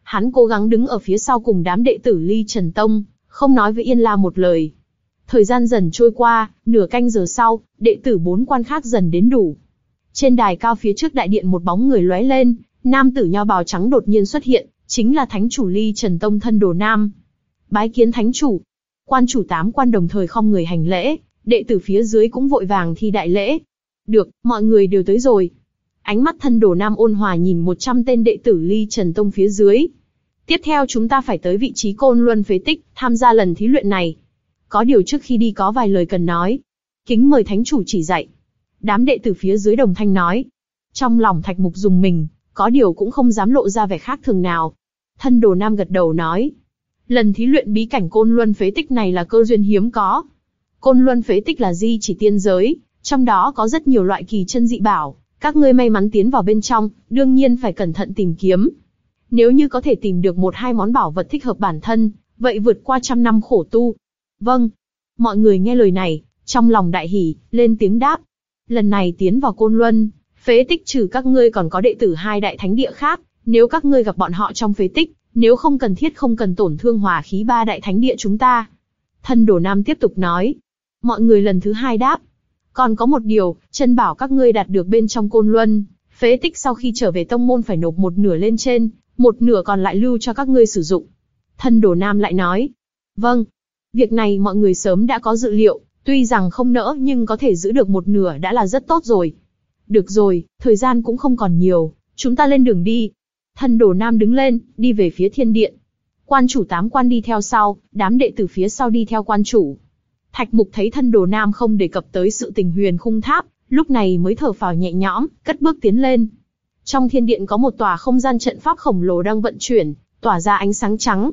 Hắn cố gắng đứng ở phía sau cùng đám đệ tử Ly Trần Tông, không nói với Yên La một lời. Thời gian dần trôi qua, nửa canh giờ sau, đệ tử bốn quan khác dần đến đủ. Trên đài cao phía trước đại điện một bóng người lóe lên, nam tử nho bào trắng đột nhiên xuất hiện, chính là thánh chủ Ly Trần Tông Thân Đồ Nam. Bái kiến thánh chủ. Quan chủ tám quan đồng thời khom người hành lễ, đệ tử phía dưới cũng vội vàng thi đại lễ. Được, mọi người đều tới rồi. Ánh mắt Thân Đồ Nam ôn hòa nhìn một trăm tên đệ tử Ly Trần Tông phía dưới. Tiếp theo chúng ta phải tới vị trí Côn Luân phế tích, tham gia lần thí luyện này. Có điều trước khi đi có vài lời cần nói. Kính mời thánh chủ chỉ dạy. Đám đệ tử phía dưới đồng thanh nói. Trong lòng Thạch Mục rùng mình, có điều cũng không dám lộ ra vẻ khác thường nào. Thân Đồ Nam gật đầu nói. Lần thí luyện bí cảnh Côn Luân phế tích này là cơ duyên hiếm có. Côn Luân phế tích là di chỉ tiên giới, trong đó có rất nhiều loại kỳ chân dị bảo. Các ngươi may mắn tiến vào bên trong, đương nhiên phải cẩn thận tìm kiếm. Nếu như có thể tìm được một hai món bảo vật thích hợp bản thân, vậy vượt qua trăm năm khổ tu. Vâng. Mọi người nghe lời này, trong lòng đại hỉ, lên tiếng đáp. Lần này tiến vào Côn Luân phế tích trừ các ngươi còn có đệ tử hai đại thánh địa khác, nếu các ngươi gặp bọn họ trong phế tích, nếu không cần thiết không cần tổn thương hòa khí ba đại thánh địa chúng ta. Thân Đồ Nam tiếp tục nói. Mọi người lần thứ hai đáp. Còn có một điều, chân bảo các ngươi đạt được bên trong Côn Luân phế tích sau khi trở về tông môn phải nộp một nửa lên trên, một nửa còn lại lưu cho các ngươi sử dụng. Thân Đồ Nam lại nói. Vâng. Việc này mọi người sớm đã có dự liệu, tuy rằng không nỡ nhưng có thể giữ được một nửa đã là rất tốt rồi. Được rồi, thời gian cũng không còn nhiều, chúng ta lên đường đi. Thân Đồ Nam đứng lên, đi về phía thiên điện. Quan chủ tám quan đi theo sau, đám đệ tử phía sau đi theo quan chủ. Thạch Mục thấy Thân Đồ Nam không đề cập tới sự tình huyền khung tháp, lúc này mới thở phào nhẹ nhõm, cất bước tiến lên. Trong thiên điện có một tòa không gian trận pháp khổng lồ đang vận chuyển, tỏa ra ánh sáng trắng.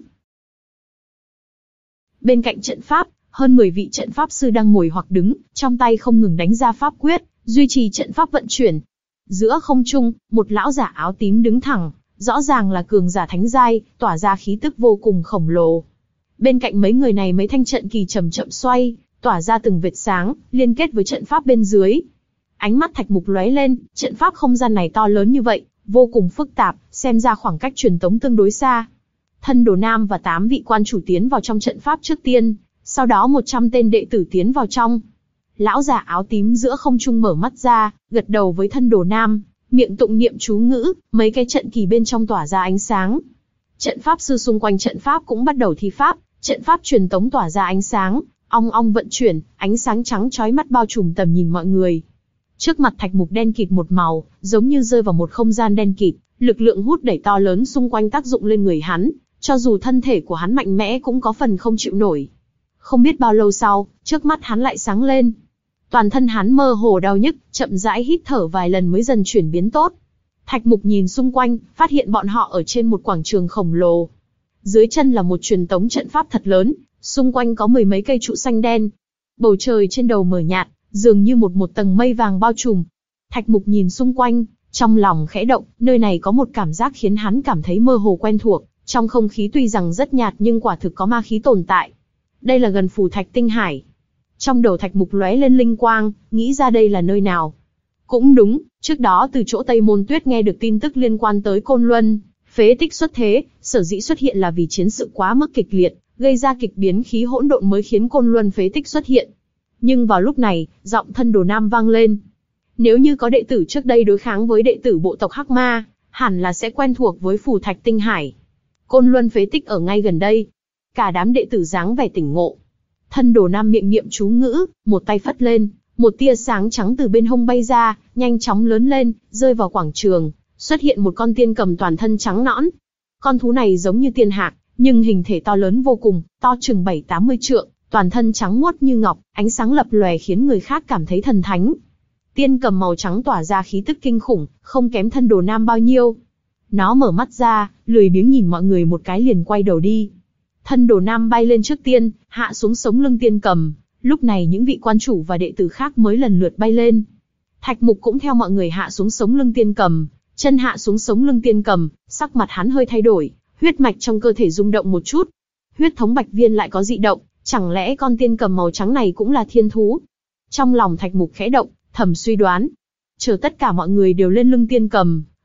Bên cạnh trận pháp, hơn mười vị trận pháp sư đang ngồi hoặc đứng, trong tay không ngừng đánh ra pháp quyết, duy trì trận pháp vận chuyển. Giữa không trung, một lão giả áo tím đứng thẳng, rõ ràng là cường giả thánh giai, tỏa ra khí tức vô cùng khổng lồ. Bên cạnh mấy người này mấy thanh trận kỳ chậm chậm xoay, tỏa ra từng vệt sáng, liên kết với trận pháp bên dưới. Ánh mắt Thạch Mục lóe lên, trận pháp không gian này to lớn như vậy, vô cùng phức tạp, xem ra khoảng cách truyền tống tương đối xa. Thân Đồ Nam và tám vị quan chủ tiến vào trong trận pháp trước tiên, sau đó một trăm tên đệ tử tiến vào trong. Lão giả áo tím giữa không trung mở mắt ra, gật đầu với Thân Đồ Nam, miệng tụng niệm chú ngữ, mấy cái trận kỳ bên trong tỏa ra ánh sáng. Trận pháp sư xung quanh trận pháp cũng bắt đầu thi pháp, trận pháp truyền tống tỏa ra ánh sáng, ong ong vận chuyển, ánh sáng trắng chói mắt bao trùm tầm nhìn mọi người. Trước mặt Thạch Mục đen kịt một màu, giống như rơi vào một không gian đen kịt, lực lượng hút đẩy to lớn xung quanh tác dụng lên người hắn, cho dù thân thể của hắn mạnh mẽ cũng có phần không chịu nổi. Không biết bao lâu sau, trước mắt hắn lại sáng lên. Toàn thân hắn mơ hồ đau nhức, chậm rãi hít thở vài lần mới dần chuyển biến tốt. Thạch Mục nhìn xung quanh, phát hiện bọn họ ở trên một quảng trường khổng lồ. Dưới chân là một truyền tống trận pháp thật lớn, xung quanh có mười mấy cây trụ xanh đen. Bầu trời trên đầu mờ nhạt, dường như một một tầng mây vàng bao trùm. Thạch Mục nhìn xung quanh, trong lòng khẽ động, nơi này có một cảm giác khiến hắn cảm thấy mơ hồ quen thuộc, trong không khí tuy rằng rất nhạt nhưng quả thực có ma khí tồn tại. Đây là gần Phù Thạch Tinh Hải. Trong đầu Thạch Mục lóe lên linh quang, nghĩ ra đây là nơi nào. Cũng đúng, trước đó từ chỗ Tây Môn Tuyết nghe được tin tức liên quan tới Côn Luân phế tích xuất thế, sở dĩ xuất hiện là vì chiến sự quá mức kịch liệt, gây ra kịch biến khí hỗn độn mới khiến Côn Luân phế tích xuất hiện. Nhưng vào lúc này, giọng Thân Đồ Nam vang lên. Nếu như có đệ tử trước đây đối kháng với đệ tử bộ tộc Hắc Ma, hẳn là sẽ quen thuộc với Phù Thạch Tinh Hải. Côn Luân phế tích ở ngay gần đây. Cả đám đệ tử dáng vẻ tỉnh ngộ. Thân Đồ Nam miệng niệm chú ngữ, một tay phất lên, một tia sáng trắng từ bên hông bay ra, nhanh chóng lớn lên, rơi vào quảng trường, xuất hiện một con tiên cầm toàn thân trắng nõn. Con thú này giống như tiên hạc, nhưng hình thể to lớn vô cùng, to chừng bảy tám mươi trượng, toàn thân trắng muốt như ngọc, ánh sáng lập lòe khiến người khác cảm thấy thần thánh. Tiên cầm màu trắng tỏa ra khí tức kinh khủng, không kém Thân Đồ Nam bao nhiêu. Nó mở mắt ra, lười biếng nhìn mọi người một cái liền quay đầu đi. Thân Đồ Nam bay lên trước tiên, hạ xuống sống lưng tiên cầm. Lúc này những vị quan chủ và đệ tử khác mới lần lượt bay lên. Thạch Mục cũng theo mọi người hạ xuống sống lưng tiên cầm, chân hạ xuống sống lưng tiên cầm, sắc mặt hắn hơi thay đổi, huyết mạch trong cơ thể rung động một chút. Huyết thống bạch viên lại có dị động, chẳng lẽ con tiên cầm màu trắng này cũng là thiên thú? Trong lòng Thạch Mục khẽ động, thầm suy đoán. Chờ tất cả mọi người đều lên lưng tiên cầm,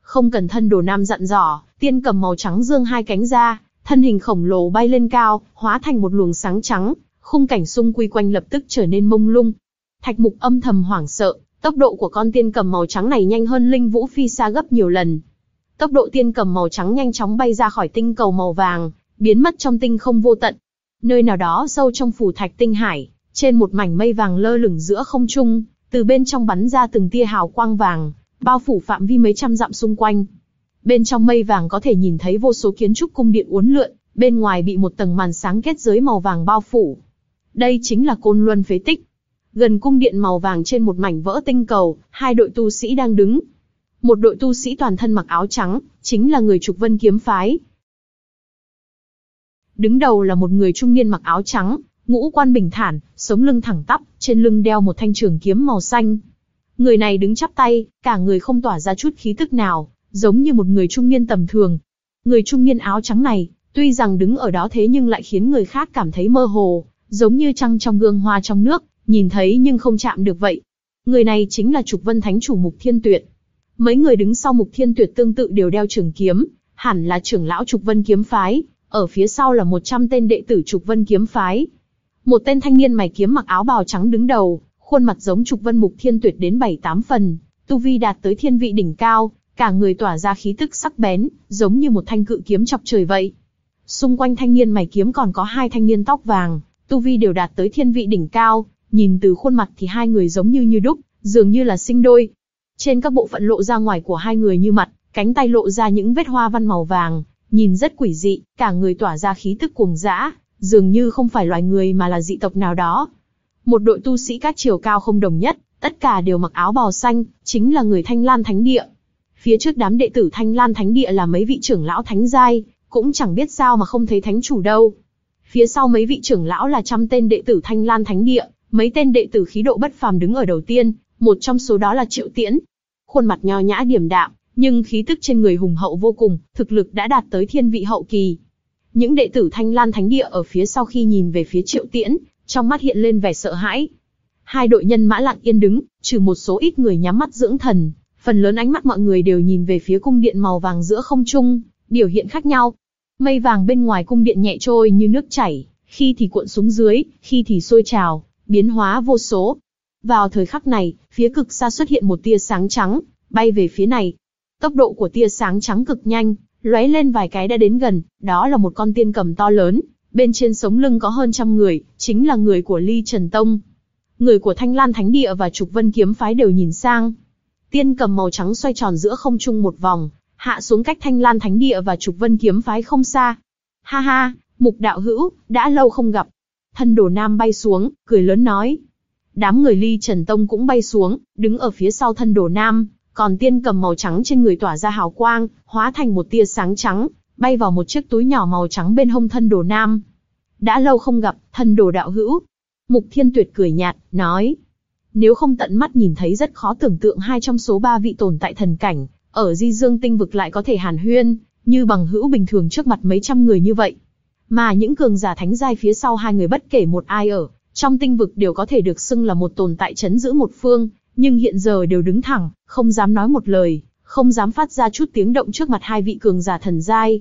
Không cần thân đồ nam dặn dò, tiên cầm màu trắng giương hai cánh ra, thân hình khổng lồ bay lên cao, hóa thành một luồng sáng trắng, khung cảnh xung quy quanh lập tức trở nên mông lung. Thạch Mục âm thầm hoảng sợ, tốc độ của con tiên cầm màu trắng này nhanh hơn Linh Vũ Phi xa gấp nhiều lần. Tốc độ tiên cầm màu trắng nhanh chóng bay ra khỏi tinh cầu màu vàng, biến mất trong tinh không vô tận. Nơi nào đó sâu trong phù thạch tinh hải, trên một mảnh mây vàng lơ lửng giữa không trung, từ bên trong bắn ra từng tia hào quang vàng, bao phủ phạm vi mấy trăm dặm xung quanh. Bên trong mây vàng có thể nhìn thấy vô số kiến trúc cung điện uốn lượn, bên ngoài bị một tầng màn sáng kết giới màu vàng bao phủ. Đây chính là Côn Luân phế tích. Gần cung điện màu vàng trên một mảnh vỡ tinh cầu, hai đội tu sĩ đang đứng. Một đội tu sĩ toàn thân mặc áo trắng, chính là người Trục Vân kiếm phái. Đứng đầu là một người trung niên mặc áo trắng, ngũ quan bình thản, sống lưng thẳng tắp, trên lưng đeo một thanh trường kiếm màu xanh. Người này đứng chắp tay, cả người không tỏa ra chút khí tức nào, giống như một người trung niên tầm thường. Người trung niên áo trắng này, tuy rằng đứng ở đó thế nhưng lại khiến người khác cảm thấy mơ hồ, giống như trăng trong gương hoa trong nước, nhìn thấy nhưng không chạm được vậy. Người này chính là Trục Vân Thánh chủ Mục Thiên Tuyệt. Mấy người đứng sau Mục Thiên Tuyệt tương tự đều đeo trường kiếm, hẳn là trưởng lão Trục Vân kiếm phái, ở phía sau là một trăm tên đệ tử Trục Vân kiếm phái. Một tên thanh niên mày kiếm mặc áo bào trắng đứng đầu, khuôn mặt giống Trục Vân Mục Thiên Tuyệt đến bảy tám phần, tu vi đạt tới thiên vị đỉnh cao, cả người tỏa ra khí tức sắc bén, giống như một thanh cự kiếm chọc trời vậy. Xung quanh thanh niên mày kiếm còn có hai thanh niên tóc vàng, tu vi đều đạt tới thiên vị đỉnh cao, nhìn từ khuôn mặt thì hai người giống như như đúc, dường như là sinh đôi. Trên các bộ phận lộ ra ngoài của hai người như mặt, cánh tay lộ ra những vết hoa văn màu vàng, nhìn rất quỷ dị, cả người tỏa ra khí tức cuồng dã, dường như không phải loài người mà là dị tộc nào đó. Một đội tu sĩ các chiều cao không đồng nhất, tất cả đều mặc áo bào xanh, chính là người Thanh Lan Thánh Địa. Phía trước đám đệ tử Thanh Lan Thánh Địa là mấy vị trưởng lão thánh giai, cũng chẳng biết sao mà không thấy thánh chủ đâu. Phía sau mấy vị trưởng lão là trăm tên đệ tử Thanh Lan Thánh Địa, mấy tên đệ tử khí độ bất phàm đứng ở đầu tiên, một trong số đó là Triệu Tiễn. Khuôn mặt nho nhã điềm đạm, nhưng khí tức trên người hùng hậu vô cùng, thực lực đã đạt tới thiên vị hậu kỳ. Những đệ tử Thanh Lan Thánh Địa ở phía sau khi nhìn về phía Triệu Tiễn, trong mắt hiện lên vẻ sợ hãi. Hai đội nhân mã lặng yên đứng, trừ một số ít người nhắm mắt dưỡng thần, phần lớn ánh mắt mọi người đều nhìn về phía cung điện màu vàng giữa không trung, biểu hiện khác nhau. Mây vàng bên ngoài cung điện nhẹ trôi như nước chảy, khi thì cuộn xuống dưới, khi thì sôi trào, biến hóa vô số. Vào thời khắc này, phía cực xa xuất hiện một tia sáng trắng, bay về phía này. Tốc độ của tia sáng trắng cực nhanh, lóe lên vài cái đã đến gần, đó là một con tiên cầm to lớn, bên trên sống lưng có hơn trăm người, chính là người của Ly Trần Tông. Người của Thanh Lan Thánh Địa và Trục Vân kiếm phái đều nhìn sang. Tiên cầm màu trắng xoay tròn giữa không trung một vòng, hạ xuống cách Thanh Lan Thánh Địa và Trục Vân kiếm phái không xa. Ha ha, Mục đạo hữu, đã lâu không gặp. Thân Đồ Nam bay xuống, cười lớn nói. Đám người Ly Trần Tông cũng bay xuống, đứng ở phía sau Thân Đồ Nam, còn tiên cầm màu trắng trên người tỏa ra hào quang, hóa thành một tia sáng trắng, bay vào một chiếc túi nhỏ màu trắng bên hông Thân Đồ Nam. Đã lâu không gặp, Thân Đồ đạo hữu. Mục Thiên Tuyệt cười nhạt, nói. Nếu không tận mắt nhìn thấy rất khó tưởng tượng hai trong số ba vị tồn tại thần cảnh, ở Di Dương tinh vực lại có thể hàn huyên, như bằng hữu bình thường trước mặt mấy trăm người như vậy. Mà những cường giả thánh giai phía sau hai người bất kể một ai ở, trong tinh vực đều có thể được xưng là một tồn tại chấn giữ một phương, nhưng hiện giờ đều đứng thẳng, không dám nói một lời, không dám phát ra chút tiếng động trước mặt hai vị cường giả thần giai.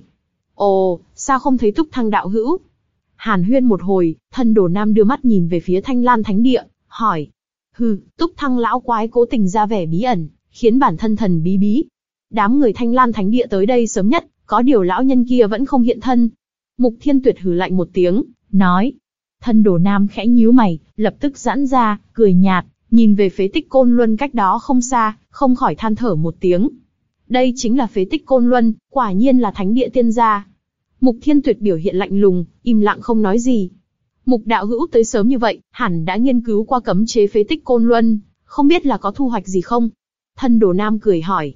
Ồ, sao không thấy Túc Thăng đạo hữu? Hàn huyên một hồi, Thân Đồ Nam đưa mắt nhìn về phía Thanh Lan Thánh Địa, hỏi. Hừ, Túc Thăng lão quái cố tình ra vẻ bí ẩn, khiến bản thân thần bí bí. Đám người Thanh Lan Thánh Địa tới đây sớm nhất, có điều lão nhân kia vẫn không hiện thân. Mục Thiên Tuyệt hừ lạnh một tiếng, nói. Thân Đồ Nam khẽ nhíu mày, lập tức giãn ra, cười nhạt, nhìn về phế tích Côn Luân cách đó không xa, không khỏi than thở một tiếng. Đây chính là phế tích Côn Luân, quả nhiên là thánh địa tiên gia. Mục Thiên Tuyệt biểu hiện lạnh lùng, im lặng không nói gì. Mục đạo hữu tới sớm như vậy, hẳn đã nghiên cứu qua cấm chế phế tích Côn Luân, không biết là có thu hoạch gì không? Thân Đồ Nam cười hỏi.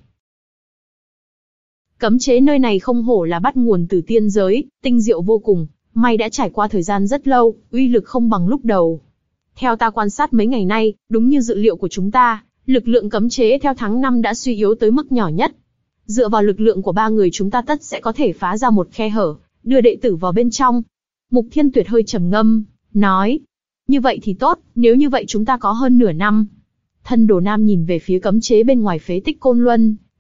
Cấm chế nơi này không hổ là bắt nguồn từ tiên giới, tinh diệu vô cùng, may đã trải qua thời gian rất lâu, uy lực không bằng lúc đầu. Theo ta quan sát mấy ngày nay, đúng như dự liệu của chúng ta, lực lượng cấm chế theo tháng năm đã suy yếu tới mức nhỏ nhất. Dựa vào lực lượng của ba người chúng ta tất sẽ có thể phá ra một khe hở, đưa đệ tử vào bên trong. Mục Thiên Tuyệt hơi trầm ngâm, nói. Như vậy thì tốt, nếu như vậy chúng ta có hơn nửa năm. Thân Đồ Nam nhìn về phía cấm chế bên ngoài phế tích Côn Luân,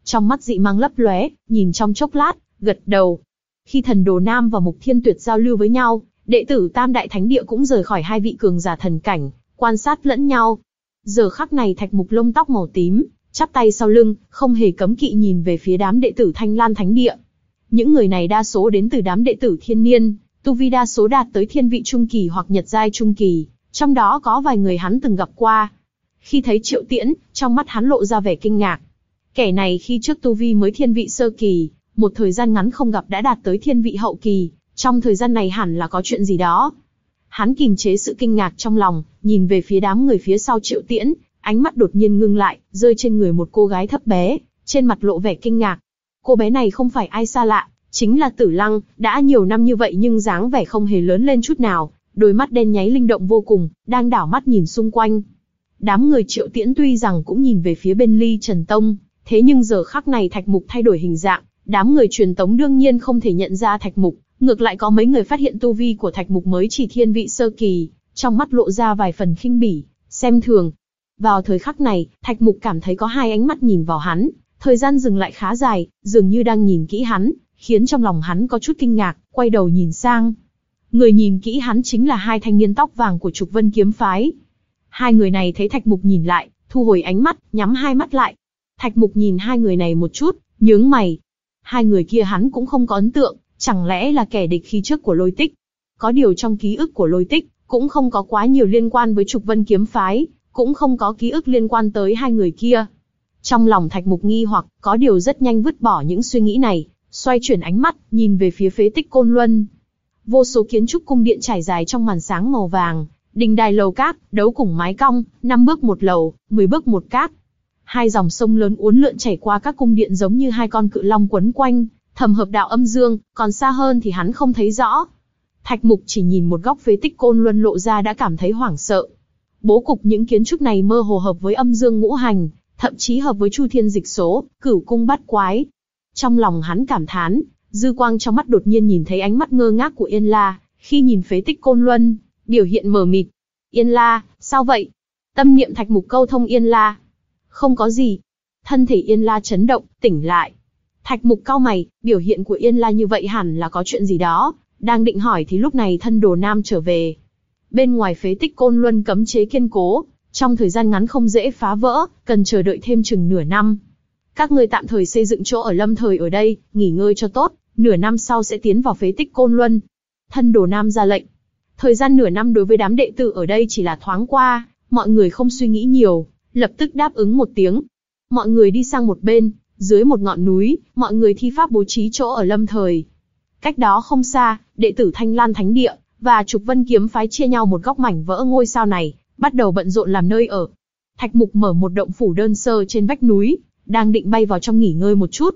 Trong mắt dị mang lấp lóe, nhìn trong chốc lát, gật đầu. Khi Thần Đồ Nam và Mục Thiên Tuyệt giao lưu với nhau, đệ tử Tam Đại Thánh Địa cũng rời khỏi hai vị cường giả thần cảnh, quan sát lẫn nhau. Giờ khắc này Thạch Mục lông tóc màu tím, chắp tay sau lưng, không hề cấm kỵ nhìn về phía đám đệ tử Thanh Lan Thánh Địa. Những người này đa số đến từ đám đệ tử thiên niên, tu vi đa số đạt tới thiên vị trung kỳ hoặc nhật giai trung kỳ, trong đó có vài người hắn từng gặp qua. Khi thấy Triệu Tiễn, trong mắt hắn lộ ra vẻ kinh ngạc. Kẻ này khi trước tu vi mới thiên vị sơ kỳ, một thời gian ngắn không gặp đã đạt tới thiên vị hậu kỳ, trong thời gian này hẳn là có chuyện gì đó. Hắn kìm chế sự kinh ngạc trong lòng, nhìn về phía đám người phía sau Triệu Tiễn, ánh mắt đột nhiên ngưng lại, rơi trên người một cô gái thấp bé, trên mặt lộ vẻ kinh ngạc. Cô bé này không phải ai xa lạ, chính là Tử Lăng, đã nhiều năm như vậy nhưng dáng vẻ không hề lớn lên chút nào, đôi mắt đen nháy linh động vô cùng, đang đảo mắt nhìn xung quanh. Đám người Triệu Tiễn tuy rằng cũng nhìn về phía bên Ly Trần Tông, thế nhưng giờ khắc này Thạch Mục thay đổi hình dạng, đám người truyền tống đương nhiên không thể nhận ra Thạch Mục, ngược lại có mấy người phát hiện tu vi của Thạch Mục mới chỉ thiên vị sơ kỳ, trong mắt lộ ra vài phần khinh bỉ, xem thường. Vào thời khắc này, Thạch Mục cảm thấy có hai ánh mắt nhìn vào hắn, thời gian dừng lại khá dài, dường như đang nhìn kỹ hắn, khiến trong lòng hắn có chút kinh ngạc, quay đầu nhìn sang. Người nhìn kỹ hắn chính là hai thanh niên tóc vàng của Trục Vân kiếm phái. Hai người này thấy Thạch Mục nhìn lại, thu hồi ánh mắt, nhắm hai mắt lại. Thạch Mục nhìn hai người này một chút, nhướng mày. Hai người kia hắn cũng không có ấn tượng, chẳng lẽ là kẻ địch khi trước của Lôi Tích? Có điều trong ký ức của Lôi Tích, cũng không có quá nhiều liên quan với Trục Vân kiếm phái, cũng không có ký ức liên quan tới hai người kia. Trong lòng Thạch Mục nghi hoặc, có điều rất nhanh vứt bỏ những suy nghĩ này, xoay chuyển ánh mắt, nhìn về phía phế tích Côn Luân. Vô số kiến trúc cung điện trải dài trong màn sáng màu vàng, đình đài lầu cát, đấu cùng mái cong, năm bước một lầu, mười bước một cát. Hai dòng sông lớn uốn lượn chảy qua các cung điện giống như hai con cự long quấn quanh, thầm hợp đạo âm dương, còn xa hơn thì hắn không thấy rõ. Thạch Mục chỉ nhìn một góc phế tích Côn Luân lộ ra đã cảm thấy hoảng sợ. Bố cục những kiến trúc này mơ hồ hợp với âm dương ngũ hành, thậm chí hợp với Chu Thiên Dịch Số, Cửu Cung Bát Quái. Trong lòng hắn cảm thán, dư quang trong mắt đột nhiên nhìn thấy ánh mắt ngơ ngác của Yên La, khi nhìn phế tích Côn Luân, biểu hiện mờ mịt. Yên La, sao vậy? Tâm niệm Thạch Mục câu thông Yên La. Không có gì. Thân thể Yên La chấn động, tỉnh lại. Thạch Mục cau mày, biểu hiện của Yên La như vậy hẳn là có chuyện gì đó, đang định hỏi thì lúc này Thân Đồ Nam trở về. Bên ngoài phế tích Côn Luân cấm chế kiên cố, trong thời gian ngắn không dễ phá vỡ, cần chờ đợi thêm chừng nửa năm. Các ngươi tạm thời xây dựng chỗ ở lâm thời ở đây, nghỉ ngơi cho tốt, nửa năm sau sẽ tiến vào phế tích Côn Luân. Thân Đồ Nam ra lệnh. Thời gian nửa năm đối với đám đệ tử ở đây chỉ là thoáng qua, mọi người không suy nghĩ nhiều, lập tức đáp ứng một tiếng. Mọi người đi sang một bên, dưới một ngọn núi, mọi người thi pháp bố trí chỗ ở lâm thời. Cách đó không xa, đệ tử Thanh Lan Thánh Địa và Trục Vân kiếm phái chia nhau một góc mảnh vỡ ngôi sao này, bắt đầu bận rộn làm nơi ở. Thạch Mục mở một động phủ đơn sơ trên vách núi, đang định bay vào trong nghỉ ngơi một chút.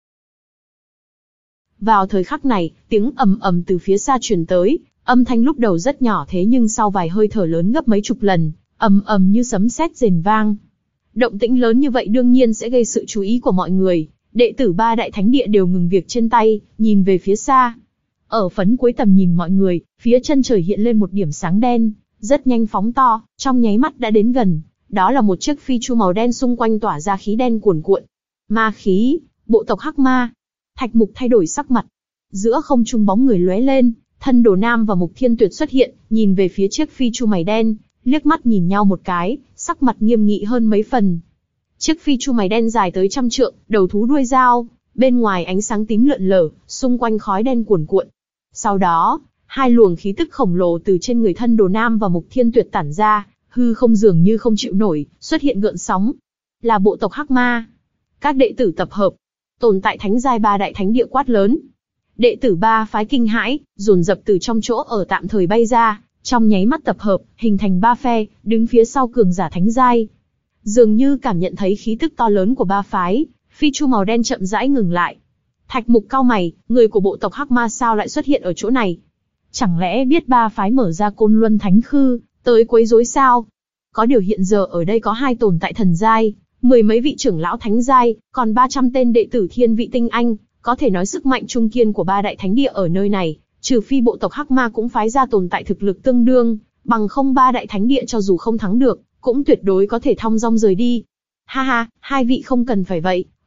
Vào thời khắc này, tiếng ầm ầm từ phía xa truyền tới, âm thanh lúc đầu rất nhỏ thế nhưng sau vài hơi thở lớn gấp mấy chục lần, ầm ầm như sấm sét rền vang. Động tĩnh lớn như vậy đương nhiên sẽ gây sự chú ý của mọi người, đệ tử ba đại thánh địa đều ngừng việc trên tay, nhìn về phía xa. Ở phấn cuối tầm nhìn mọi người, phía chân trời hiện lên một điểm sáng đen, rất nhanh phóng to, trong nháy mắt đã đến gần. Đó là một chiếc phi chu màu đen xung quanh tỏa ra khí đen cuồn cuộn. Ma khí, bộ tộc Hắc Ma. Thạch Mục thay đổi sắc mặt. Giữa không trung bóng người lóe lên, Thân Đồ Nam và Mục Thiên Tuyệt xuất hiện, nhìn về phía chiếc phi chu mày đen, liếc mắt nhìn nhau một cái, sắc mặt nghiêm nghị hơn mấy phần. Chiếc phi chu mày đen dài tới trăm trượng, đầu thú đuôi dao, bên ngoài ánh sáng tím lượn lờ, xung quanh khói đen cuồn cuộn. Sau đó, hai luồng khí tức khổng lồ từ trên người Thân Đồ Nam và Mục Thiên Tuyệt tản ra, hư không dường như không chịu nổi, xuất hiện gợn sóng. Là bộ tộc Hắc Ma. Các đệ tử tập hợp, tồn tại thánh giai ba đại thánh địa quát lớn. Đệ tử ba phái kinh hãi, dồn dập từ trong chỗ ở tạm thời bay ra, trong nháy mắt tập hợp, hình thành ba phe, đứng phía sau cường giả thánh giai. Dường như cảm nhận thấy khí tức to lớn của ba phái, phi chu màu đen chậm rãi ngừng lại. Thạch Mục cau mày, người của bộ tộc Hắc Ma sao lại xuất hiện ở chỗ này? Chẳng lẽ biết ba phái mở ra Côn Luân Thánh Khư, tới quấy rối sao? Có điều hiện giờ ở đây có hai tồn tại thần giai, mười mấy vị trưởng lão thánh giai, còn ba trăm tên đệ tử thiên vị tinh anh, có thể nói sức mạnh trung kiên của ba đại thánh địa ở nơi này, trừ phi bộ tộc Hắc Ma cũng phái ra tồn tại thực lực tương đương, bằng không ba đại thánh địa cho dù không thắng được, cũng tuyệt đối có thể thong dong rời đi. Ha ha, hai vị không cần phải vậy,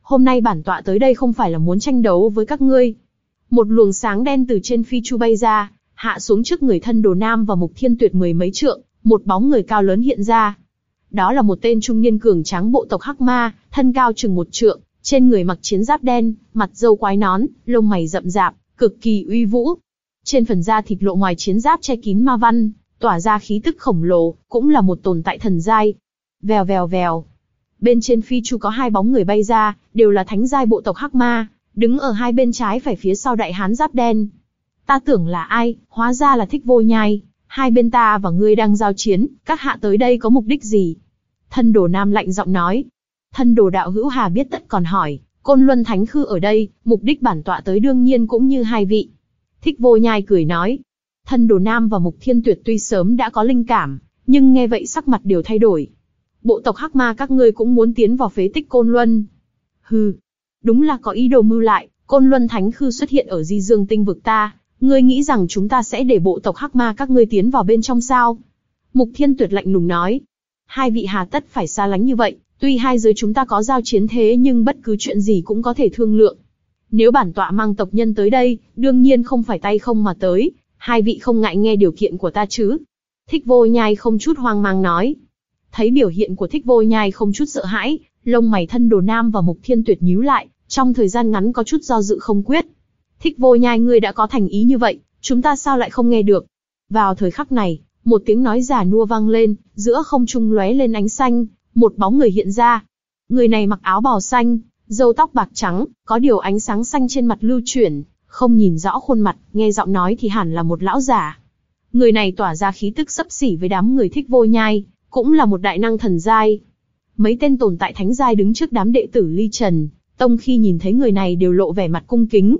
hôm nay bản tọa tới đây không phải là muốn tranh đấu với các ngươi. Một luồng sáng đen từ trên phi chu bay ra, hạ xuống trước người Thân Đồ Nam và Mục Thiên Tuyệt mười mấy trượng, một bóng người cao lớn hiện ra. Đó là một tên trung niên cường tráng bộ tộc Hắc Ma, thân cao chừng một trượng, trên người mặc chiến giáp đen, mặt râu quái nón, lông mày rậm rạp, cực kỳ uy vũ. Trên phần da thịt lộ ngoài chiến giáp che kín ma văn, tỏa ra khí tức khổng lồ, cũng là một tồn tại thần giai. Vèo vèo vèo. Bên trên phi chu có hai bóng người bay ra, đều là thánh giai bộ tộc Hắc Ma, đứng ở hai bên trái phải phía sau đại hán giáp đen. Ta tưởng là ai, hóa ra là Thích Vô Nhai. Hai bên ta và ngươi đang giao chiến, các hạ tới đây có mục đích gì? Thân Đồ Nam lạnh giọng nói. Thân Đồ đạo hữu hà biết tất còn hỏi, Côn Luân Thánh Khư ở đây, mục đích bản tọa tới đương nhiên cũng như hai vị. Thích Vô Nhai cười nói. Thân Đồ Nam và Mục Thiên Tuyệt tuy sớm đã có linh cảm, nhưng nghe vậy sắc mặt đều thay đổi. Bộ tộc Hắc Ma các ngươi cũng muốn tiến vào phế tích Côn Luân? Hừ, đúng là có ý đồ mưu lại. Côn Luân Thánh Khư xuất hiện ở Di Dương Tinh vực ta, ngươi nghĩ rằng chúng ta sẽ để bộ tộc Hắc Ma các ngươi tiến vào bên trong sao? Mục Thiên Tuyệt lạnh lùng nói. Hai vị hà tất phải xa lánh như vậy, tuy hai giới chúng ta có giao chiến thế nhưng bất cứ chuyện gì cũng có thể thương lượng. Nếu bản tọa mang tộc nhân tới đây, đương nhiên không phải tay không mà tới, hai vị không ngại nghe điều kiện của ta chứ? Thích Vô Nhai không chút hoang mang nói. Thấy biểu hiện của Thích Vô Nhai không chút sợ hãi, lông mày Thân Đồ Nam và Mục Thiên Tuyệt nhíu lại, trong thời gian ngắn có chút do dự không quyết. Thích Vô Nhai ngươi đã có thành ý như vậy, chúng ta sao lại không nghe được? Vào thời khắc này, một tiếng nói già nua vang lên, giữa không trung lóe lên ánh xanh, một bóng người hiện ra. Người này mặc áo bào xanh, râu tóc bạc trắng, có điều ánh sáng xanh trên mặt lưu chuyển, không nhìn rõ khuôn mặt, nghe giọng nói thì hẳn là một lão giả. Người này tỏa ra khí tức xấp xỉ với đám người Thích Vô Nhai, cũng là một đại năng thần giai. Mấy tên tồn tại thánh giai đứng trước đám đệ tử Ly Trần Tông khi nhìn thấy người này đều lộ vẻ mặt cung kính.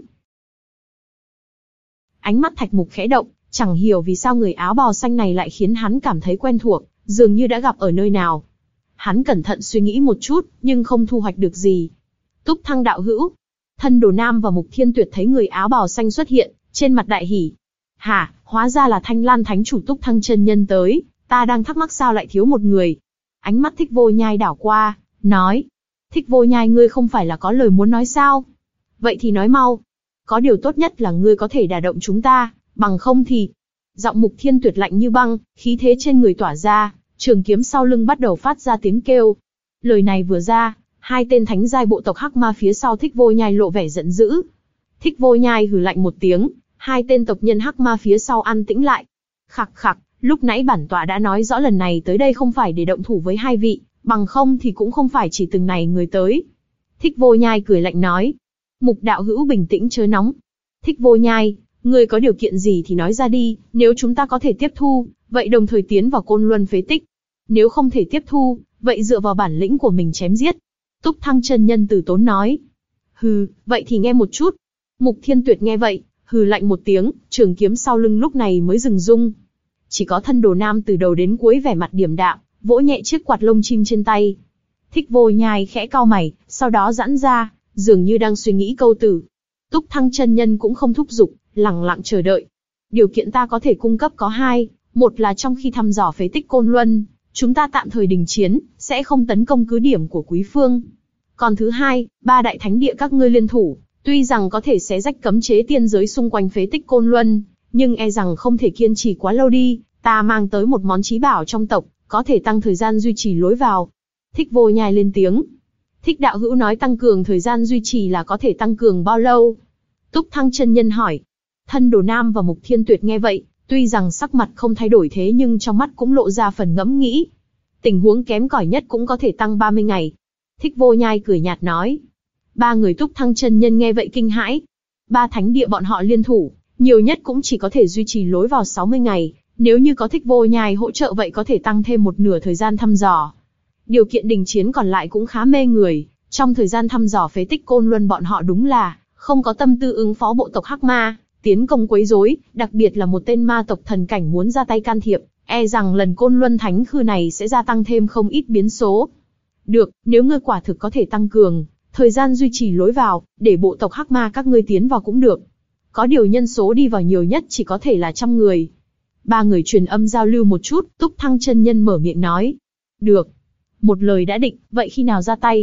Ánh mắt Thạch Mục khẽ động, chẳng hiểu vì sao người áo bào xanh này lại khiến hắn cảm thấy quen thuộc, dường như đã gặp ở nơi nào. Hắn cẩn thận suy nghĩ một chút, nhưng không thu hoạch được gì. Túc Thăng đạo hữu. Thân Đồ Nam và Mục Thiên Tuyệt thấy người áo bào xanh xuất hiện, trên mặt đại hỉ. Hả, hóa ra là Thanh Lan Thánh chủ Túc Thăng chân nhân tới, ta đang thắc mắc sao lại thiếu một người. Ánh mắt Thích Vô Nhai đảo qua, nói. Thích Vô Nhai ngươi không phải là có lời muốn nói sao? Vậy thì nói mau. Có điều tốt nhất là ngươi có thể đả động chúng ta, bằng không thì... Giọng Mục Thiên Tuyệt lạnh như băng, khí thế trên người tỏa ra, trường kiếm sau lưng bắt đầu phát ra tiếng kêu. Lời này vừa ra, hai tên thánh giai bộ tộc Hắc Ma phía sau Thích Vô Nhai lộ vẻ giận dữ. Thích Vô Nhai hừ lạnh một tiếng, hai tên tộc nhân Hắc Ma phía sau an tĩnh lại. Khặc khặc, lúc nãy bản tọa đã nói rõ lần này tới đây không phải để động thủ với hai vị, bằng không thì cũng không phải chỉ từng này người tới. Thích Vô Nhai cười lạnh nói. Mục đạo hữu bình tĩnh chớ nóng. Thích Vô Nhai, ngươi có điều kiện gì thì nói ra đi, nếu chúng ta có thể tiếp thu, vậy đồng thời tiến vào Côn Luân phế tích. Nếu không thể tiếp thu, vậy dựa vào bản lĩnh của mình chém giết. Túc Thăng chân nhân từ tốn nói. Hừ, vậy thì nghe một chút. Mục Thiên Tuyệt nghe vậy, hừ lạnh một tiếng, trường kiếm sau lưng lúc này mới dừng rung. Chỉ có Thân Đồ Nam từ đầu đến cuối vẻ mặt điềm đạm, vỗ nhẹ chiếc quạt lông chim trên tay. Thích Vô Nhai khẽ cau mày, sau đó giãn ra, dường như đang suy nghĩ câu từ. Túc Thăng chân nhân cũng không thúc giục, lặng lặng chờ đợi. Điều kiện ta có thể cung cấp có hai, một là trong khi thăm dò phế tích Côn Luân, chúng ta tạm thời đình chiến, sẽ không tấn công cứ điểm của Quý Phương. Còn thứ hai, ba đại thánh địa các ngươi liên thủ, tuy rằng có thể xé rách cấm chế tiên giới xung quanh phế tích Côn Luân, nhưng e rằng không thể kiên trì quá lâu đi, ta mang tới một món chí bảo trong tộc, có thể tăng thời gian duy trì lối vào. Thích Vô Nhai lên tiếng. Thích đạo hữu nói tăng cường thời gian duy trì là có thể tăng cường bao lâu? Túc Thăng chân nhân hỏi. Thân Đồ Nam và Mục Thiên Tuyệt nghe vậy, tuy rằng sắc mặt không thay đổi thế nhưng trong mắt cũng lộ ra phần ngẫm nghĩ. Tình huống kém cỏi nhất cũng có thể tăng ba mươi ngày. Thích Vô Nhai cười nhạt nói. Ba người Túc Thăng chân nhân nghe vậy kinh hãi. Ba thánh địa bọn họ liên thủ, nhiều nhất cũng chỉ có thể duy trì lối vào sáu mươi ngày, nếu như có Thích Vô Nhai hỗ trợ vậy có thể tăng thêm một nửa thời gian thăm dò. Điều kiện đình chiến còn lại cũng khá mê người, trong thời gian thăm dò phế tích Côn Luân bọn họ đúng là không có tâm tư ứng phó bộ tộc Hắc Ma, tiến công quấy rối, đặc biệt là một tên ma tộc thần cảnh muốn ra tay can thiệp, e rằng lần Côn Luân Thánh Khư này sẽ gia tăng thêm không ít biến số. Được, nếu ngươi quả thực có thể tăng cường thời gian duy trì lối vào, để bộ tộc Hắc Ma các ngươi tiến vào cũng được. Có điều nhân số đi vào nhiều nhất chỉ có thể là trăm người. Ba người truyền âm giao lưu một chút, Túc Thăng chân nhân mở miệng nói. Được. Một lời đã định, vậy khi nào ra tay?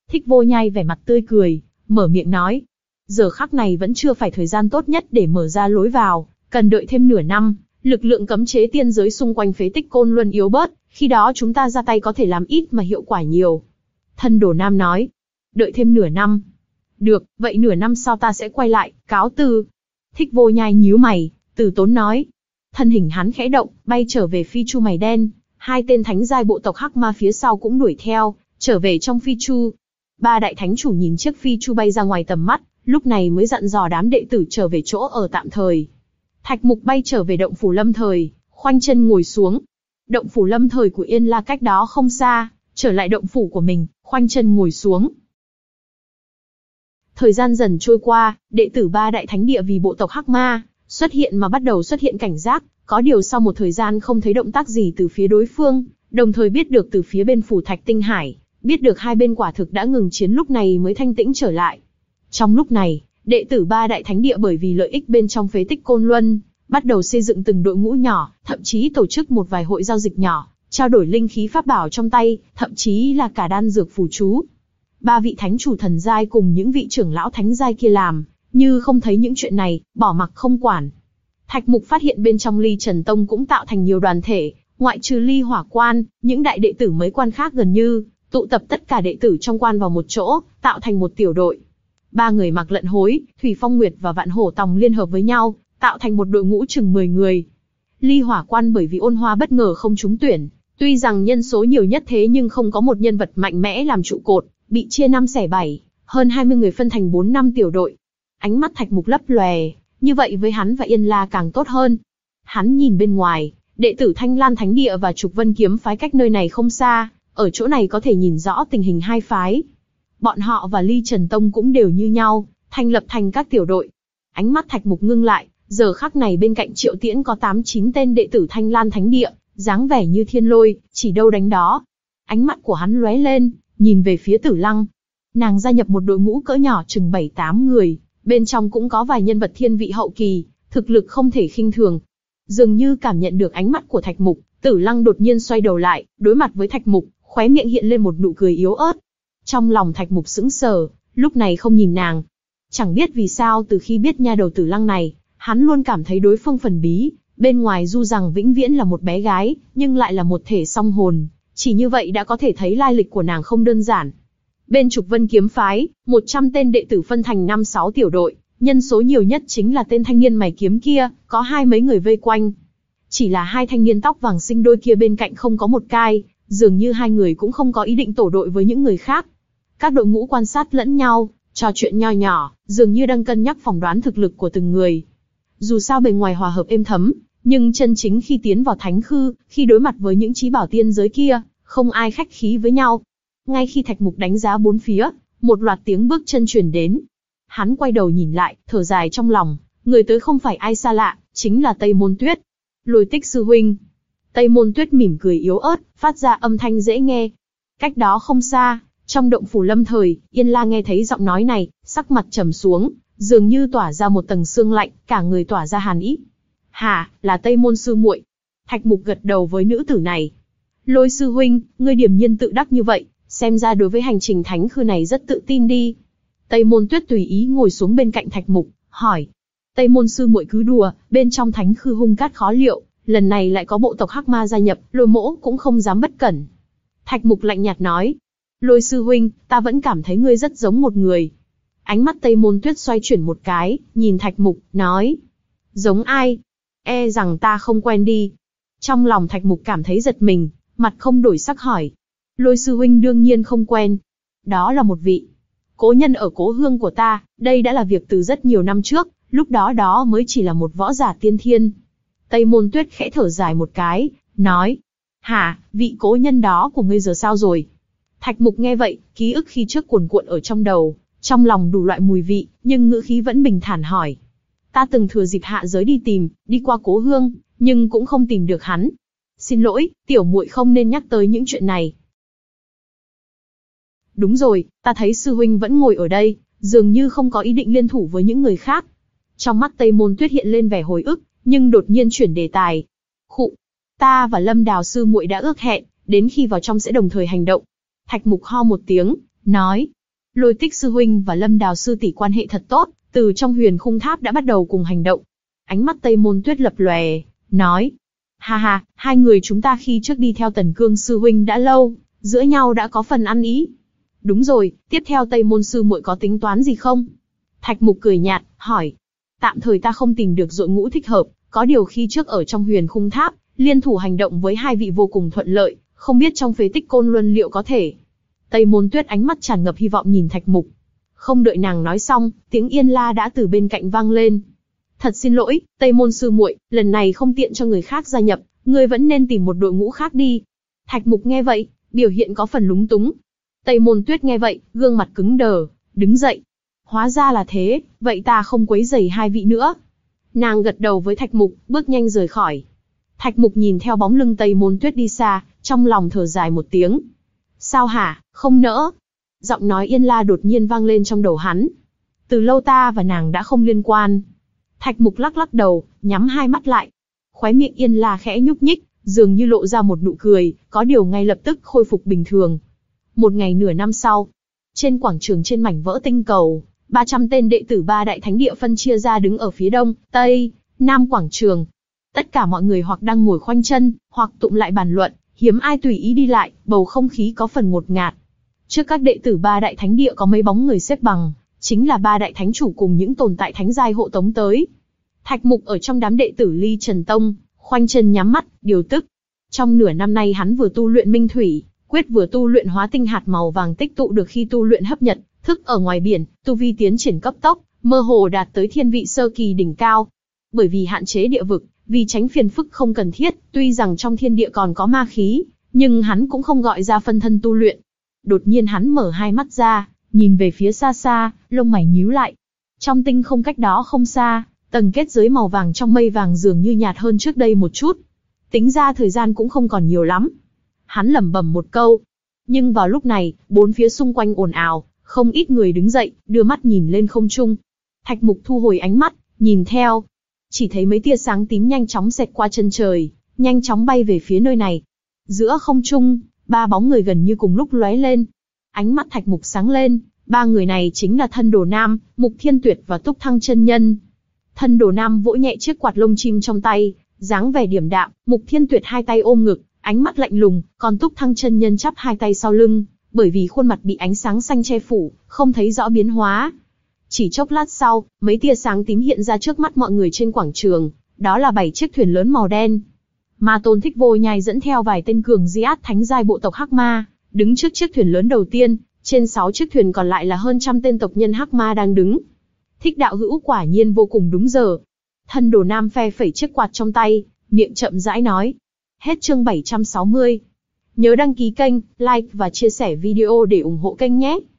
Thích Vô Nhai vẻ mặt tươi cười, mở miệng nói. Giờ khắc này vẫn chưa phải thời gian tốt nhất để mở ra lối vào, cần đợi thêm nửa năm, lực lượng cấm chế tiên giới xung quanh phế tích Côn Luân yếu bớt, khi đó chúng ta ra tay có thể làm ít mà hiệu quả nhiều. Thân Đồ Nam nói. Đợi thêm nửa năm. Được, vậy nửa năm sau ta sẽ quay lại, cáo từ. Thích Vô Nhai nhíu mày, từ tốn nói. Thân hình hắn khẽ động, bay trở về phi chu mày đen, hai tên thánh giai bộ tộc Hắc Ma phía sau cũng đuổi theo, trở về trong phi chu. Ba đại thánh chủ nhìn chiếc phi chu bay ra ngoài tầm mắt, lúc này mới dặn dò đám đệ tử trở về chỗ ở tạm thời. Thạch Mục bay trở về động phủ lâm thời, khoanh chân ngồi xuống. Động phủ lâm thời của Yên La cách đó không xa, trở lại động phủ của mình, khoanh chân ngồi xuống. Thời gian dần trôi qua, đệ tử ba đại thánh địa vì bộ tộc Hắc Ma xuất hiện mà bắt đầu xuất hiện cảnh giác, có điều sau một thời gian không thấy động tác gì từ phía đối phương, đồng thời biết được từ phía bên phủ Thạch Tinh Hải, biết được hai bên quả thực đã ngừng chiến, lúc này mới thanh tĩnh trở lại. Trong lúc này, đệ tử ba đại thánh địa bởi vì lợi ích bên trong phế tích Côn Luân, bắt đầu xây dựng từng đội ngũ nhỏ, thậm chí tổ chức một vài hội giao dịch nhỏ, trao đổi linh khí pháp bảo trong tay, thậm chí là cả đan dược phù chú. Ba vị thánh chủ thần giai cùng những vị trưởng lão thánh giai kia làm như không thấy những chuyện này, bỏ mặc không quản. Thạch Mục phát hiện bên trong Ly Trần Tông cũng tạo thành nhiều đoàn thể, ngoại trừ Ly Hỏa Quan, những đại đệ tử mấy quan khác gần như tụ tập tất cả đệ tử trong quan vào một chỗ, tạo thành một tiểu đội. Ba người Mặc Lận Hối, Thủy Phong Nguyệt và Vạn Hổ Tòng liên hợp với nhau, tạo thành một đội ngũ chừng mười người. Ly Hỏa Quan bởi vì Ôn Hoa bất ngờ không trúng tuyển, tuy rằng nhân số nhiều nhất thế nhưng không có một nhân vật mạnh mẽ làm trụ cột, bị chia năm xẻ bảy, hơn hai mươi người phân thành bốn năm tiểu đội. Ánh mắt Thạch Mục lấp lòe, như vậy với hắn và Yên La càng tốt hơn. Hắn nhìn bên ngoài, đệ tử Thanh Lan Thánh Địa và Trục Vân Kiếm phái cách nơi này không xa, ở chỗ này có thể nhìn rõ tình hình hai phái. Bọn họ và Ly Trần Tông cũng đều như nhau, thành lập thành các tiểu đội. Ánh mắt Thạch Mục ngưng lại, giờ khắc này bên cạnh Triệu Tiễn có tám chín tên đệ tử Thanh Lan Thánh Địa, dáng vẻ như thiên lôi, chỉ đâu đánh đó. Ánh mắt của hắn lóe lên, nhìn về phía Tử Lăng. Nàng gia nhập một đội ngũ cỡ nhỏ chừng bảy tám người, bên trong cũng có vài nhân vật thiên vị hậu kỳ, thực lực không thể khinh thường. Dường như cảm nhận được ánh mắt của Thạch Mục, Tử Lăng đột nhiên xoay đầu lại, đối mặt với Thạch Mục, khóe miệng hiện lên một nụ cười yếu ớt. Trong lòng Thạch Mục sững sờ, lúc này không nhìn nàng. Chẳng biết vì sao từ khi biết nha đầu Tử Lăng này, hắn luôn cảm thấy đối phương thần bí, bên ngoài dù rằng vĩnh viễn là một bé gái, nhưng lại là một thể song hồn, chỉ như vậy đã có thể thấy lai lịch của nàng không đơn giản. Bên Trục Vân Kiếm phái, một trăm tên đệ tử phân thành năm sáu tiểu đội, nhân số nhiều nhất chính là tên thanh niên mày kiếm kia, có hai mấy người vây quanh. Chỉ là hai thanh niên tóc vàng sinh đôi kia bên cạnh không có một cai, dường như hai người cũng không có ý định tổ đội với những người khác. Các đội ngũ quan sát lẫn nhau, trò chuyện nho nhỏ, dường như đang cân nhắc phỏng đoán thực lực của từng người. Dù sao bề ngoài hòa hợp êm thấm, nhưng chân chính khi tiến vào thánh khư, khi đối mặt với những chí bảo tiên giới kia, không ai khách khí với nhau. Ngay khi Thạch Mục đánh giá bốn phía, một loạt tiếng bước chân truyền đến. Hắn quay đầu nhìn lại, thở dài trong lòng, người tới không phải ai xa lạ, chính là Tây Môn Tuyết. Lôi Tích sư huynh. Tây Môn Tuyết mỉm cười yếu ớt, phát ra âm thanh dễ nghe. Cách đó không xa, trong động phủ lâm thời, Yên La nghe thấy giọng nói này, sắc mặt trầm xuống, dường như tỏa ra một tầng sương lạnh, cả người tỏa ra hàn ý. Hả, là Tây Môn sư muội. Thạch Mục gật đầu với nữ tử này. Lôi sư huynh, ngươi điềm nhiên tự đắc như vậy, xem ra đối với hành trình thánh khư này rất tự tin đi. Tây Môn Tuyết tùy ý ngồi xuống bên cạnh Thạch Mục, hỏi. Tây Môn sư muội cứ đùa, bên trong thánh khư hung cát khó liệu, lần này lại có bộ tộc Hắc Ma gia nhập, Lôi mỗ cũng không dám bất cẩn. Thạch Mục lạnh nhạt nói. Lôi sư huynh, ta vẫn cảm thấy ngươi rất giống một người. Ánh mắt Tây Môn Tuyết xoay chuyển một cái, nhìn Thạch Mục, nói. Giống ai? E rằng ta không quen đi. Trong lòng Thạch Mục cảm thấy giật mình, mặt không đổi sắc hỏi. Lôi sư huynh đương nhiên không quen. Đó là một vị cố nhân ở cố hương của ta, đây đã là việc từ rất nhiều năm trước, lúc đó đó mới chỉ là một võ giả tiên thiên. Tây Môn Tuyết khẽ thở dài một cái, nói. Hả, vị cố nhân đó của ngươi giờ sao rồi? Thạch Mục nghe vậy, ký ức khi trước cuồn cuộn ở trong đầu, trong lòng đủ loại mùi vị, nhưng ngữ khí vẫn bình thản hỏi. Ta từng thừa dịp hạ giới đi tìm, đi qua cố hương, nhưng cũng không tìm được hắn. Xin lỗi, tiểu muội không nên nhắc tới những chuyện này. Đúng rồi, ta thấy sư huynh vẫn ngồi ở đây, dường như không có ý định liên thủ với những người khác. Trong mắt Tây Môn Tuyết hiện lên vẻ hồi ức, nhưng đột nhiên chuyển đề tài. Khụ, ta và Lâm Đào sư muội đã ước hẹn, đến khi vào trong sẽ đồng thời hành động. Thạch Mục ho một tiếng, nói, Lôi Tích sư huynh và Lâm Đào sư tỷ quan hệ thật tốt, từ trong Huyền Khung Tháp đã bắt đầu cùng hành động. Ánh mắt Tây Môn Tuyết lập lòe, nói: ha ha, hai người chúng ta khi trước đi theo Tần Cương sư huynh đã lâu, giữa nhau đã có phần ăn ý. Đúng rồi, tiếp theo Tây Môn sư muội có tính toán gì không? Thạch Mục cười nhạt, hỏi. Tạm thời ta không tìm được đội ngũ thích hợp, có điều khi trước ở trong Huyền Khung Tháp, liên thủ hành động với hai vị vô cùng thuận lợi, không biết trong phế tích Côn Luân liệu có thể. Tây Môn Tuyết ánh mắt tràn ngập hy vọng nhìn Thạch Mục. Không đợi nàng nói xong, tiếng Yên La đã từ bên cạnh vang lên. Thật xin lỗi, Tây Môn sư muội, lần này không tiện cho người khác gia nhập, ngươi vẫn nên tìm một đội ngũ khác đi. Thạch Mục nghe vậy, biểu hiện có phần lúng túng. Tây Môn Tuyết nghe vậy, gương mặt cứng đờ, đứng dậy. Hóa ra là thế, vậy ta không quấy rầy hai vị nữa. Nàng gật đầu với Thạch Mục, bước nhanh rời khỏi. Thạch Mục nhìn theo bóng lưng Tây Môn Tuyết đi xa, trong lòng thở dài một tiếng. Sao hả, không nỡ? Giọng nói Yên La đột nhiên vang lên trong đầu hắn. Từ lâu ta và nàng đã không liên quan. Thạch Mục lắc lắc đầu, nhắm hai mắt lại. Khóe miệng Yên La khẽ nhúc nhích, dường như lộ ra một nụ cười, có điều ngay lập tức khôi phục bình thường. Một ngày nửa năm sau, trên quảng trường trên mảnh vỡ tinh cầu, ba trăm tên đệ tử ba đại thánh địa phân chia ra đứng ở phía đông, tây, nam quảng trường. Tất cả mọi người hoặc đang ngồi khoanh chân, hoặc tụng lại bàn luận, hiếm ai tùy ý đi lại, bầu không khí có phần ngột ngạt. Trước các đệ tử ba đại thánh địa có mấy bóng người xếp bằng, chính là ba đại thánh chủ cùng những tồn tại thánh giai hộ tống tới. Thạch Mục ở trong đám đệ tử Ly Trần Tông, khoanh chân nhắm mắt, điều tức. Trong nửa năm nay hắn vừa tu luyện Minh Thủy Quyết vừa tu luyện hóa tinh hạt màu vàng tích tụ được khi tu luyện hấp nhật thức ở ngoài biển, tu vi tiến triển cấp tốc, mơ hồ đạt tới thiên vị sơ kỳ đỉnh cao. Bởi vì hạn chế địa vực, vì tránh phiền phức không cần thiết, tuy rằng trong thiên địa còn có ma khí, nhưng hắn cũng không gọi ra phân thân tu luyện. Đột nhiên hắn mở hai mắt ra, nhìn về phía xa xa, lông mày nhíu lại. Trong tinh không cách đó không xa, tầng kết giới màu vàng trong mây vàng dường như nhạt hơn trước đây một chút. Tính ra thời gian cũng không còn nhiều lắm. Hắn lẩm bẩm một câu. Nhưng vào lúc này, bốn phía xung quanh ồn ào, không ít người đứng dậy, đưa mắt nhìn lên không trung. Thạch Mục thu hồi ánh mắt, nhìn theo. Chỉ thấy mấy tia sáng tím nhanh chóng xẹt qua chân trời, nhanh chóng bay về phía nơi này. Giữa không trung, ba bóng người gần như cùng lúc lóe lên. Ánh mắt Thạch Mục sáng lên, ba người này chính là Thân Đồ Nam, Mục Thiên Tuyệt và Túc Thăng chân nhân. Thân Đồ Nam vỗ nhẹ chiếc quạt lông chim trong tay, dáng vẻ điềm đạm, Mục Thiên Tuyệt hai tay ôm ngực, ánh mắt lạnh lùng, còn Túc Thăng chân nhân chắp hai tay sau lưng, bởi vì khuôn mặt bị ánh sáng xanh che phủ, không thấy rõ biến hóa. Chỉ chốc lát sau, mấy tia sáng tím hiện ra trước mắt mọi người trên quảng trường, đó là bảy chiếc thuyền lớn màu đen. Ma Tôn Thích Vô Nhai dẫn theo vài tên cường giáp thánh giai bộ tộc Hắc Ma, đứng trước chiếc thuyền lớn đầu tiên, trên sáu chiếc thuyền còn lại là hơn trăm tên tộc nhân Hắc Ma đang đứng. Thích đạo hữu quả nhiên vô cùng đúng giờ. Thân Đồ Nam phe phẩy chiếc quạt trong tay, miệng chậm rãi nói. Hết chương bảy trăm sáu mươi. Nhớ đăng ký kênh, like và chia sẻ video để ủng hộ kênh nhé.